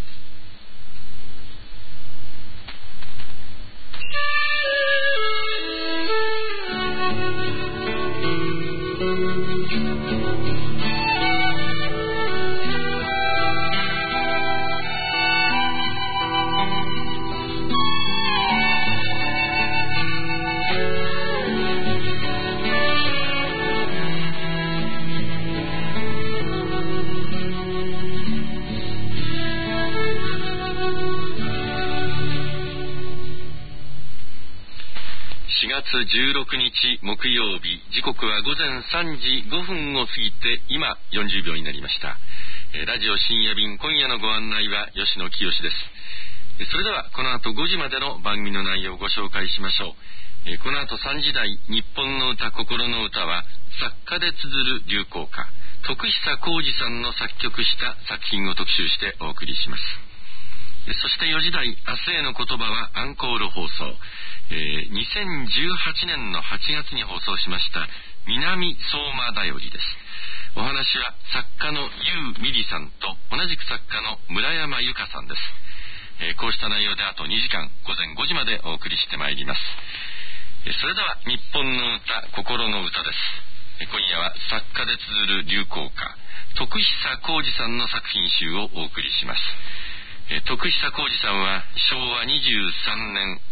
4月16日木曜日、時刻は午前3時5分を過ぎて今40秒になりました。ラジオ深夜便、今夜のご案内は吉野清です。それではこの後5時までの番組の内容をご紹介しましょう。この後3時台、日本の歌心の歌は作家で綴る流行歌、徳久浩二さんの作曲した作品を特集してお送りします。そして4時台、明日への言葉はアンコール放送。2018年の8月に放送しました南相馬だよりです。お話は作家のユー・ミリさんと同じく作家の村山由佳さんです。こうした内容であと2時間、午前5時までお送りしてまいります。それでは日本の歌、心の歌です。今夜は作家で綴る流行歌、徳久浩二さんの作品集をお送りします。徳久浩二さんは昭和23年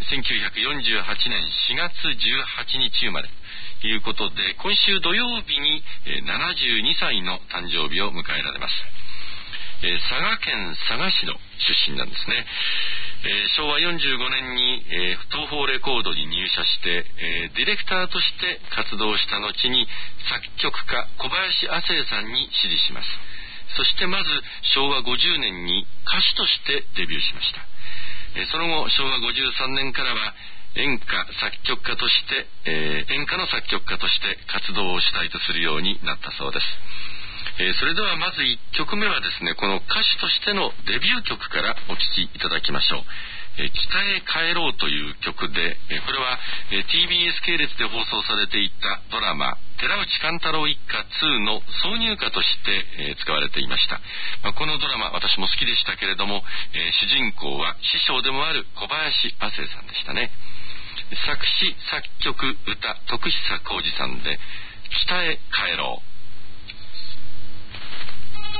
1948年4月18日生まれということで、今週土曜日に72歳の誕生日を迎えられます。佐賀県佐賀市の出身なんですね。昭和45年に東宝レコードに入社して、ディレクターとして活動した後に作曲家小林亜生さんに師事します。そしてまず昭和50年に歌手としてデビューしました。その後昭和53年からは演歌の作曲家として活動を主体とするようになったそうです。それではまず1曲目はですね、この歌手としてのデビュー曲からお聴きいただきましょう。北へ帰ろうという曲で、これは TBS 系列で放送されていたドラマ寺内貫太郎一家2の挿入歌として使われていました。このドラマ私も好きでしたけれども、主人公は師匠でもある小林亜生さんでしたね。作詞作曲歌徳久浩二さんで北へ帰ろう。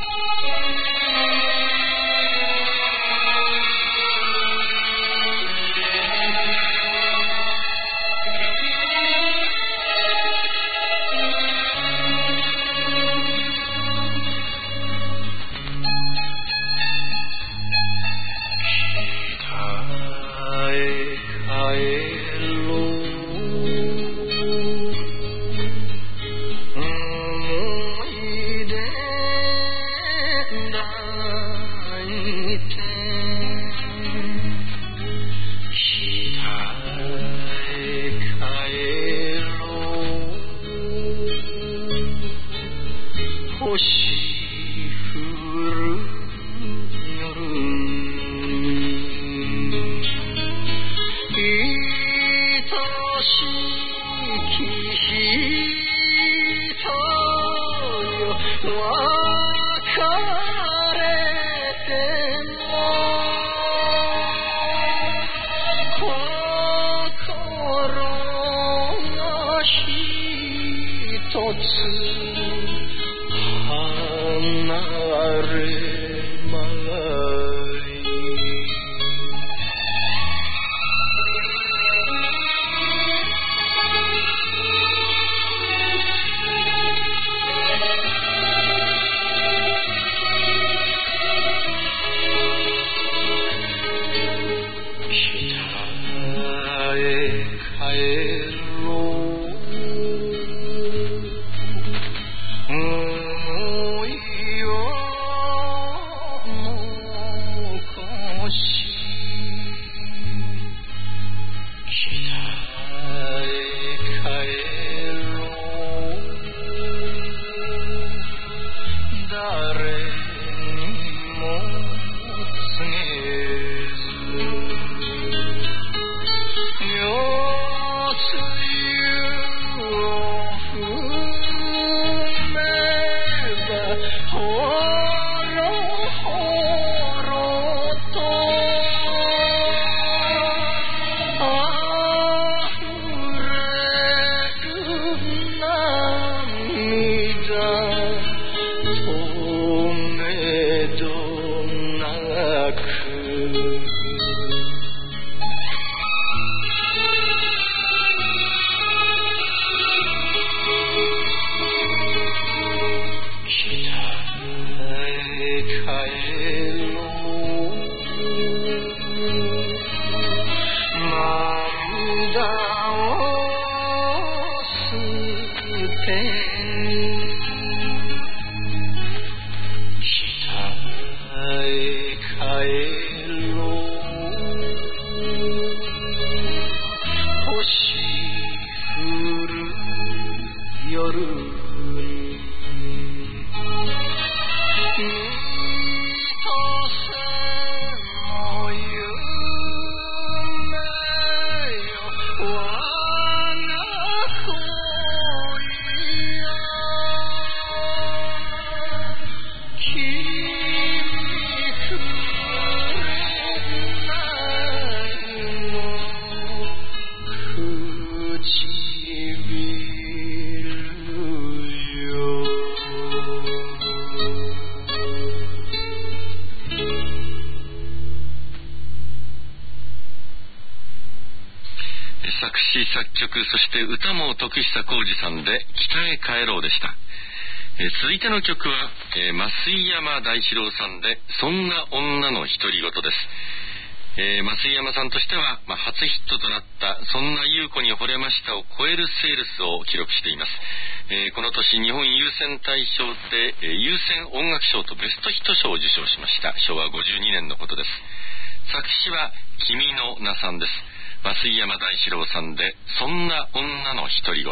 作曲、そして歌も徳久浩二さんで北へ帰ろうでした。続いての曲は、増井山大志郎さんでそんな女の独り言です。増井山さんとしては、初ヒットとなったそんな優子に惚れましたを超えるセールスを記録しています。この年日本優先大賞で、優先音楽賞とベストヒット賞を受賞しました。昭和52年のことです。作詞は君の名さんです。増井山大志郎さんでそんな女の独り言。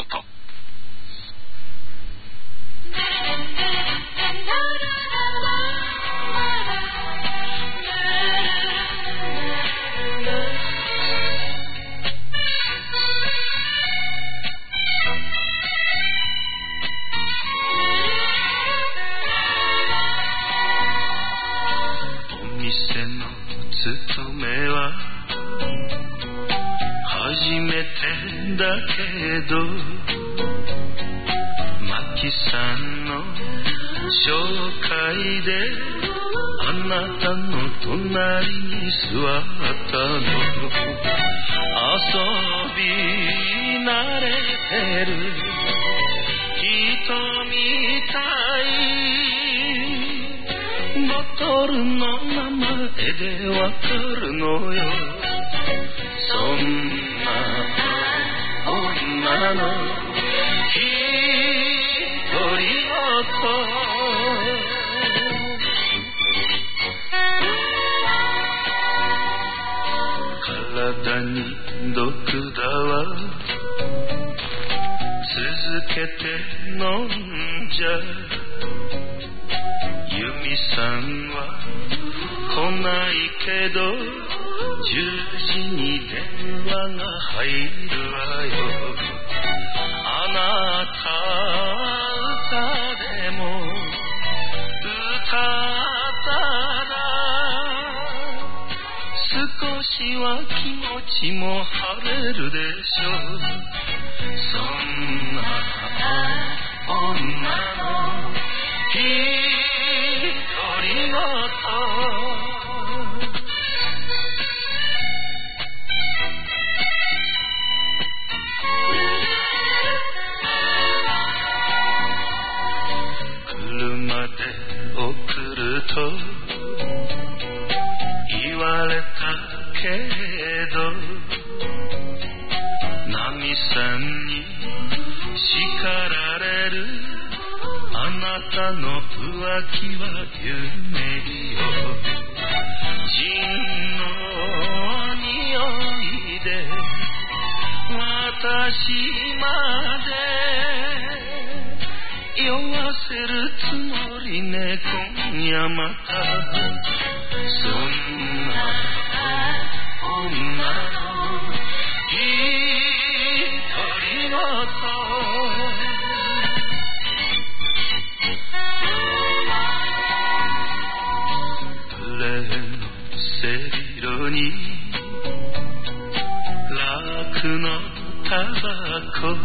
お店の勤めは初めてだけどマキさんの紹介であなたの隣に座ったの。遊び慣れてる人みたい。ボトルの名前でわかるのよ。そんな女の独り言。体に毒だわ続けて飲んじゃ。ユミさんは来ないけど10時に電話が入るわよ。あなた歌でも歌ったら少しは気持ちも晴れるでしょう。そんな女の独り言。車で送ると言われたけど、ナミさんに叱られるあなたの浮気は夢よ。ジンの匂いで私まで酔わせるつもりね。今夜またそんな女の独り言。プレーン背広にラクのタバコ。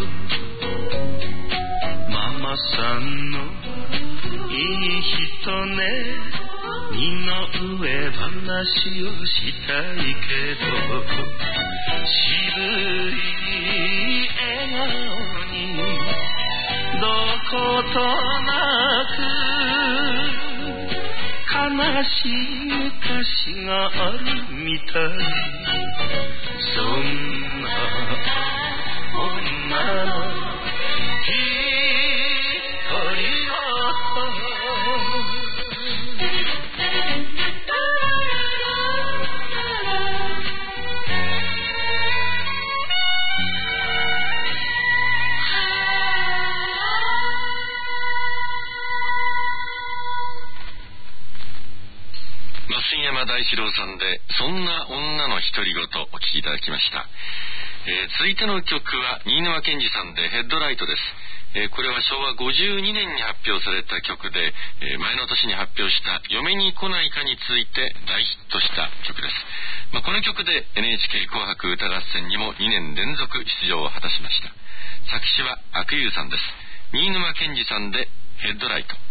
ママさんのいい人ね。身の上話をしたいけど渋い笑顔にどことなく悲しい昔があるみたい。そんな女の独り言。 増山大志郎さんでそんな女の独り言お聴きいただきました。続いての曲は新沼謙治さんでヘッドライトです。これは昭和52年に発表された曲で、前の年に発表した嫁に来ないかについて大ヒットした曲です。この曲で NHK 紅白歌合戦にも2年連続出場を果たしました。作詞は阿久悠さんです。新沼謙治さんでヘッドライト。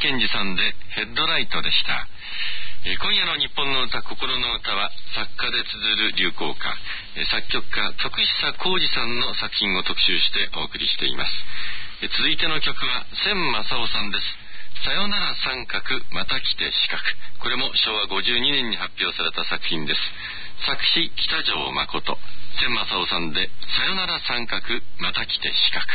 健二さんでヘッドライトでした。今夜の日本の歌、心の歌は作家で綴る流行歌、作曲家徳久浩二さんの作品を特集してお送りしています。続いての曲は千正夫さんです。さよなら三角また来て四角。これも昭和52年に発表された作品です。作詞北条誠、千正夫さんでさよなら三角また来て四角。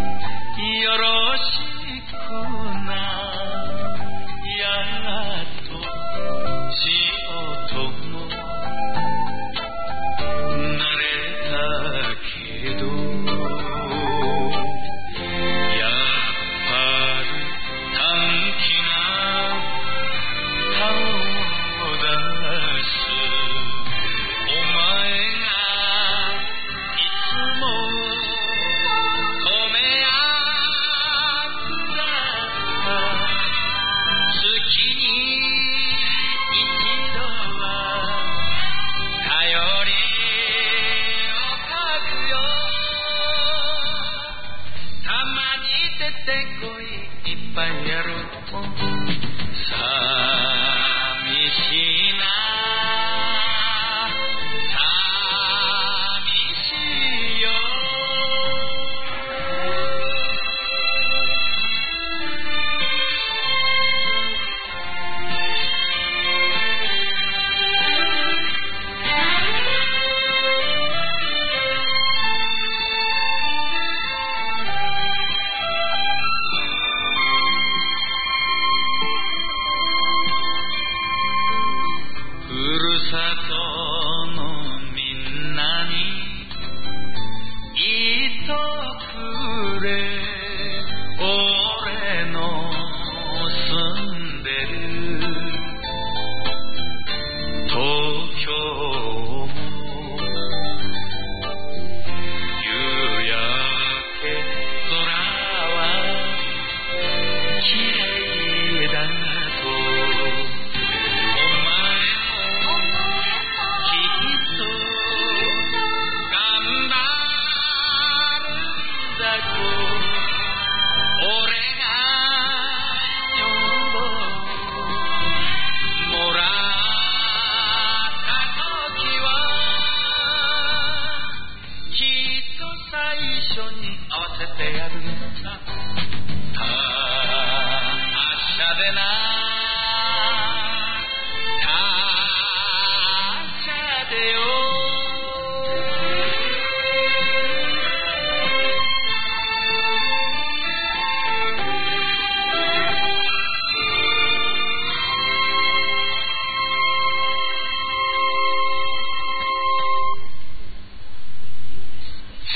よろしくなやがて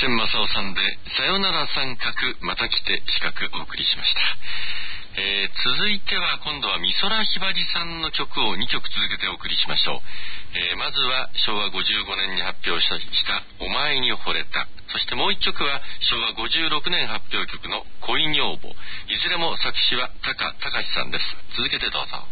千正夫さんでさよなら三角また来て四角お送りしました。続いては今度は美空ひばりさんの曲を2曲続けてお送りしましょう。まずは昭和55年に発表したお前に惚れた、そしてもう1曲は昭和56年発表曲の恋女房、いずれも作詞は高隆さんです。続けてどうぞ。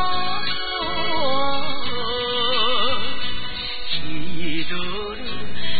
気取る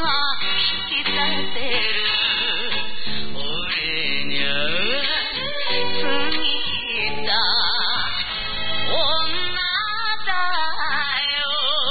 引き立てる俺にゃ過ぎた女だよ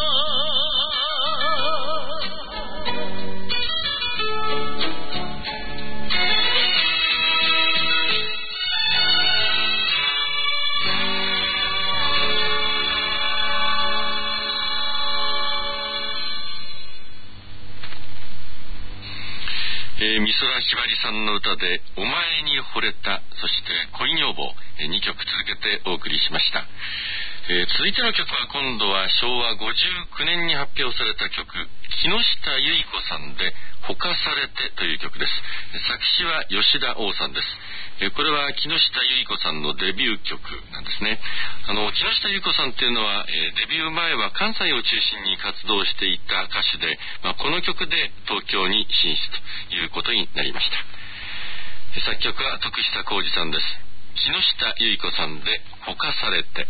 美空ひばりさんの歌で「お前に惚れた」、そして「恋女房」2曲続けてお送りしました。続いての曲は今度は昭和59年に発表された曲、木下ゆい子さんで「ほかされて」という曲です。作詞は吉田王さんです。これは木下ゆい子さんのデビュー曲なんですね。木下ゆい子さんっていうのは、デビュー前は関西を中心に活動していた歌手で、この曲で東京に進出ということになりました。作曲は徳久浩二さんです。木下ゆい子さんで「ほかされて」。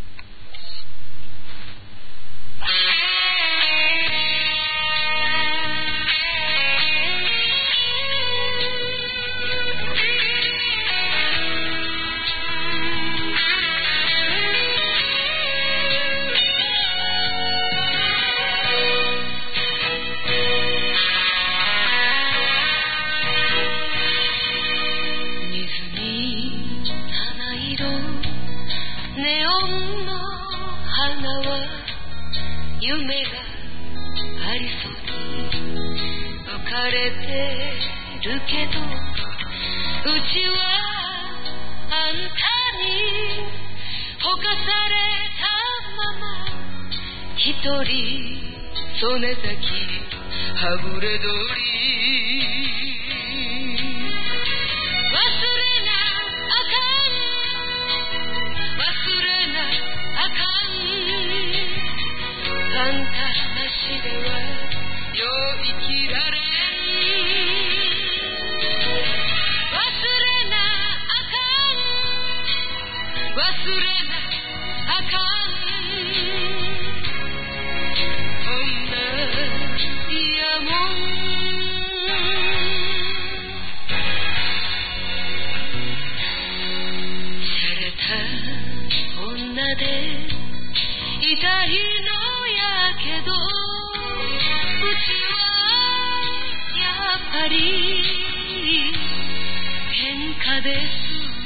夢がありそうに浮かれてるけど、うちはあんたにほかされたまま、一人曽根崎はぐれ鳥、忘れなあかん、忘れなあかん、あんたなしではよう生きられん、忘れなあかん、忘れなあかん、女やもん、洒落た女でいたいのやけど、うちはやっぱり喧嘩です。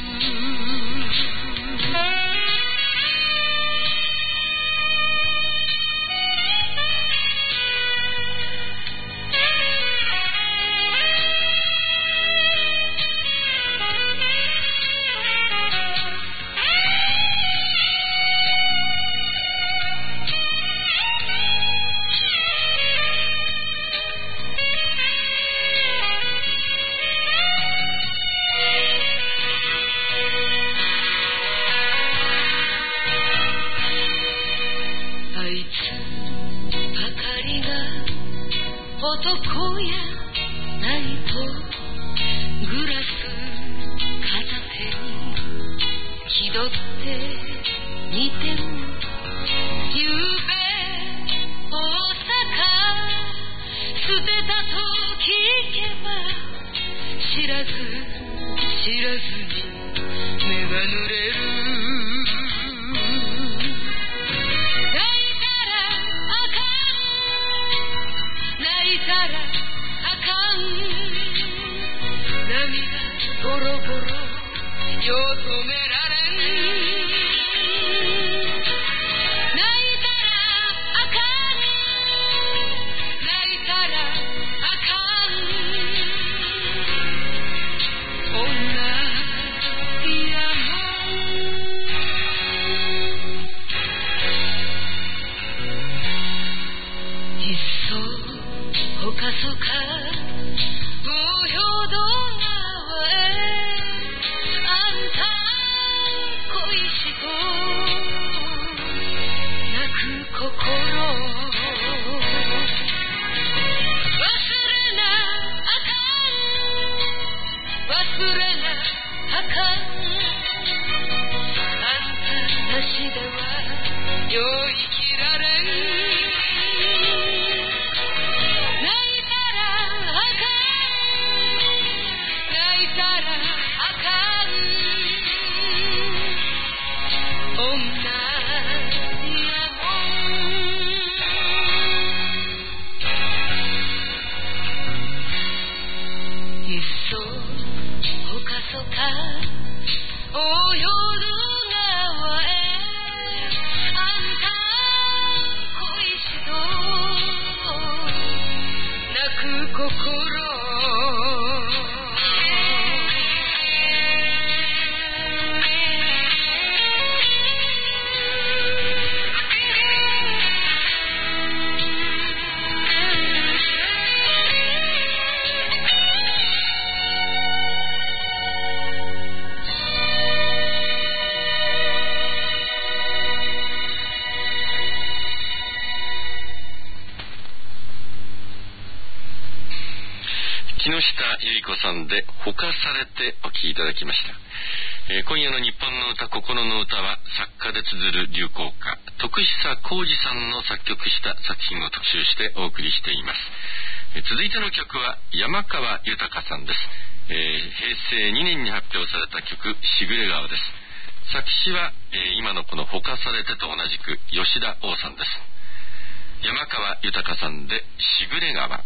男やないとグラス片手に気取って見ても、ゆうべ大阪捨てたと聞けば、知らず知らずに目が濡れる、ゴロゴロよう止められん、泣いたらあかん、泣いたらあかん、女やもん、いっそほかそかよう生きられん、泣いたら木下ゆい子さんでほかされてお聴きいただきました。今夜の日本の歌心の歌は作家で綴る流行歌徳久浩二さんの作曲した作品を特集してお送りしています。続いての曲は山川豊さんです。平成2年に発表された曲しぐれ川です。作詞は、今のこのほかされてと同じく吉田王さんです。山川豊さんでしぐれ川。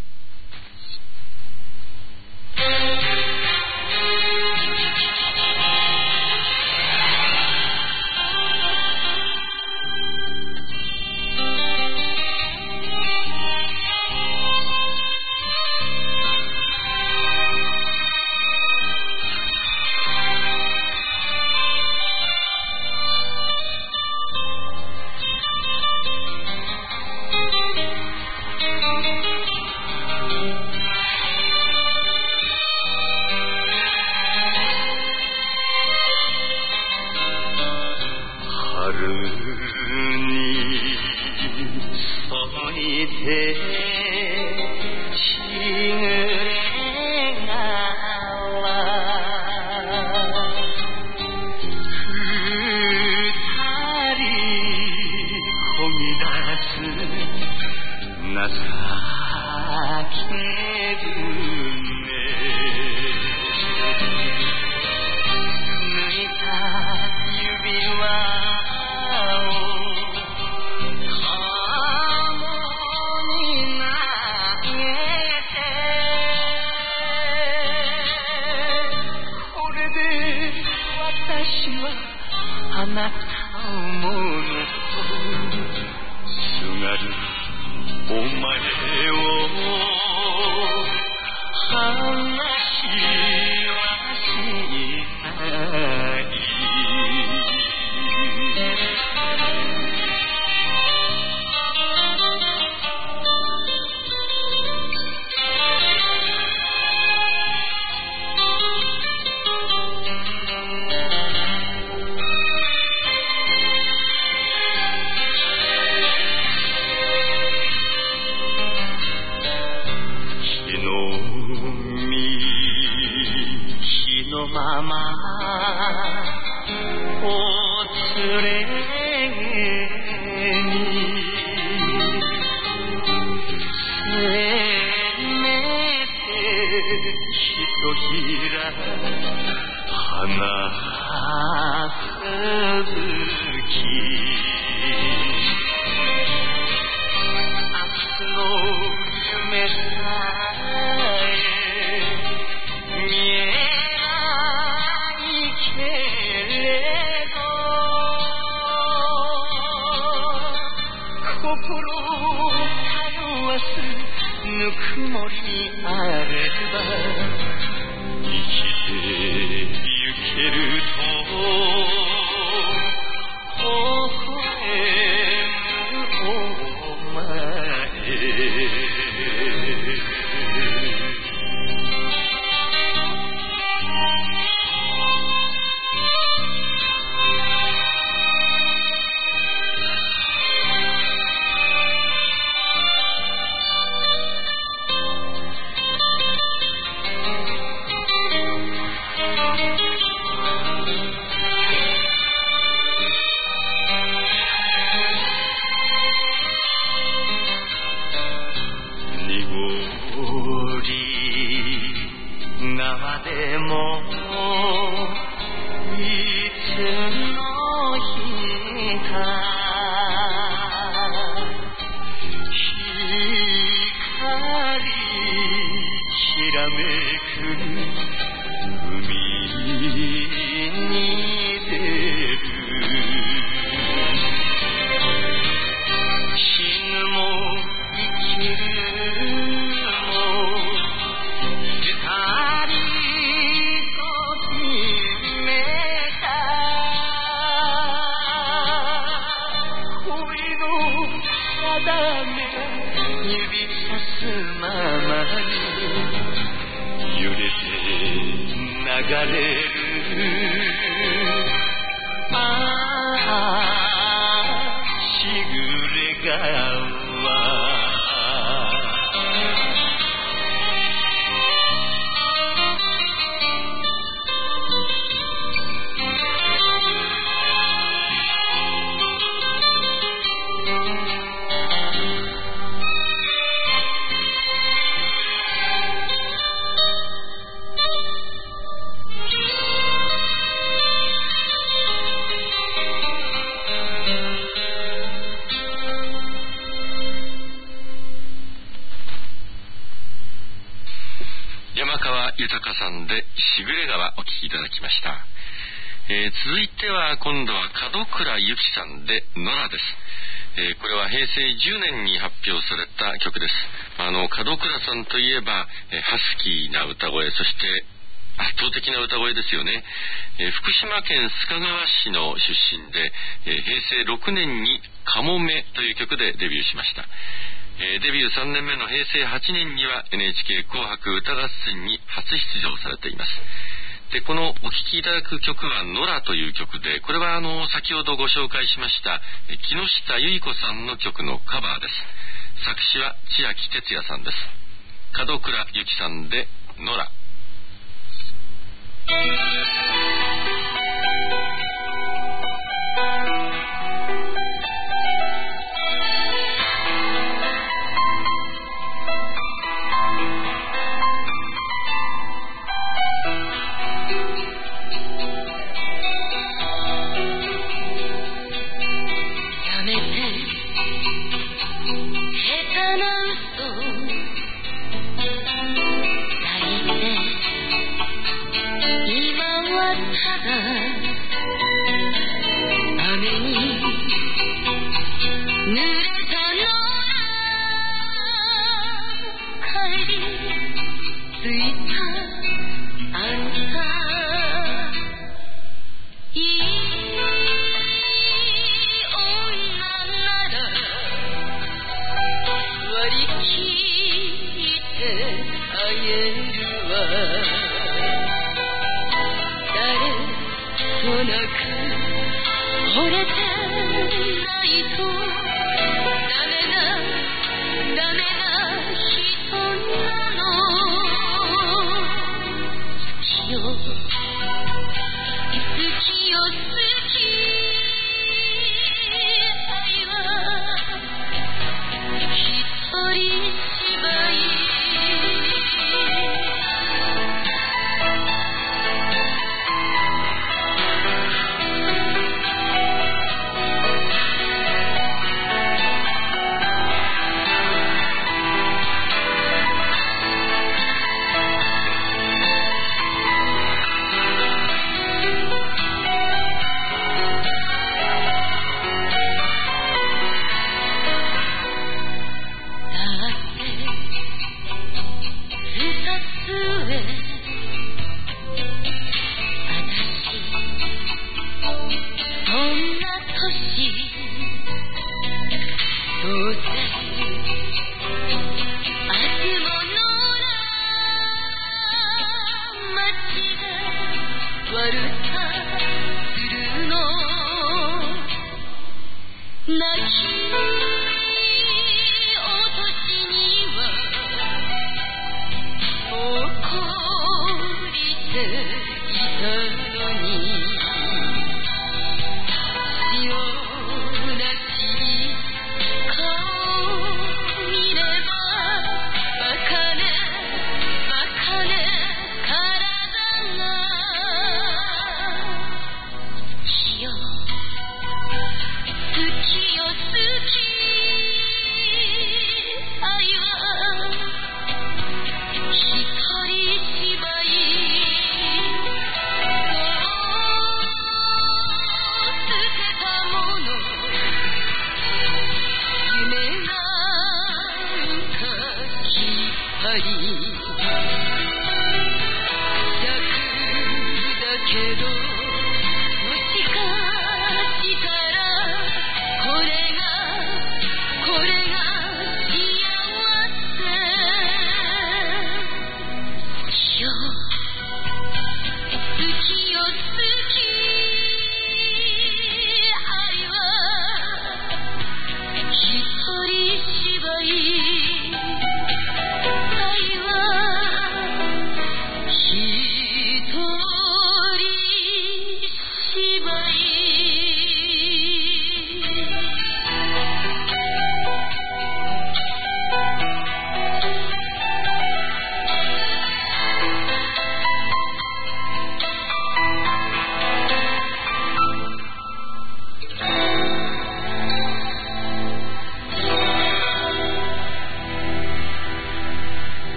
川豊さんでしぐれ川お聴きいただきました。続いては今度は門倉由紀さんで野良です。これは平成10年に発表された曲です。門倉さんといえば、ハスキーな歌声、そして圧倒的な歌声ですよね。福島県須賀川市の出身で、平成6年にかもめという曲でデビューしました。デビュー3年目の平成8年には NHK 紅白歌合戦に初出場されています。で、このお聴きいただく曲は野良という曲で、これは先ほどご紹介しました木下ゆい子さんの曲のカバーです。作詞は千秋哲也さんです。門倉由紀さんで野良。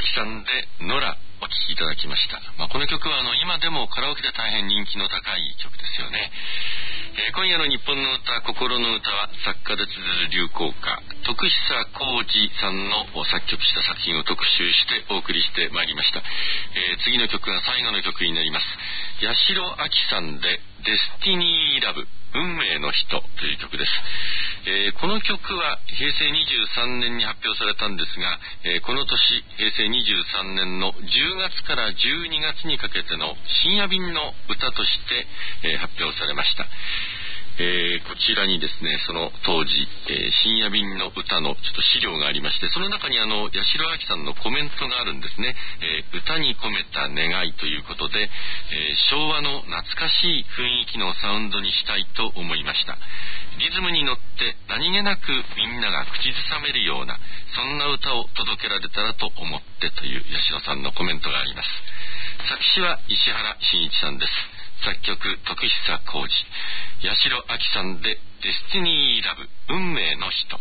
之さんでノラお聴きいただきました。この曲は今でもカラオケで大変人気の高い曲ですよね。今夜の日本の歌、心の歌は作家で綴る流行歌、徳久浩二さんの作曲した作品を特集してお送りしてまいりました。次の曲が最後の曲になります。八代亜紀さんでデスティニーラブ、運命の人という曲です。この曲は平成23年に発表されたんですが、この年平成23年の10月から12月にかけての深夜便の歌として、発表されました。こちらにですね、その当時、深夜便の歌のちょっと資料がありまして、その中に八代亜紀さんのコメントがあるんですね。歌に込めた願いということで、昭和の懐かしい雰囲気のサウンドにしたいと思いました。リズムに乗って何気なくみんなが口ずさめるような、そんな歌を届けられたらと思ってという八代さんのコメントがあります。作詞は石原慎一さんです。作曲徳久浩二、八代亜紀さんでデスティニーラブ、運命の人。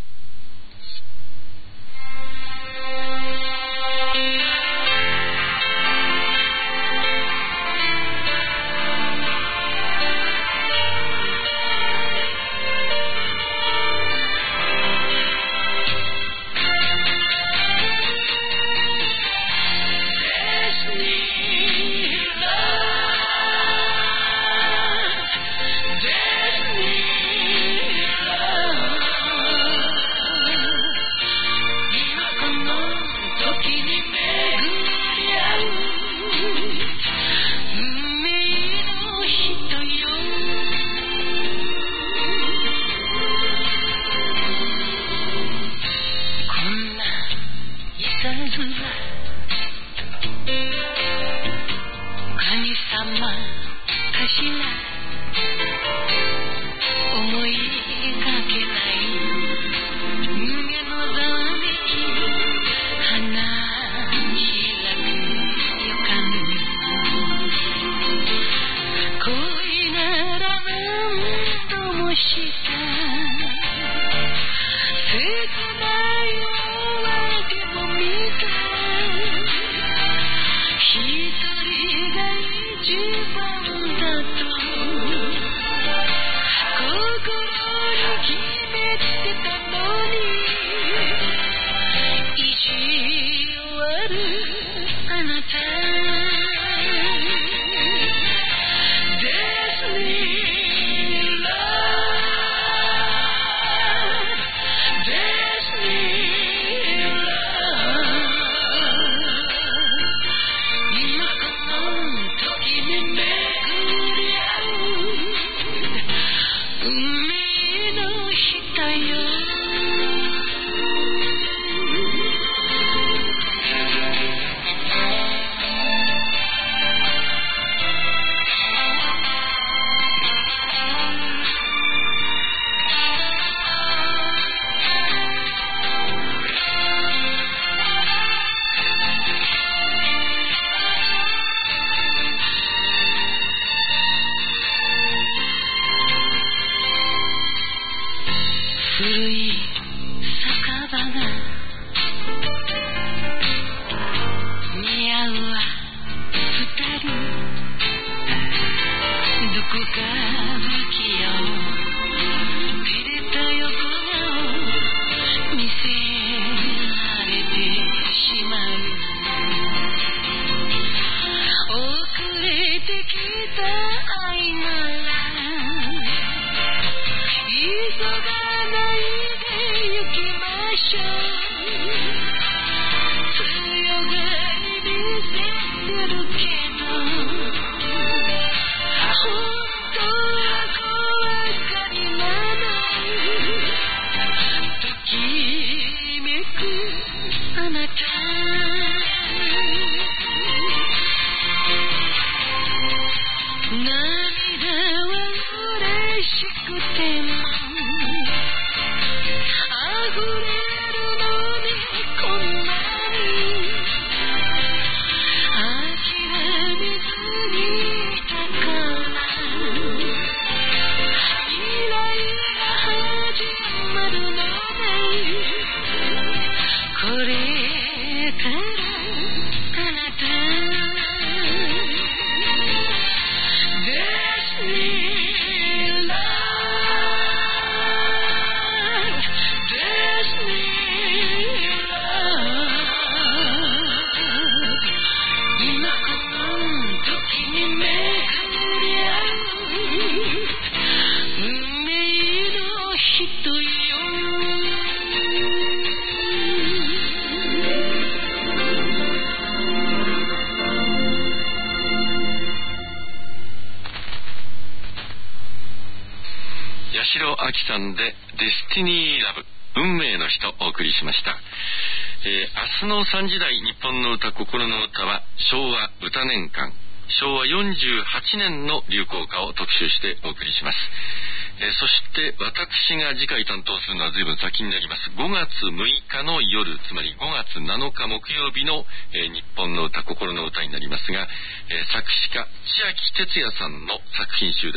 八代亜紀さんでデスティニーラブ、運命の人お送りしました。明日の3時台日本の歌心の歌は昭和歌年間、昭和48年の流行歌を特集してお送りします。そして私が次回担当するのは随分先になります。5月6日の夜、つまり5月7日木曜日の、日本の歌心の歌になりますが、作詞家千秋哲也さんの作品集です。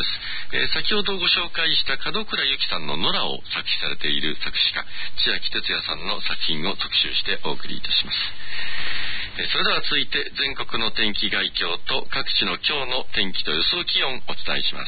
先ほどご紹介した門倉由紀さんの野良を作詞されている作詞家千秋哲也さんの作品を特集してお送りいたします。それでは続いて全国の天気概況と各地の今日の天気と予想気温をお伝えします。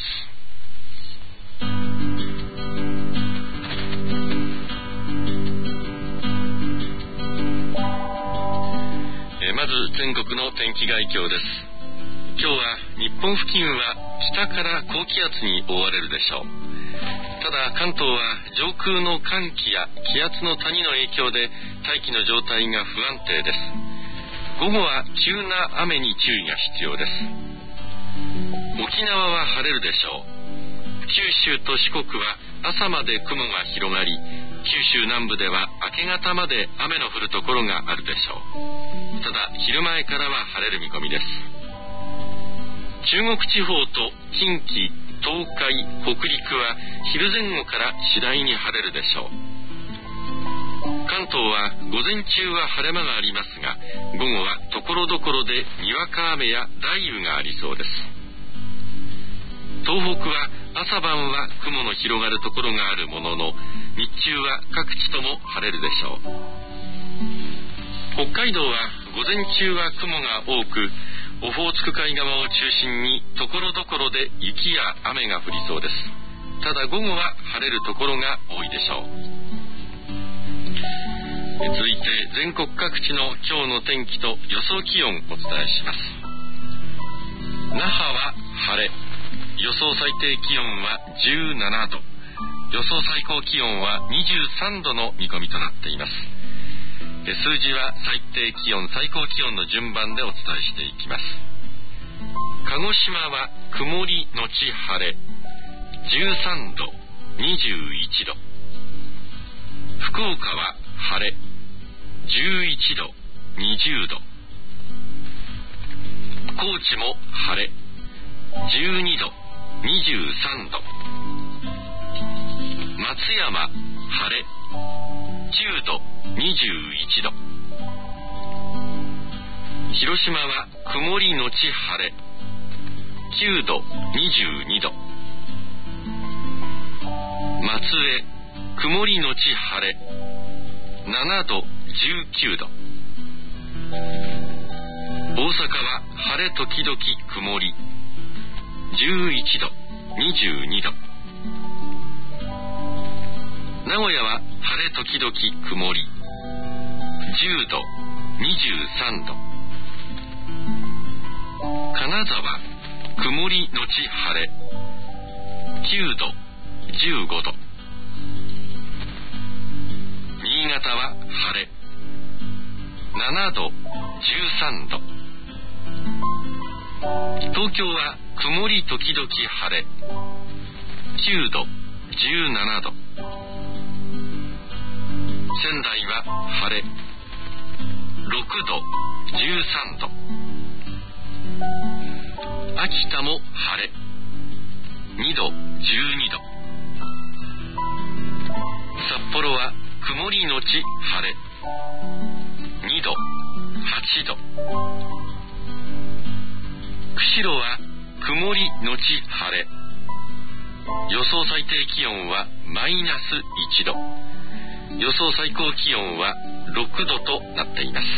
まず全国の天気概況です。今日は日本付近は北から高気圧に覆われるでしょう。ただ関東は上空の寒気や気圧の谷の影響で大気の状態が不安定です。午後は急な雨に注意が必要です。沖縄は晴れるでしょう。九州と四国は朝まで雲が広がり、九州南部では明け方まで雨の降るところがあるでしょう。ただ昼前からは晴れる見込みです。中国地方と近畿、東海、北陸は昼前後から次第に晴れるでしょう。関東は午前中は晴れ間がありますが、午後はところどころでにわか雨や雷雨がありそうです。東北は朝晩は雲の広がるところがあるものの、日中は各地とも晴れるでしょう。北海道は午前中は雲が多く、オホーツク海側を中心にところどころで雪や雨が降りそうです。ただ午後は晴れるところが多いでしょう。続いて全国各地の今日の天気と予想気温をお伝えします。那覇は晴れ、予想最低気温は17度、予想最高気温は23度の見込みとなっています。数字は最低気温最高気温の順番でお伝えしていきます。鹿児島は曇りのち晴れ、13度、21度。福岡は晴れ、11度、20度。高知も晴れ、12度、23度。松山晴れ、10度、21度。広島は曇りのち晴れ、9度、22度。松江曇りのち晴れ、7度、19度。大阪は晴れ時々曇り、11度、22度。名古屋は晴れ時々曇り、10度、23度。金沢曇りのち晴れ、9度、15度。新潟は晴れ、7度、13度。東京は曇り時々晴れ、9度、17度。仙台は晴れ、6度、13度。秋田も晴れ、2度、12度。札幌は曇りのち晴れ、2度、8度。釧路は曇りのち晴れ、予想最低気温はマイナス1度、予想最高気温は6度となっています。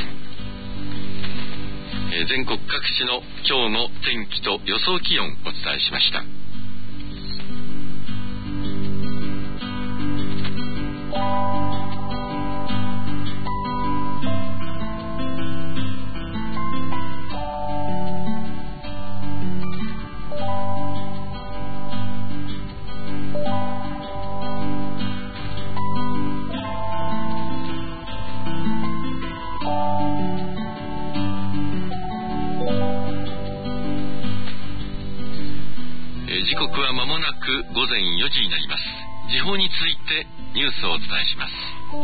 全国各地の今日の天気と予想気温をお伝えしました。時刻は間もなく午前4時になります。 時報についてニュースをお伝えします。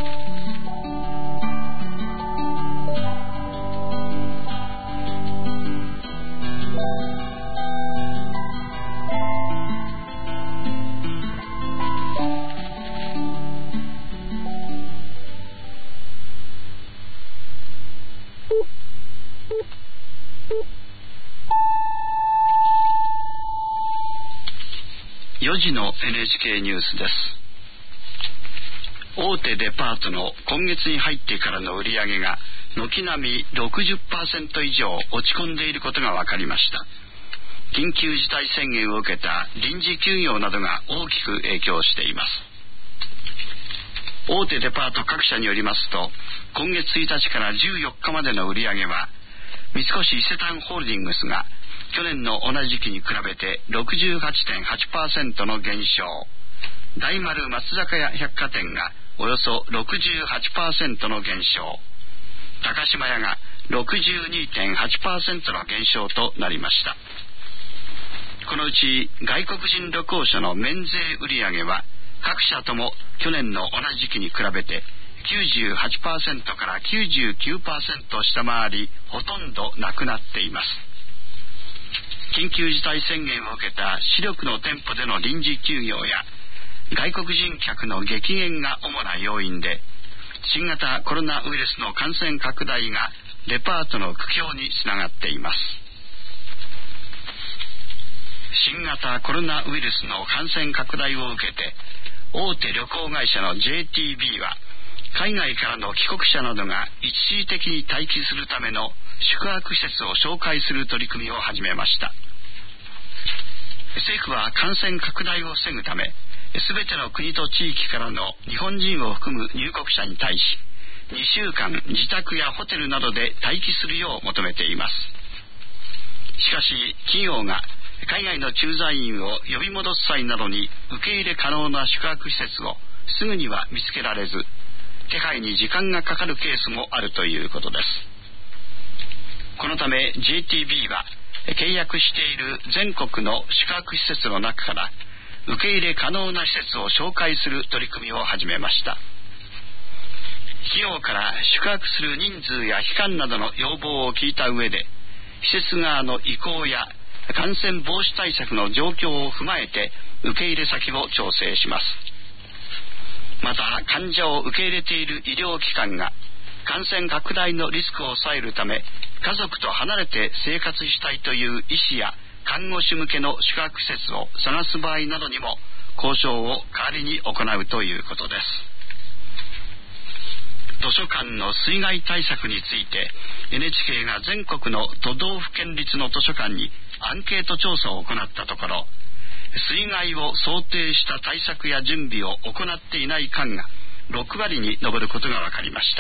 4時の NHK ニュースです。大手デパートの今月に入ってからの売り上げが軒並み 60% 以上落ち込んでいることが分かりました。緊急事態宣言を受けた臨時休業などが大きく影響しています。大手デパート各社によりますと、今月1日から14日までの売り上げは三越伊勢丹ホールディングスが去年の同じ時期に比べて 68.8% の減少、大丸松坂屋百貨店がおよそ 68% の減少、高島屋が 62.8% の減少となりました。このうち外国人旅行者の免税売上は各社とも去年の同じ時期に比べて 98% から 99% 下回り、ほとんどなくなっています。緊急事態宣言を受けた主力の店舗での臨時休業や外国人客の激減が主な要因で、新型コロナウイルスの感染拡大がデパートの苦境につながっています。新型コロナウイルスの感染拡大を受けて、大手旅行会社の JTB は海外からの帰国者などが一時的に待機するための宿泊施設を紹介する取り組みを始めました。政府は感染拡大を防ぐため、すべての国と地域からの日本人を含む入国者に対し、2週間自宅やホテルなどで待機するよう求めています。しかし企業が海外の駐在員を呼び戻す際などに受け入れ可能な宿泊施設をすぐには見つけられず、手配に時間がかかるケースもあるということです。このため JTB は契約している全国の宿泊施設の中から受け入れ可能な施設を紹介する取り組みを始めました。企業から宿泊する人数や期間などの要望を聞いた上で、施設側の意向や感染防止対策の状況を踏まえて受け入れ先を調整します。また患者を受け入れている医療機関が感染拡大のリスクを抑えるため家族と離れて生活したいという医師や看護師向けの宿泊施設を探す場合などにも交渉を代わりに行うということです。図書館の水害対策について NHK が全国の都道府県立の図書館にアンケート調査を行ったところ、水害を想定した対策や準備を行っていない館が6割に上ることが分かりました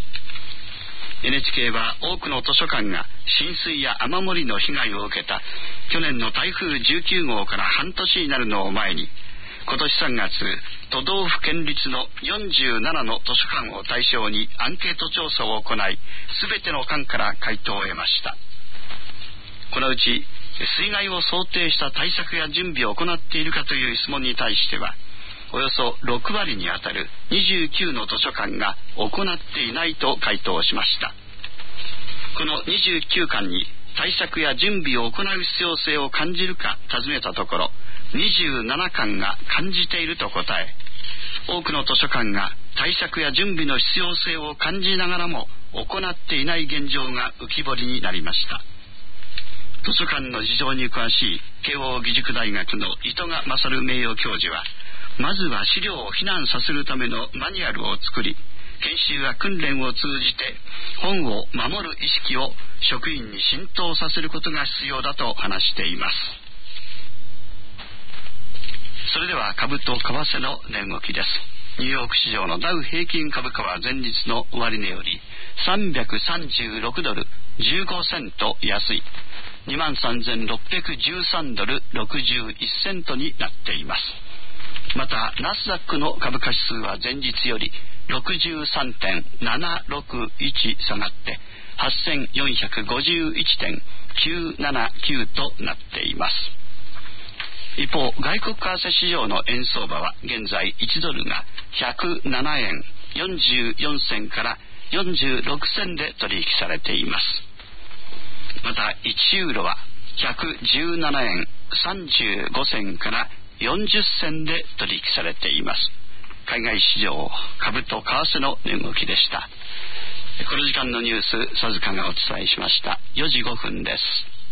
。NHK は多くの図書館が浸水や雨漏りの被害を受けた去年の台風19号から半年になるのを前に、今年3月都道府県立の47の図書館を対象にアンケート調査を行い、全ての館から回答を得ました。このうち水害を想定した対策や準備を行っているかという質問に対しては、およそ6割にあたる29の図書館が行っていないと回答しました。この29館に対策や準備を行う必要性を感じるか尋ねたところ、27館が感じていると答え、多くの図書館が対策や準備の必要性を感じながらも行っていない現状が浮き彫りになりました。図書館の事情に詳しい慶応義塾大学の糸賀勝名誉教授は、まずは資料を避難させるためのマニュアルを作り、研修や訓練を通じて本を守る意識を職員に浸透させることが必要だと話しています。それでは株と為替の値動きです。ニューヨーク市場のダウ平均株価は前日の終値より336ドル15セント安い 23,613 ドル61セントになっています。またナスダックの株価指数は前日より 63.761 下がって 8451.979 となっています。 一方、外国為替市場の円相場は現在1ドルが107円44銭から46銭で取引されています。また1ユーロは117円35銭から40銭で取引されています。海外市場株と為替の値動きでした。この時間のニュース、佐塚がお伝えしました。4時5分です。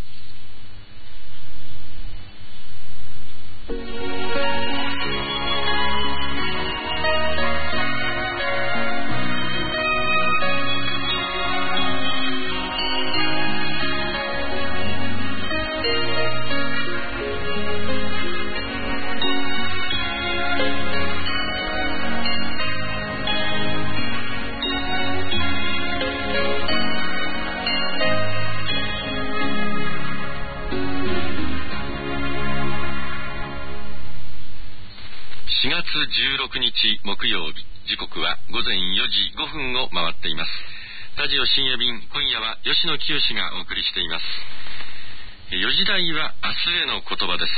4月16日木曜日、時刻は午前4時5分を回っています。ラジオ深夜便、今夜は吉野清がお送りしています。4時台は明日への言葉です。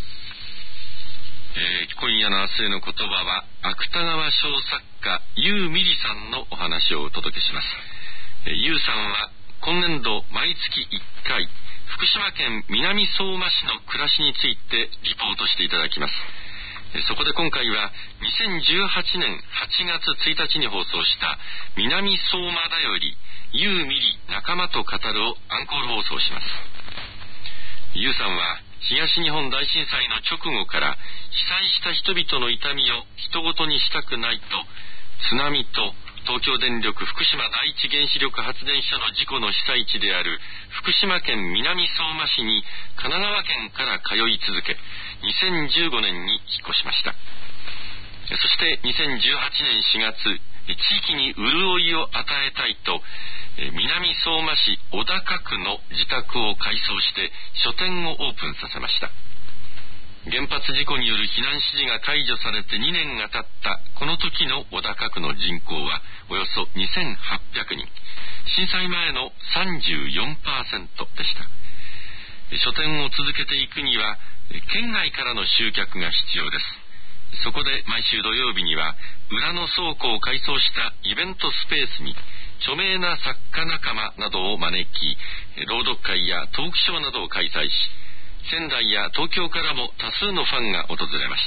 今夜の明日への言葉は芥川賞作家ユーミリさんのお話をお届けします。ユーさんは今年度毎月1回福島県南相馬市の暮らしについてリポートしていただきます。そこで今回は2018年8月1日に放送した南相馬だよりユーミリ仲間と語るをアンコール放送します。ユーさんは東日本大震災の直後から被災した人々の痛みを人事にしたくないと、津波と東京電力福島第一原子力発電所の事故の被災地である福島県南相馬市に神奈川県から通い続け、2015年に引っ越しました。そして2018年4月、地域に潤いを与えたいと南相馬市小高区の自宅を改装して書店をオープンさせました。原発事故による避難指示が解除されて2年が経ったこの時の小高区の人口はおよそ2800人、震災前の 34% でした。書店を続けていくには県外からの集客が必要です。そこで毎週土曜日には裏の倉庫を改装したイベントスペースに著名な作家仲間などを招き、朗読会やトークショーなどを開催し、仙台や東京からも多数のファンが訪れました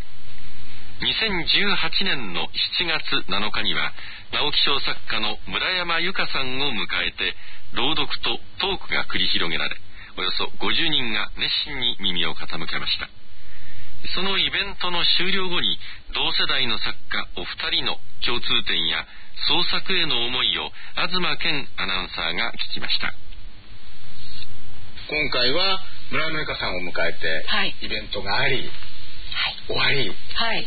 。2018年の7月7日には直木賞作家の村山由佳さんを迎えて朗読とトークが繰り広げられ、およそ50人が熱心に耳を傾けました。そのイベントの終了後に同世代の作家お二人の共通点や創作への思いを東健アナウンサーが聞きました。 今回は村山由佳さんを迎えて、イベントがあり、終わり、